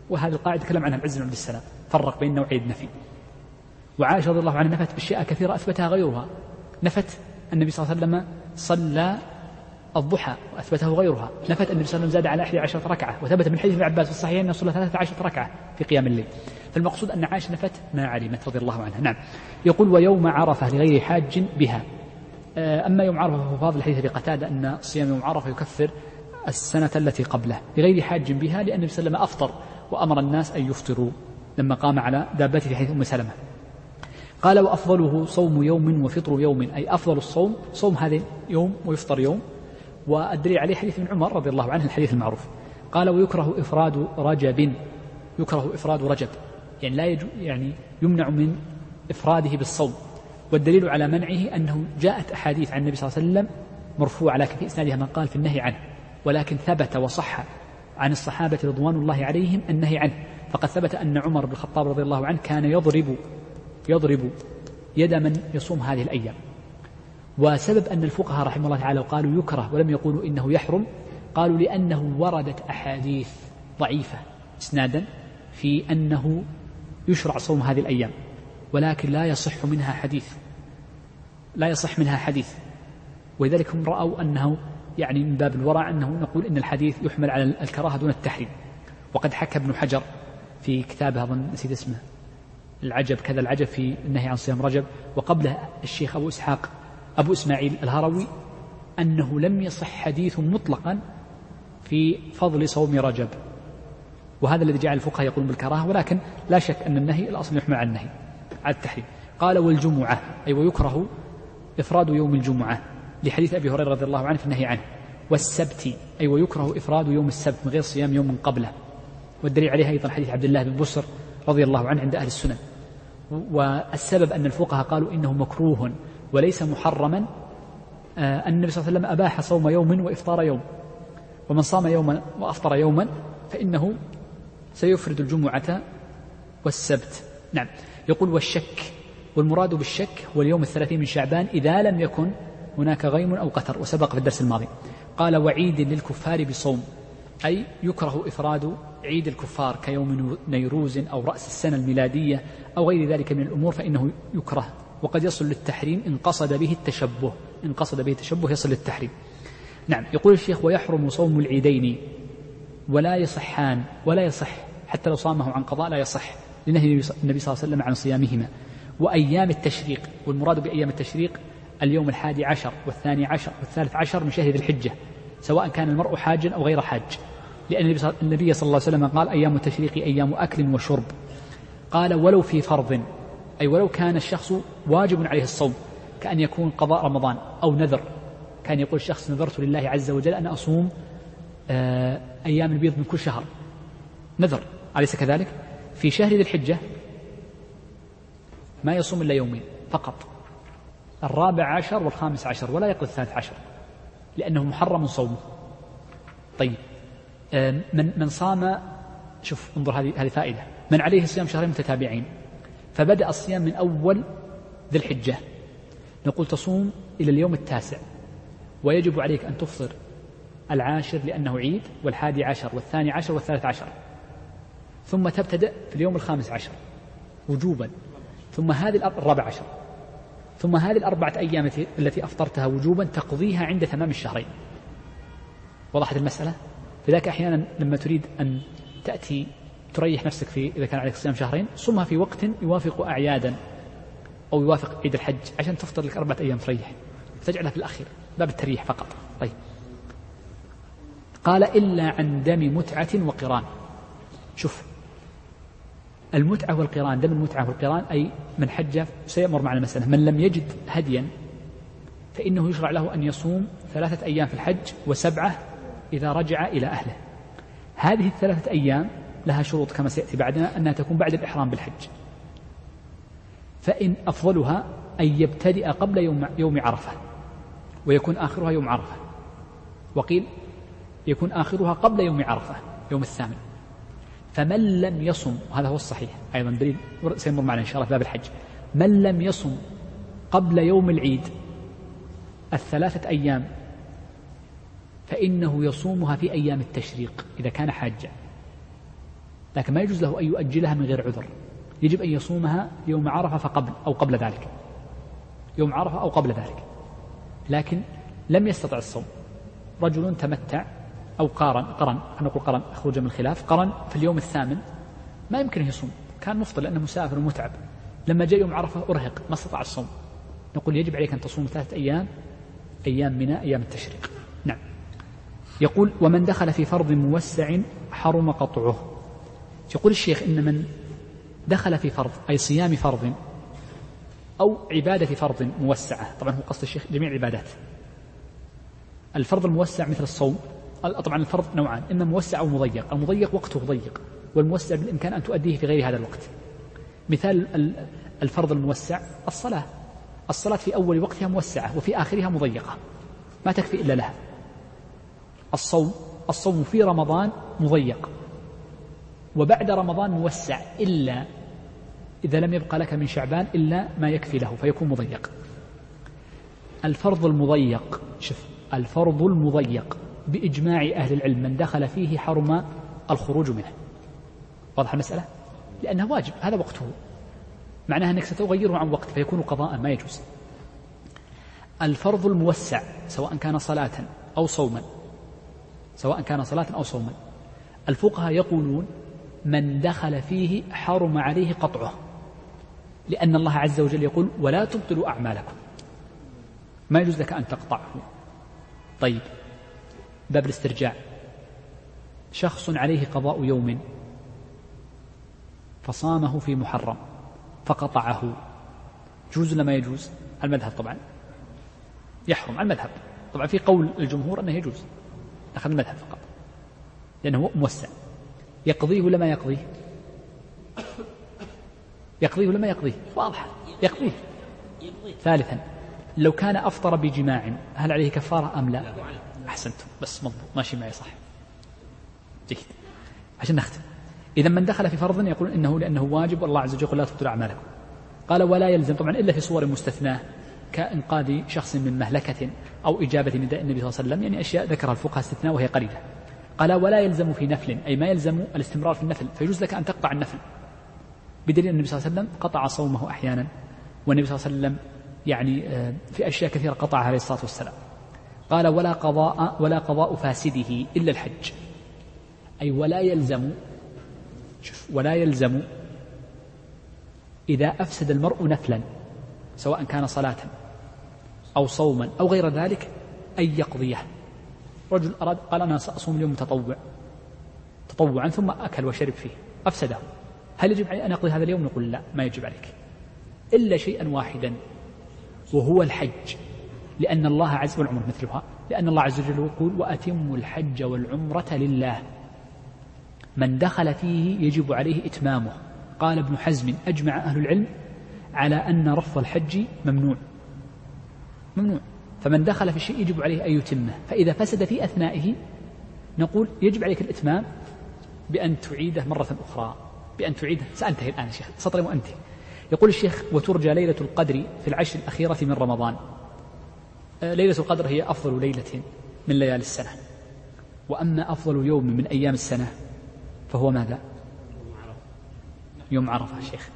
وهذه القاعدة تكلم عنها العز بن عبد السلام، فرق بين نوعي النفي. وعائشة رضي الله عنها نفت بأشياء كثيرة أثبتها غيرها، نفت النبي صلى الله عليه وسلم صلى الضحى وأثبته غيرها، نفت النبي صلى الله عليه وسلم زاد على أحد عشرة ركعة، وثبت من حديث ابن عباس في الصحيحين أنه صلى ثلاثة عشرة ركعة في قيام الليل. فالمقصود أن عائشة نفت ما علمت رضي الله عنها. نعم. يقول ويوم عرفة لغير حاج بها. أما يوم عرفة فهو فاضل الحديث بقتادة أن صيام يوم عرفة يكفر السنة التي قبله لغير حاج بها، لأن النبي صلى الله عليه وسلم أفطر وأمر الناس أن يفطروا لما قام على دابته في حديث أم سلمة. قال وأفضله صوم يوم وفطر يوم، أي أفضل الصوم صوم هذا يوم ويفطر يوم. والدليل عليه حديث ابن عمر رضي الله عنه الحديث المعروف. قال ويكره إفراد رجب، يكره إفراد رجب يعني لا يجو يعني يمنع من إفراده بالصوم. والدليل على منعه أنه جاءت أحاديث عن النبي صلى الله عليه وسلم مرفوعة لكن في إسنادها من قال في النهي عنه، ولكن ثبت وصح عن الصحابة رضوان الله عليهم النهي عنه. فقد ثبت أن عمر بن الخطاب رضي الله عنه كان يضرب يضرب يد من يصوم هذه الأيام. وسبب أن الفقهاء رحمه الله تعالى قالوا يكره ولم يقولوا إنه يحرم، قالوا لأنه وردت أحاديث ضعيفة إسنادا في أنه يشرع صوم هذه الأيام، ولكن لا يصح منها حديث لا يصح منها حديث ولذلك هم رأوا أنه يعني من باب الورع أنه نقول إن الحديث يحمل على الكراهة دون التحريم. وقد حكى ابن حجر في كتابه أظن نسيت اسمه العجب كذا العجب في النهي عن صيام رجب، وقبله الشيخ أبو إسحاق أبو إسماعيل الهروي أنه لم يصح حديث مطلقا في فضل صوم رجب، وهذا الذي جعل الفقهاء يقولون بالكراهة، ولكن لا شك أن النهي الأصل يحمل على النهي على التحريم. قال والجمعة أي ويكره إفراد يوم الجمعة لحديث أبي هريرة رضي الله عنه في النهي عنه. والسبت أي ويكره إفراد يوم السبت من غير صيام يوم من قبله، والدليل عليه أيضا حديث عبد الله بن بسر رضي الله عنه عند أهل السنن. والسبب أن الفقهاء قالوا إنه مكروه وليس محرما أن النبي صلى الله عليه وسلم أباح صوم يوم وإفطار يوم، ومن صام يوما وأفطر يوما فإنه سيفرد الجمعة والسبت. نعم. يقول والشك، والمراد بالشك هو اليوم الثلاثين من شعبان إذا لم يكن هناك غيم أو قتر، وسبق في الدرس الماضي. قال وعيد للكفار بصوم، أي يكره إفراد عيد الكفار كيوم نيروز أو رأس السنة الميلادية أو غير ذلك من الأمور فإنه يكره، وقد يصل للتحريم إن قصد به التشبه، إن قصد به التشبه يصل للتحريم. نعم. يقول الشيخ ويحرم صوم العيدين ولا يصحان، ولا يصح حتى لو صامه عن قضاء لا يصح لنهي النبي صلى الله عليه وسلم عن صيامهما. وأيام التشريق، والمراد بأيام التشريق اليوم الحادي عشر والثاني عشر والثالث عشر من شهر ذي الحجة، سواء كان المرء حاجا أو غير حاج، لأن النبي صلى الله عليه وسلم قال أيام التشريق أيام أكل وشرب. قال ولو في فرض، أي ولو كان الشخص واجب عليه الصوم كأن يكون قضاء رمضان أو نذر، كان يقول الشخص نذرت لله عز وجل أن أصوم أيام البيض من كل شهر، نذر، أليس كذلك؟ في شهر ذي الحجة ما يصوم إلا يومين فقط، الرابع عشر والخامس عشر، ولا يقضي الثالث عشر لأنه محرم صومه. طيب من من صام، شوف انظر هذه هذه فائدة، من عليه صيام شهرين متتابعين فبدأ الصيام من أول ذي الحجة، نقول تصوم إلى اليوم التاسع، ويجب عليك أن تفطر العاشر لأنه عيد، والحادي عشر والثاني عشر والثالث عشر، ثم تبتدأ في اليوم الخامس عشر وجوبا، ثم هذه الرابع عشر، ثم هذه الأربعة أيام التي أفطرتها وجوبا تقضيها عند تمام الشهرين. وضحت المسألة؟ فذاك أحيانا لما تريد أن تأتي تريح نفسك في إذا كان عليك صيام شهرين صمها في وقت يوافق أعيادا أو يوافق عيد الحج عشان تفطر لك أربعة أيام تريح، تجعلها في الأخير باب التريح فقط. طيب. قال إلا عن دم متعة وقران. شوف المتعة والقران، دم المتعة والقران أي من حج، سيأمر معنا المسألة، من لم يجد هديا فإنه يشرع له أن يصوم ثلاثة أيام في الحج وسبعة إذا رجع إلى أهله. هذه الثلاثة أيام لها شروط كما سيأتي بعدنا أنها تكون بعد الإحرام بالحج، فإن أفضلها أن يبتدئ قبل يوم, يوم عرفة ويكون آخرها يوم عرفة، وقيل يكون آخرها قبل يوم عرفة يوم الثامن. فمن لم يصم، هذا هو الصحيح أيضا دليل سيمر معنا إن شاء الله في باب الحج، من لم يصم قبل يوم العيد الثلاثة أيام فإنه يصومها في أيام التشريق إذا كان حاجا، لكن ما يجوز له أن يؤجلها من غير عذر، يجب أن يصومها يوم عرفة فقبل أو قبل ذلك، يوم عرفة أو قبل ذلك. لكن لم يستطع الصوم، رجل تمتع أو قارن قرن نقول قرن أخرج من الخلاف، قرن في اليوم الثامن ما يمكن يصوم، كان مفطر لأنه مسافر ومتعب، لما جاء يوم عرفة أرهق ما استطاع الصوم، نقول يجب عليك أن تصوم ثلاثة أيام أيام من أيام التشريق. نعم. يقول ومن دخل في فرض موسع حرم قطعه. يقول الشيخ إن من دخل في فرض أي صيام فرض أو عبادة فرض موسعة، طبعا هو قصد الشيخ جميع العبادات. الفرض الموسع مثل الصوم، طبعا الفرض نوعان، إما موسع أو مضيق، المضيق وقته ضيق والموسع بالإمكان أن تؤديه في غير هذا الوقت. مثال الفرض الموسع الصلاة، الصلاة في أول وقتها موسعة وفي آخرها مضيقة ما تكفي إلا لها. الصوم الصوم في رمضان مضيق وبعد رمضان موسع إلا إذا لم يبقى لك من شعبان إلا ما يكفي له فيكون مضيق. الفرض المضيق، شوف الفرض المضيق بإجماع أهل العلم من دخل فيه حرم الخروج منه. واضح المسألة؟ لأنه واجب، هذا وقته، معناها أنك ستغيره عن وقت فيكون قضاء ما يجوز. الفرض الموسع سواء كان صلاة أو صوما، سواء كان صلاة أو صوما، الفقهاء يقولون من دخل فيه حرم عليه قطعه، لأن الله عز وجل يقول ولا تبطلوا أعمالكم، ما يجوز لك أن تقطعه. طيب باب الاسترجاع، شخص عليه قضاء يوم فصامه في محرم فقطعه، يجوز لما يجوز؟ المذهب طبعا يحرم، المذهب طبعا في قول الجمهور أنه يجوز، أخذ المذهب فقط لأنه موسع. يقضيه ولا ما يقضيه؟ يقضيه ولا ما يقضيه؟ واضح يقضيه. ثالثا لو كان أفطر بجماع هل عليه كفارة أم لا؟ أحسنتم، بس مضبوط ماشي معي صح جيد عشان نختم. إذا من دخل في فرض يقول إنه لأنه واجب والله عز وجل يقول لا تبطلوا أعمالكم. قال ولا يلزم، طبعا إلا في صور مستثناة كإنقاذ شخص من مهلكة أو إجابة نداء النبي صلى الله عليه وسلم، يعني أشياء ذكرها الفقهاء استثناء وهي قليلة. قال ولا يلزم في نفل، أي ما يلزم الاستمرار في النفل، فيجوز لك أن تقطع النفل، بدليل النبي صلى الله عليه وسلم قطع صومه أحيانا، والنبي صلى الله عليه وسلم يعني في أشياء كثيرة قطعها عليه الصلاة والسلام. قال ولا قضاء ولا قضاء فاسده إلا الحج، أي ولا يلزم، شوف ولا يلزم إذا أفسد المرء نفلا سواء كان صلاة أو صوما أو غير ذلك أن يقضيه. رجل أراد قال أنا سأصوم اليوم تطوع تطوعا ثم أكل وشرب فيه أفسده، هل يجب علي أن أقضي هذا اليوم؟ نقول لا، ما يجب عليك إلا شيئا واحدا وهو الحج، لأن الله عز والعمر مثلها، لأن الله عز وجل يقول وأتموا الحج والعمرة لله، من دخل فيه يجب عليه إتمامه. قال ابن حزم أجمع أهل العلم على أن رفض الحج ممنوع ممنوع، فمن دخل في الشيء يجب عليه أن يتمه، فإذا فسد في أثنائه نقول يجب عليك الإتمام بأن تعيده مرة أخرى، بأن تعيده. سأنتهي الآن شيخ سطر وأنتهي. يقول الشيخ وترجى ليلة القدر في العشر الأخيرة من رمضان. ليلة القدر هي أفضل ليلة من ليالي السنة، وأما أفضل يوم من أيام السنة فهو ماذا؟ يوم عرفة شيخ،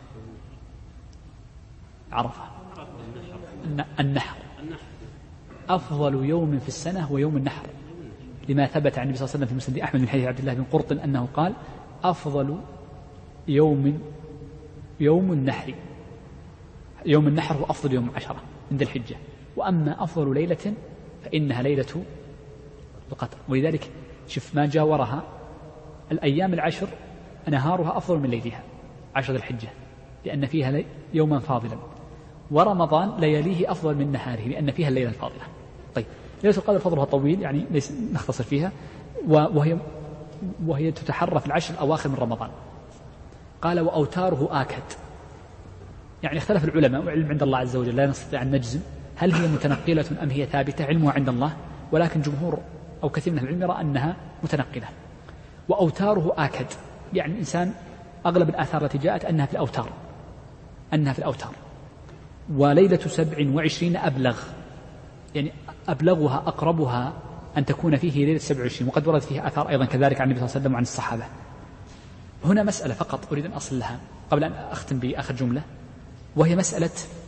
عرفة النحر، أفضل يوم في السنة هو يوم النحر، لما ثبت عن النبي صلى الله عليه وسلم في مسند أحمد من حديث عبد الله بن قرط أنه قال أفضل يوم يوم النحر، يوم النحر هو أفضل يوم عشرة عند الحجة، وأما أفضل ليلة فإنها ليلة القدر. ولذلك شوف ما جاورها الأيام العشر نهارها أفضل من ليلها، عشر الحجة لأن فيها يوما فاضلا، ورمضان لياليه أفضل من نهاره لأن فيها الليلة الفاضلة. طيب ليلة القدر فضلها طويل يعني ليس نختصر فيها، وهي وهي تتحرى في العشر الأواخر من رمضان. قال وأوتاره آكد، يعني اختلف العلماء وعلم عند الله عز وجل لا نستطيع أن نجزم هل هي متنقلة أم هي ثابتة، علمها عند الله، ولكن جمهور أو كثير من العلم يرى أنها متنقلة. وأوتاره آكد يعني الإنسان أغلب الآثار التي جاءت أنها في الأوتار أنها في الأوتار وليلة سبع وعشرين أبلغ، يعني أبلغها أقربها أن تكون فيه ليلة سبع وعشرين، وقد ورد فيها آثار أيضا كذلك عن النبي صلى الله عليه وسلم وعن الصحابة. هنا مسألة فقط أريد أن أصل لها قبل أن أختم بآخر جملة، وهي مسألة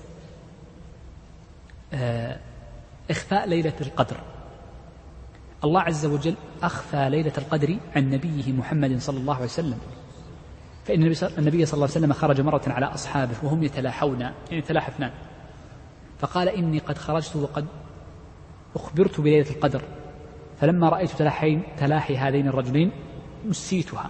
إخفاء ليلة القدر. الله عز وجل أخفى ليلة القدر عن نبيه محمد صلى الله عليه وسلم، فإن النبي صلى الله عليه وسلم خرج مرة على أصحابه وهم يتلاحون، يعني يتلاحفنان، فقال إني قد خرجت وقد أخبرت بليلة القدر، فلما رأيت تلاحي, تلاحي هذين الرجلين نسيتها.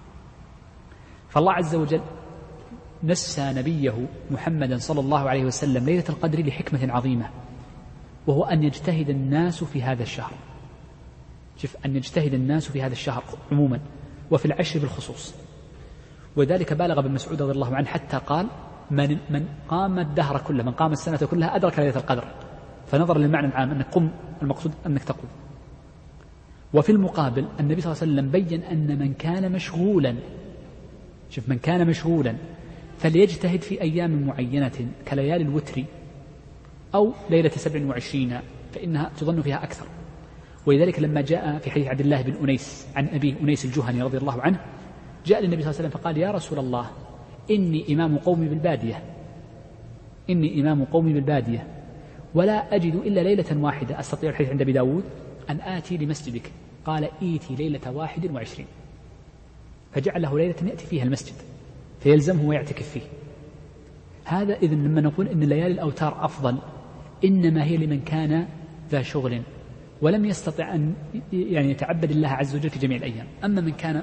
فالله عز وجل نسى نبيه محمدا صلى الله عليه وسلم ليلة القدر لحكمة عظيمة، وهو أن يجتهد الناس في هذا الشهر. شوف، أن يجتهد الناس في هذا الشهر عموما وفي العشر بالخصوص. وذلك بالغ ابن مسعود رضي الله عنه حتى قال من, من قام الدهر كله، من قام السنة كلها أدرك ليلة القدر. فنظر للمعنى العام أنك قم، المقصود أنك تقوم. وفي المقابل النبي صلى الله عليه وسلم بين أن من كان مشغولا، شوف، من كان مشغولا فليجتهد في أيام معينة كليالي الوتر أو ليلة سبع وعشرين فإنها تظن فيها أكثر. ولذلك لما جاء في حديث عبد الله بن أنيس عن أبيه أنيس الجهني رضي الله عنه، جاء للنبي صلى الله عليه وسلم فقال يا رسول الله إني إمام قومي بالبادية إني إمام قومي بالبادية ولا أجد إلا ليلة واحدة أستطيع، الحديث عند أبي داود، أن آتي لمسجدك. قال إيتي ليلة واحد وعشرين، فجعل له ليلة يأتي فيها المسجد فيلزمه ويعتكف فيه. هذا إذن لما نقول إن ليالي الأوتار أفضل، إنما هي لمن كان ذا شغل ولم يستطع أن يعني يتعبد الله عز وجل في جميع الأيام. أما من كان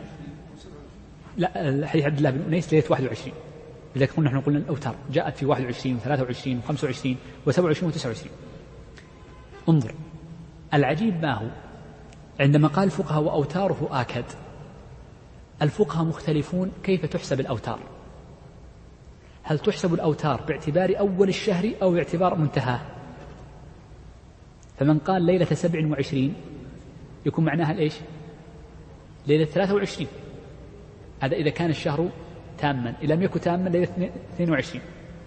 لا، حديث عبد الله بن أنيس ليلة واحد وعشرين، لذلك قلنا نحن قلنا الأوتار جاءت في واحد وعشرين وثلاثة وعشرين وخمسة وعشرين وسبعة وعشرين وتسعة وعشرين. انظر العجيب ما هو عندما قال الفقهاء وأوتاره آكد، الفقهاء مختلفون كيف تحسب الأوتار. هل تحسب الأوتار باعتبار أول الشهر أو باعتبار منتهاه؟ فمن قال ليلة سبع وعشرين يكون معناها الإيش؟ ليلة ثلاثة وعشرين، هذا إذا كان الشهر تاما، إذا لم يكن تاما ليلة اثنين وعشرين.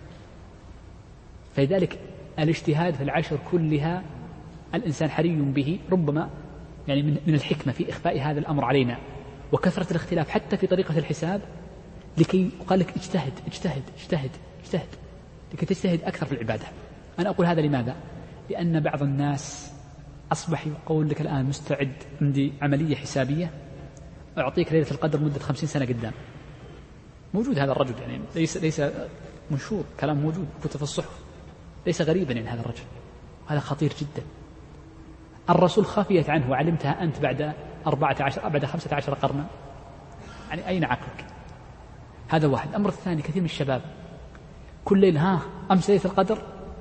فلذلك الاجتهاد في العشر كلها الإنسان حري به، ربما يعني من الحكمة في إخفاء هذا الأمر علينا وكثرة الاختلاف حتى في طريقة الحساب، لكي قال لك اجتهد اجتهد اجتهد اجتهد لكي تجتهد أكثر في العبادة. أنا أقول هذا لماذا؟ لأن بعض الناس أصبح يقول لك الآن مستعد عندي عملية حسابية أعطيك ليلة القدر مدة خمسين سنة قدام. موجود هذا الرجل، يعني ليس ليس منشور، كلام موجود كتب الصحف، ليس غريبا يعني هذا الرجل، هذا خطير جدا. الرسول خفيت عنه وعلمتها أنت بعد أربعة عشر بعد خمسة عشر قرنا، يعني أين عقلك؟ هذا واحد. الأمر الثاني، كثير من الشباب كل ليل ها أمس ليلة القدر،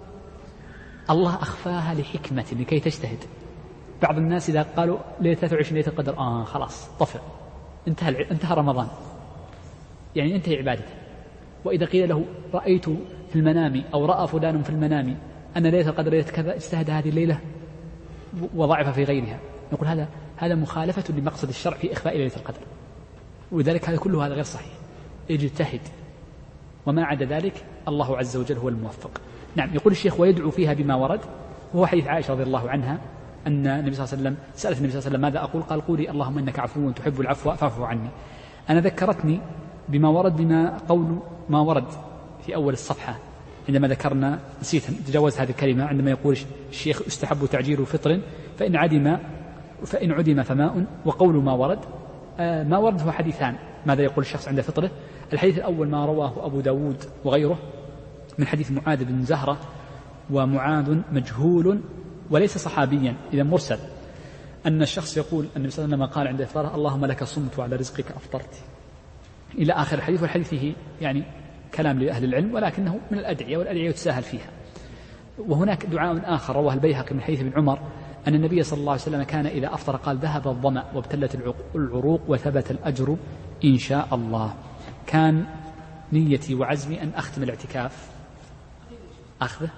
الله أخفاها لحكمة لكي تجتهد. بعض الناس إذا قالوا ليلة ثلاثة وعشرين ليلة القدر آه خلاص طفع، انتهى انتهى رمضان، يعني انتهى عبادته. وإذا قيل له رأيت في المنام أو رأى فلان في المنام أن ليلة القدر ليلة كذا، اجتهد هذه الليلة وضعف في غيرها، نقول هذا هذا مخالفة لمقصد الشرع في إخفاء ليلة القدر. ولذلك هذا كله هذا غير صحيح. اجتهد، وما عدا ذلك الله عز وجل هو الموفق. نعم. يقول الشيخ ويدعو فيها بما ورد، وهو حديث عائشة رضي الله عنها أن النبي صلى الله عليه وسلم سألت النبي صلى الله عليه وسلم ماذا أقول؟ قال قولي اللهم إنك عفو تحب العفو فاعف عني. أنا ذكرتني بما ورد بما قول ما ورد في أول الصفحة عندما ذكرنا، نسيت تجاوز هذه الكلمة عندما يقول الشيخ استحب تعجيل فطر فإن عدم فإن عدم فماء. وقول ما ورد آه ما ورد هو حديثان، ماذا يقول الشخص عند فطره. الحديث الأول ما رواه أبو داود وغيره من حديث معاذ بن زهرة، ومعاذ مجهول وليس صحابيا إذا مرسل، أن الشخص يقول النبي صلى الله عليه وسلم قال عند إفطاره اللهم لك صمت وعلى رزقك أفطرت إلى آخر الحديث. والحديث فيه يعني كلام لأهل العلم، ولكنه من الأدعية والأدعية يتساهل فيها. وهناك دعاء آخر رواه البيهقي من حديث ابن عمر أن النبي صلى الله عليه وسلم كان إذا أفطر قال ذهب الظمأ وابتلت العروق وثبت الأجر إن شاء الله. كان نيتي وعزمي أن أختم الاعتكاف. أخذه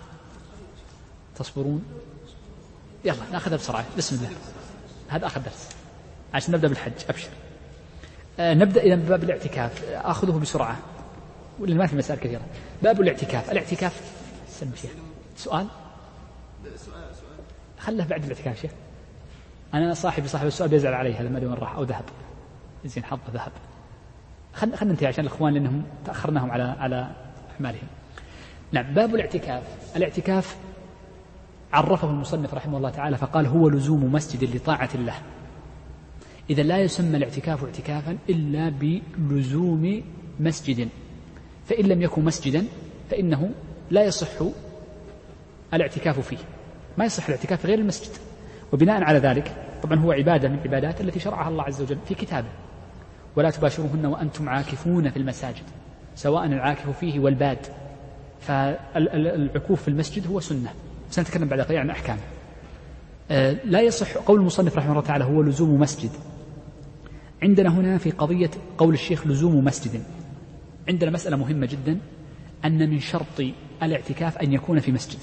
تصبرون؟ يلا نأخذها بسرعة، بسم الله. هذا آخر درس عشان نبدأ بالحج. أبشر. آه نبدأ إذا بباب الاعتكاف، أخذه بسرعة ولأن ما في مسائل كثيرة. باب الاعتكاف. الاعتكاف سلم شيخ. سؤال خله بعد الاعتكاف شيخ. أنا صاحبي صاحب السؤال بيزعل علي، هذا ما أدري وين راح، أو ذهب، زين حظه ذهب. خلنا خلنا ننتهي عشان الإخوان لأنهم تأخرناهم على على أعمالهم. نعم. باب الاعتكاف. الاعتكاف عرفه المصنف رحمه الله تعالى فقال هو لزوم مسجد لطاعة الله. إذا لا يسمى الاعتكاف اعتكافا إلا بلزوم مسجد، فإن لم يكن مسجدا فإنه لا يصح الاعتكاف فيه، ما يصح الاعتكاف غير المسجد. وبناء على ذلك طبعا هو عبادة من العبادات التي شرعها الله عز وجل في كتابه، ولا تباشروهن وأنتم عاكفون في المساجد سواء العاكف فيه والباد. فالعكوف في المسجد هو سنة، سنتكلم بعد قليل عن أحكامه. أه لا يصح قول المصنف رحمه الله تعالى هو لزوم مسجد. عندنا هنا في قضية قول الشيخ لزوم مسجد عندنا مسألة مهمة جدا، أن من شرط الاعتكاف أن يكون في مسجد،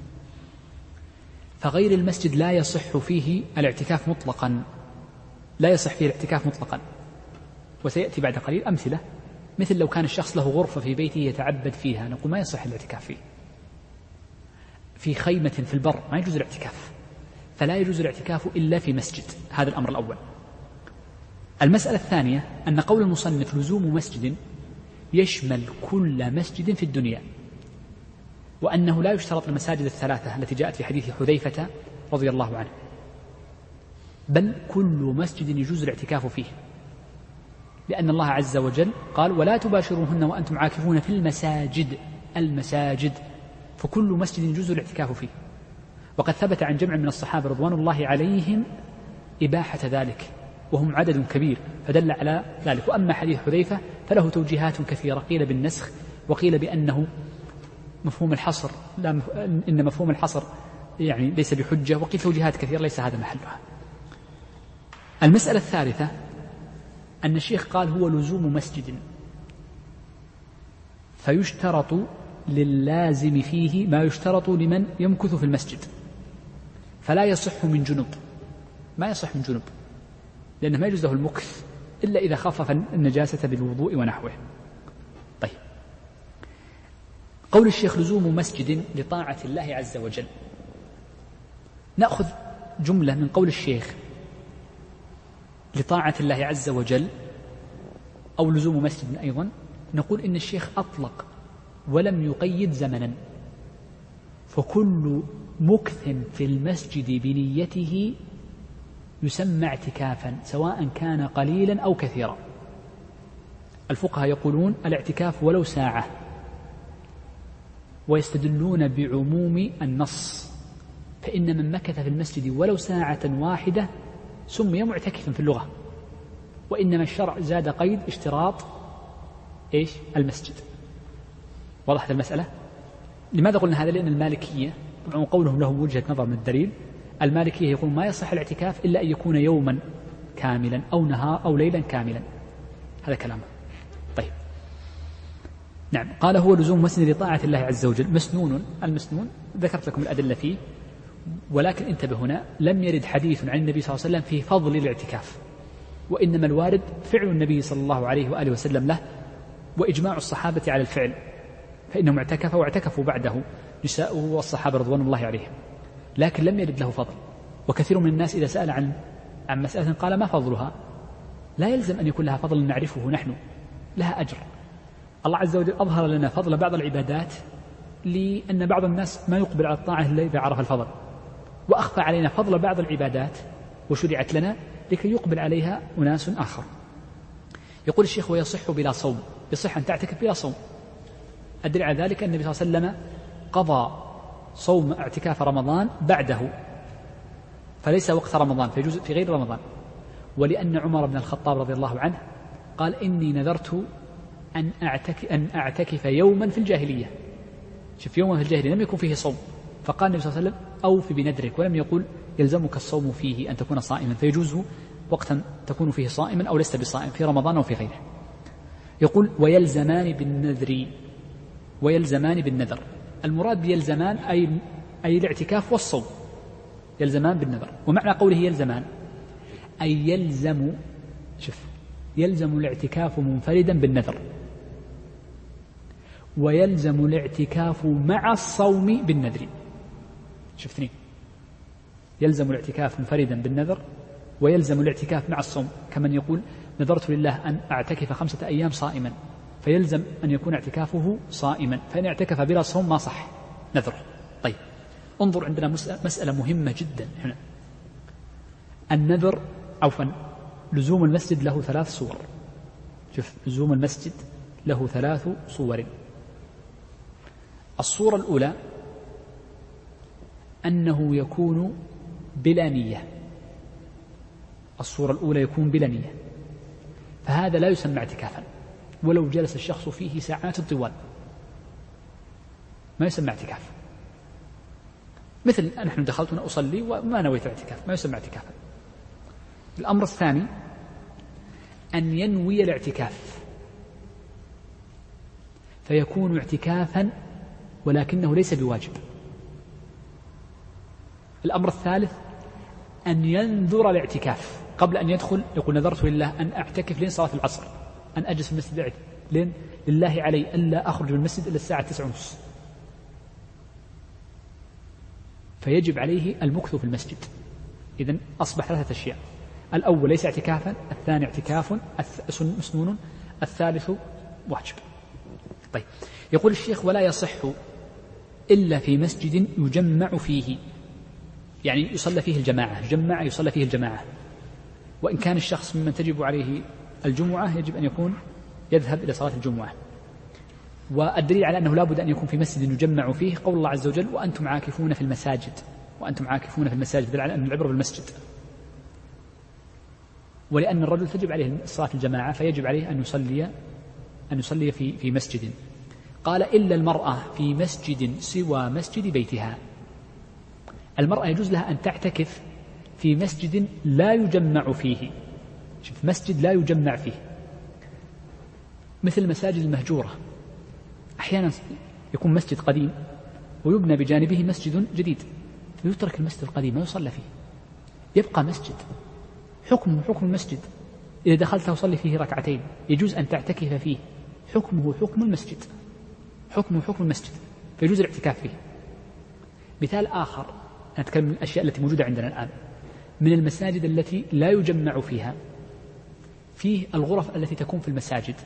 فغير المسجد لا يصح فيه الاعتكاف مطلقا، لا يصح فيه الاعتكاف مطلقا. وسيأتي بعد قليل أمثلة، مثل لو كان الشخص له غرفة في بيته يتعبد فيها نقول ما يصح الاعتكاف فيه. في خيمة في البر ما يجوز الاعتكاف، فلا يجوز الاعتكاف إلا في مسجد. هذا الأمر الأول. المسألة الثانية أن قول المصنف لزوم مسجد يشمل كل مسجد في الدنيا، وأنه لا يشترط المساجد الثلاثة التي جاءت في حديث حذيفة رضي الله عنه، بل كل مسجد يجوز الاعتكاف فيه، لأن الله عز وجل قال ولا تباشروهن وأنتم عاكفون في المساجد، المساجد، فكل مسجد يجوز الاعتكاف فيه. وقد ثبت عن جمع من الصحابة رضوان الله عليهم إباحة ذلك وهم عدد كبير، فدل على ذلك. وأما حديث حذيفة فله توجيهات كثيرة، قيل بالنسخ وقيل بأنه مفهوم الحصر، لا مف... إن مفهوم الحصر يعني ليس بحجة، وقيل توجيهات كثيرة ليس هذا محلها. المسألة الثالثة أن الشيخ قال هو لزوم مسجد، فيشترط للازم فيه ما يشترط لمن يمكث في المسجد، فلا يصح من جنب، ما يصح من جنب، لأنه ما يجوز له المكث إلا إذا خفف النجاسة بالوضوء ونحوه. طيب، قول الشيخ لزوم مسجد لطاعة الله عز وجل، نأخذ جملة من قول الشيخ لطاعة الله عز وجل أو لزوم مسجد أيضا، نقول إن الشيخ أطلق ولم يقيد زمنا، فكل مكث في المسجد بنيته يسمى اعتكافا سواء كان قليلا أو كثيرا. الفقهاء يقولون الاعتكاف ولو ساعة، ويستدلون بعموم النص، فإن من مكث في المسجد ولو ساعة واحدة سمي معتكفا في اللغة، وإنما الشرع زاد قيد اشتراط إيش؟ المسجد. وضحت المسألة؟ لماذا قلنا هذا؟ لأن المالكية طبعا قولهم له وجهة نظر من الدليل، المالكية يقول ما يصح الاعتكاف إلا أن يكون يوما كاملا أو نهار أو ليلا كاملا، هذا كلامه. طيب، نعم. قال هو لزوم مسجد لطاعة الله عز وجل مسنون. المسنون ذكرت لكم الأدلة فيه، ولكن انتبه هنا لم يرد حديث عن النبي صلى الله عليه وسلم في فضل الاعتكاف، وإنما الوارد فعل النبي صلى الله عليه وآله وسلم له وإجماع الصحابة على الفعل، فإنهم اعتكفوا واعتكفوا بعده نساؤه والصحابة رضوان الله عليهم، لكن لم يرد له فضل. وكثير من الناس إذا سأل عن عن مسألة قال ما فضلها، لا يلزم أن يكون لها فضل نعرفه نحن، لها أجر. الله عز وجل أظهر لنا فضل بعض العبادات لأن بعض الناس ما يقبل على الطاعة إلا إذا عرف الفضل، وأخفى علينا فضل بعض العبادات وشرعت لنا لكي يقبل عليها أناس آخر. يقول الشيخ ويصح بلا صوم، يصح أن تعتكف بلا صوم. الدليل على ذلك النبي صلى الله عليه وسلم قضى صوم اعتكاف رمضان بعده، فليس وقت رمضان، فيجوز في غير رمضان. ولأن عمر بن الخطاب رضي الله عنه قال إني نذرت أن أعتكف, أن أعتكف يوما في الجاهلية. شوف، يوما في الجاهلية لم يكن فيه صوم، فقال النبي صلى الله عليه وسلم أوف بنذرك، ولم يقل يلزمك الصوم فيه أن تكون صائما، فيجوز وقتا تكون فيه صائما أو لست بصائم في رمضان أو في غيره. يقول ويلزمان بالنذر، ويلزمان بالنذر، المراد بيلزمان أي, أي الاعتكاف والصوم، يلزمان بالنذر. ومعنى قوله يلزمان أي يلزم، شوف، يلزم الاعتكاف منفردا بالنذر، ويلزم الاعتكاف مع الصوم بالنذر. شوف اثنين، يلزم الاعتكاف منفردا بالنذر ويلزم الاعتكاف مع الصوم، كمن يقول نذرت لله أن أعتكف خمسة أيام صائما، فيلزم أن يكون اعتكافه صائما، فإن اعتكف بلا صوم ما صح نذره. طيب انظر، عندنا مسألة مهمة جدا هنا. النذر عفوا لزوم المسجد له ثلاث صور. شوف، لزوم المسجد له ثلاث صور. الصورة الأولى أنه يكون بلا نية. الصورة الأولى يكون بلا نية، فهذا لا يسمى اعتكافا ولو جلس الشخص فيه ساعات طوال، ما يسمى اعتكاف. مثل نحن دخلت وأنا أصلي وما نويت اعتكاف، ما يسمى اعتكافا. الأمر الثاني أن ينوي الاعتكاف فيكون اعتكافا ولكنه ليس بواجب. الأمر الثالث أن ينذر الاعتكاف قبل أن يدخل، يقول نذرت لله أن أعتكف لين صلاة العصر، أن أجلس في المسجد لين لله علي ألا أخرج من المسجد إلا الساعة تسعة ونصف، فيجب عليه المكث في المسجد. إذن أصبح ثلاثة أشياء: الأول ليس اعتكافا، الثاني اعتكاف مسنون، الثالث واجب. طيب يقول الشيخ: ولا يصح إلا في مسجد يجمع فيه، يعني يصلى فيه الجماعة، جمع يصلى فيه الجماعة، وإن كان الشخص ممن تجب عليه الجمعة يجب أن يكون يذهب إلى صلاة الجمعة. والدليل على أنه لا بد أن يكون في مسجد يجمع فيه قول الله عز وجل: وأنتم عاكفون في المساجد، وأنتم عاكفون في المساجد، دل على أن العبرة بالمسجد. ولأن الرجل تجب عليه صلاة الجماعة فيجب عليه أن يصلي أن يصلي في في مسجد. قال: إلا المرأة في مسجد سوى مسجد بيتها. المرأة يجوز لها أن تعتكف في مسجد لا يجمع فيه. شوف، مسجد لا يجمع فيه، مثل المساجد المهجورة. أحيانا يكون مسجد قديم ويبنى بجانبه مسجد جديد، فيترك المسجد القديم ما يصلى فيه، يبقى مسجد حكمه حكم المسجد. إذا دخلت وصلي فيه ركعتين يجوز أن تعتكف فيه، حكمه حكم المسجد، حكمه حكم المسجد، فيجوز الاعتكاف فيه. مثال آخر، نتكلم عن الأشياء التي موجودة عندنا الآن. من المساجد التي لا يجمع فيها فيه الغرف التي تكون في المساجد،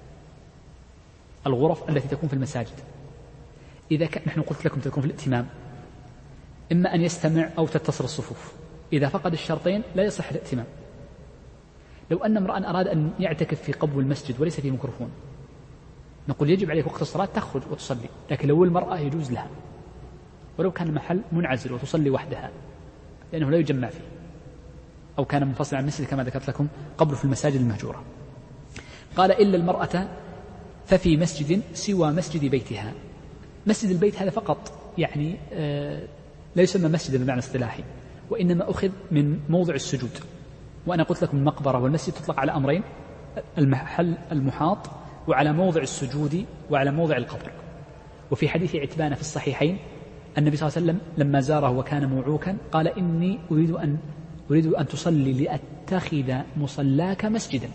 الغرف التي تكون في المساجد إذا كان، نحن قلت لكم تكون في الائتمام، إما أن يستمع أو تتصل الصفوف. إذا فقد الشرطين لا يصح الائتمام. لو أن امرأ أراد أن يعتكف في قبو المسجد وليس فيه ميكروفون، نقول يجب عليك وقت الصلاة تخرج وتصلي، لكن لو المرأة يجوز لها ولو كان محل منعزل وتصلي وحدها، لأنه لا يجمع فيه، أو كان منفصل عن المسجد كما ذكرت لكم قبل في المساجد المهجورة. قال: إلا المرأة ففي مسجد سوى مسجد بيتها. مسجد البيت هذا فقط يعني آه لا يسمى مسجدا بمعنى اصطلاحي، وإنما أخذ من موضع السجود. وأنا قلت لكم المقبرة والمسجد تطلق على أمرين: المحل المحاط، وعلى موضع السجود، وعلى موضع القبر. وفي حديث عتبان في الصحيحين النبي صلى الله عليه وسلم لما زاره وكان موعوكا قال: إني أريد أن أريد أن تصلي لأتخذ مصلاك مسجدا.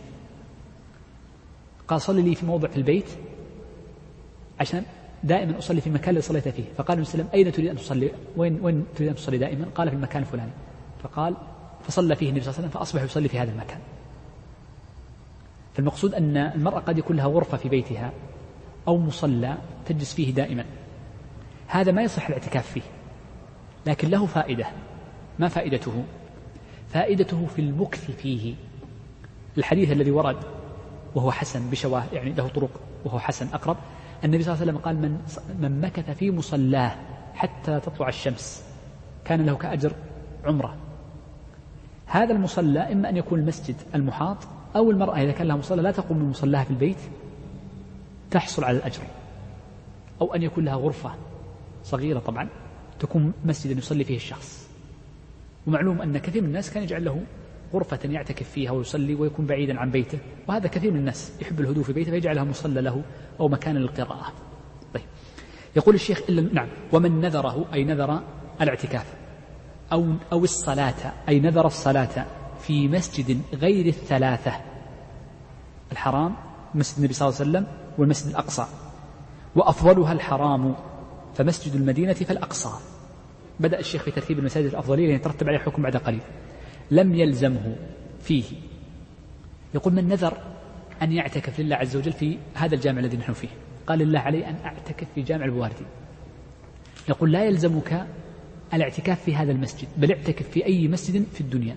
قال: صلي لي في موضع في البيت عشان دائما أصلي في المكان اللي صليت فيه. فقال النبي صلى الله عليه وسلم: أين تريد أن تصلي؟ وين وين تريد أن تصلي دائما؟ قال: في المكان الفلاني. فقال فصلى فيه النبي صلى الله عليه وسلم فأصبح يصلي في هذا المكان. فالمقصود أن المرأة قد يكون لها غرفة في بيتها أو مصلى تجلس فيه دائما، هذا ما يصح الاعتكاف فيه، لكن له فائدة. ما فائدته؟ فائدته في المكث فيه. الحديث الذي ورد وهو حسن بشواه، يعني له طرق وهو حسن أقرب، النبي صلى الله عليه وسلم قال: من, من مكث في مصلاه حتى تطلع الشمس كان له كأجر عمره. هذا المصلى إما أن يكون المسجد المحاط، أو المرأة إذا كان لها مصلى لا تقوم من مصلاها في البيت تحصل على الأجر، أو أن يكون لها غرفة صغيرة طبعا تكون مسجدا يصلي فيه الشخص. ومعلوم أن كثير من الناس كان يجعل له غرفة يعتكف فيها ويصلي ويكون بعيدا عن بيته، وهذا كثير من الناس يحب الهدوء في بيته فيجعلها مصلى له أو مكان للقراءة. طيب يقول الشيخ: إلا نعم ومن نذره أي نذر الاعتكاف أو أو الصلاة أي نذر الصلاة في مسجد غير الثلاثة الحرام، مسجد النبي صلى الله عليه وسلم والمسجد الأقصى، وأفضلها الحرام فمسجد المدينة فالأقصى. بدأ الشيخ في ترتيب المساجد الأفضلية يترتب عليه حكم بعد قليل. لم يلزمه فيه يقول من نذر أن يعتكف لله عز وجل في هذا الجامع الذي نحن فيه، قال لله علي أن أعتكف في جامع البواردي، يقول لا يلزمك الاعتكاف في هذا المسجد، بل اعتكف في أي مسجد في الدنيا.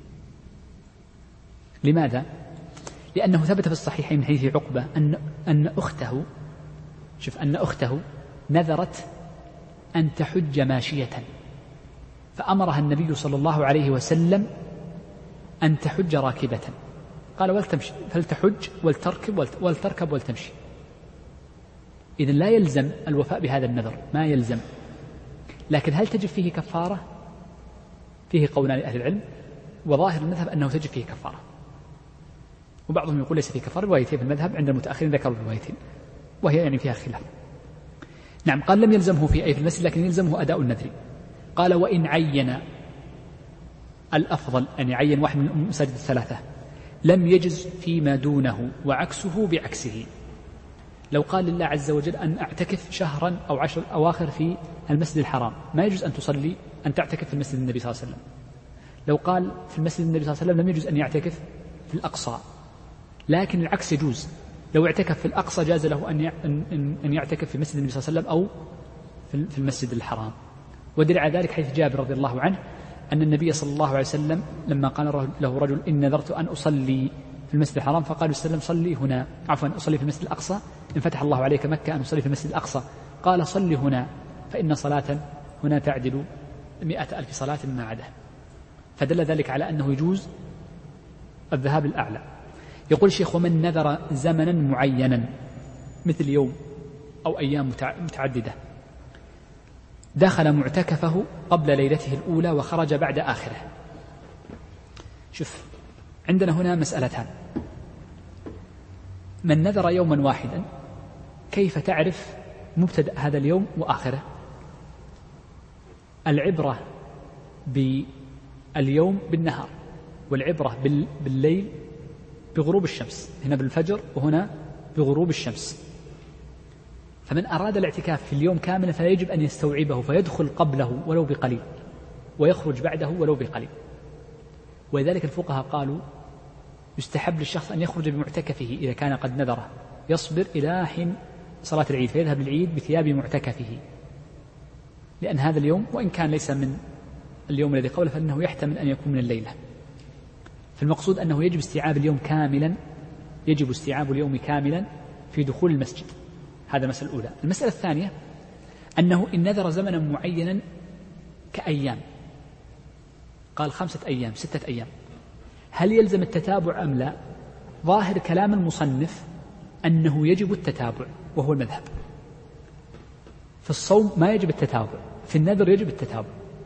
لماذا؟ لأنه ثبت في الصحيحين من حديث عقبة أن أن أخته شوف أن أخته نذرت أن تحج ماشية، فأمرها النبي صلى الله عليه وسلم أن تحج راكبة، قال ولتمشي فلتحج ولتركب ولتركب ولتمشي. إذن لا يلزم الوفاء بهذا النذر، ما يلزم. لكن هل تجب فيه كفارة؟ فيه قولان لأهل العلم، وظاهر المذهب أنه تجب فيه كفارة، وبعضهم يقول ليس فيه كفارة. روايتين في المذهب عند المتأخرين ذكروا الروايتين، وهي يعني فيها خلاف. نعم، قال لم يلزمه في أي في المسجد، لكن يلزمه أداء النذر. قال وإن عين، الأفضل أن يعين واحد من المساجد الثلاثة، لم يجز فيما دونه، وعكسه بعكسه. لو قال لله عز وجل أن أعتكف شهرا أو عشر أواخر في المسجد الحرام، ما يجوز أن تصلي أن تعتكف في المسجد النبي صلى الله عليه وسلم. لو قال في المسجد النبي صلى الله عليه وسلم لم يجوز أن يعتكف في الأقصى، لكن العكس يجوز. لو اعتكف في الأقصى جاز له أن أن يعتكف في مسجد النبي صلى الله عليه وسلم أو في المسجد الحرام. ودل على ذلك حيث جابر رضي الله عنه أن النبي صلى الله عليه وسلم لما قال له رجل إن نذرت أن أصلي في المسجد الحرام، فقال وسلم صلي هنا، عفوا أصلي في المسجد الأقصى، إن فتح الله عليك مكة أن أصلي في المسجد الأقصى، قال صلي هنا فإن صلاة هنا تعدل مئة ألف صلاة ما عدا. فدل ذلك على أنه يجوز الذهاب الأعلى. يقول الشيخ ومن نذر زمنا معينا مثل يوم أو أيام متعددة، دخل معتكفه قبل ليلته الأولى وخرج بعد آخره. شوف عندنا هنا مسألتان، من نذر يوما واحدا كيف تعرف مبتدأ هذا اليوم وآخره؟ العبرة باليوم بالنهار، والعبرة بالليل بغروب الشمس، هنا بالفجر وهنا بغروب الشمس. فمن أراد الاعتكاف في اليوم كاملا فيجب أن يستوعبه، فيدخل قبله ولو بقليل ويخرج بعده ولو بقليل. ولذلك الفقهاء قالوا يستحب للشخص أن يخرج بمعتكفه إذا كان قد نذره، يصبر إلى حين صلاة العيد فيذهب للعيد بثياب معتكفه، لأن هذا اليوم وإن كان ليس من اليوم الذي قبله فإنه يحتمل أن يكون من الليلة. فالمقصود أنه يجب استيعاب اليوم كاملا، يجب استيعاب اليوم كاملا في دخول المسجد. هذا المسألة الأولى. المسألة الثانية أنه إن نذر زمنا معينا كأيام، قال خمسة أيام ستة أيام، هل يلزم التتابع أم لا؟ ظاهر كلام المصنف أنه يجب التتابع وهو المذهب. في الصوم ما يجب التتابع، في النذر يجب التتابع.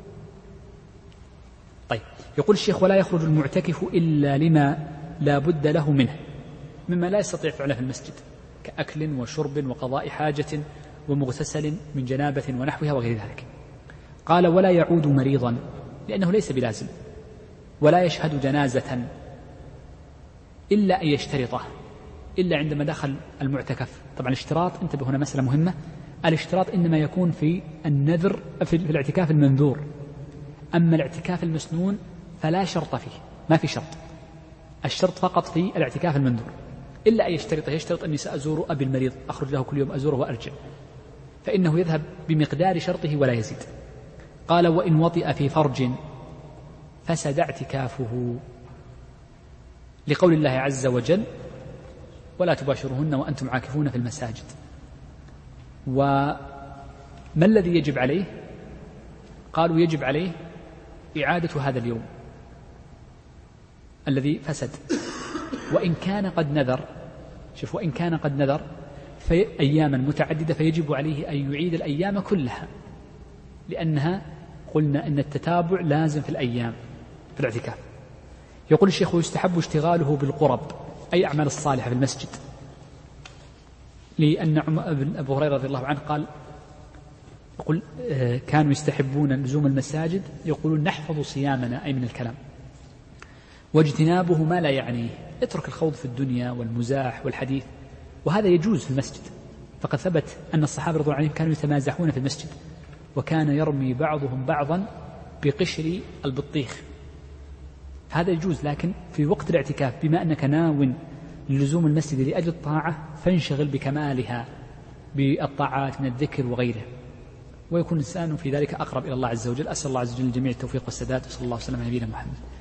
طيب يقول الشيخ ولا يخرج المعتكف إلا لما لا بد له منه مما لا يستطيع فعله في المسجد كأكل وشرب وقضاء حاجة ومغتسل من جنابة ونحوها وغير ذلك. قال ولا يعود مريضا لأنه ليس بلازم، ولا يشهد جنازة إلا أن يشترطه، إلا عندما دخل المعتكف. طبعا الاشتراط، انتبه هنا مسألة مهمة، الاشتراط إنما يكون في النذر في الاعتكاف المنذور، أما الاعتكاف المسنون فلا شرط فيه، ما في شرط، الشرط فقط في الاعتكاف المنذور. إلا أن يشترط، يشترط أني سأزور أبي المريض أخرج له كل يوم أزوره وأرجع، فإنه يذهب بمقدار شرطه ولا يزيد. قال وإن وطئ في فرج فسد اعتكافه، لقول الله عز وجل ولا تباشرهن وأنتم عاكفون في المساجد. وما الذي يجب عليه؟ قالوا يجب عليه إعادة هذا اليوم الذي فسد، وإن كان قد نذر، شوف وإن كان قد نذر في أياما متعددة فيجب عليه أن يعيد الأيام كلها، لأنها قلنا أن التتابع لازم في الأيام في الاعتكاف. يقول الشيخ ويستحب اشتغاله بالقرب أي أعمال الصالحة في المسجد، لأن أبو هريرة رضي الله عنه قال يقول كانوا يستحبون لزوم المساجد، يقولون نحفظ صيامنا أي من الكلام، واجتنابه ما لا يعنيه، اترك الخوض في الدنيا والمزاح والحديث، وهذا يجوز في المسجد. فقد ثبت أن الصحابة رضي الله عنهم كانوا يتمازحون في المسجد، وكان يرمي بعضهم بعضا بقشر البطيخ، هذا يجوز، لكن في وقت الاعتكاف بما أنك ناو للزوم المسجد لأجل الطاعة فانشغل بكمالها بالطاعات من الذكر وغيره، ويكون الإنسان في ذلك أقرب إلى الله عز وجل. أسأل الله عز وجل الجميع التوفيق والسداد، وصلى الله وسلم على نبينا محمد.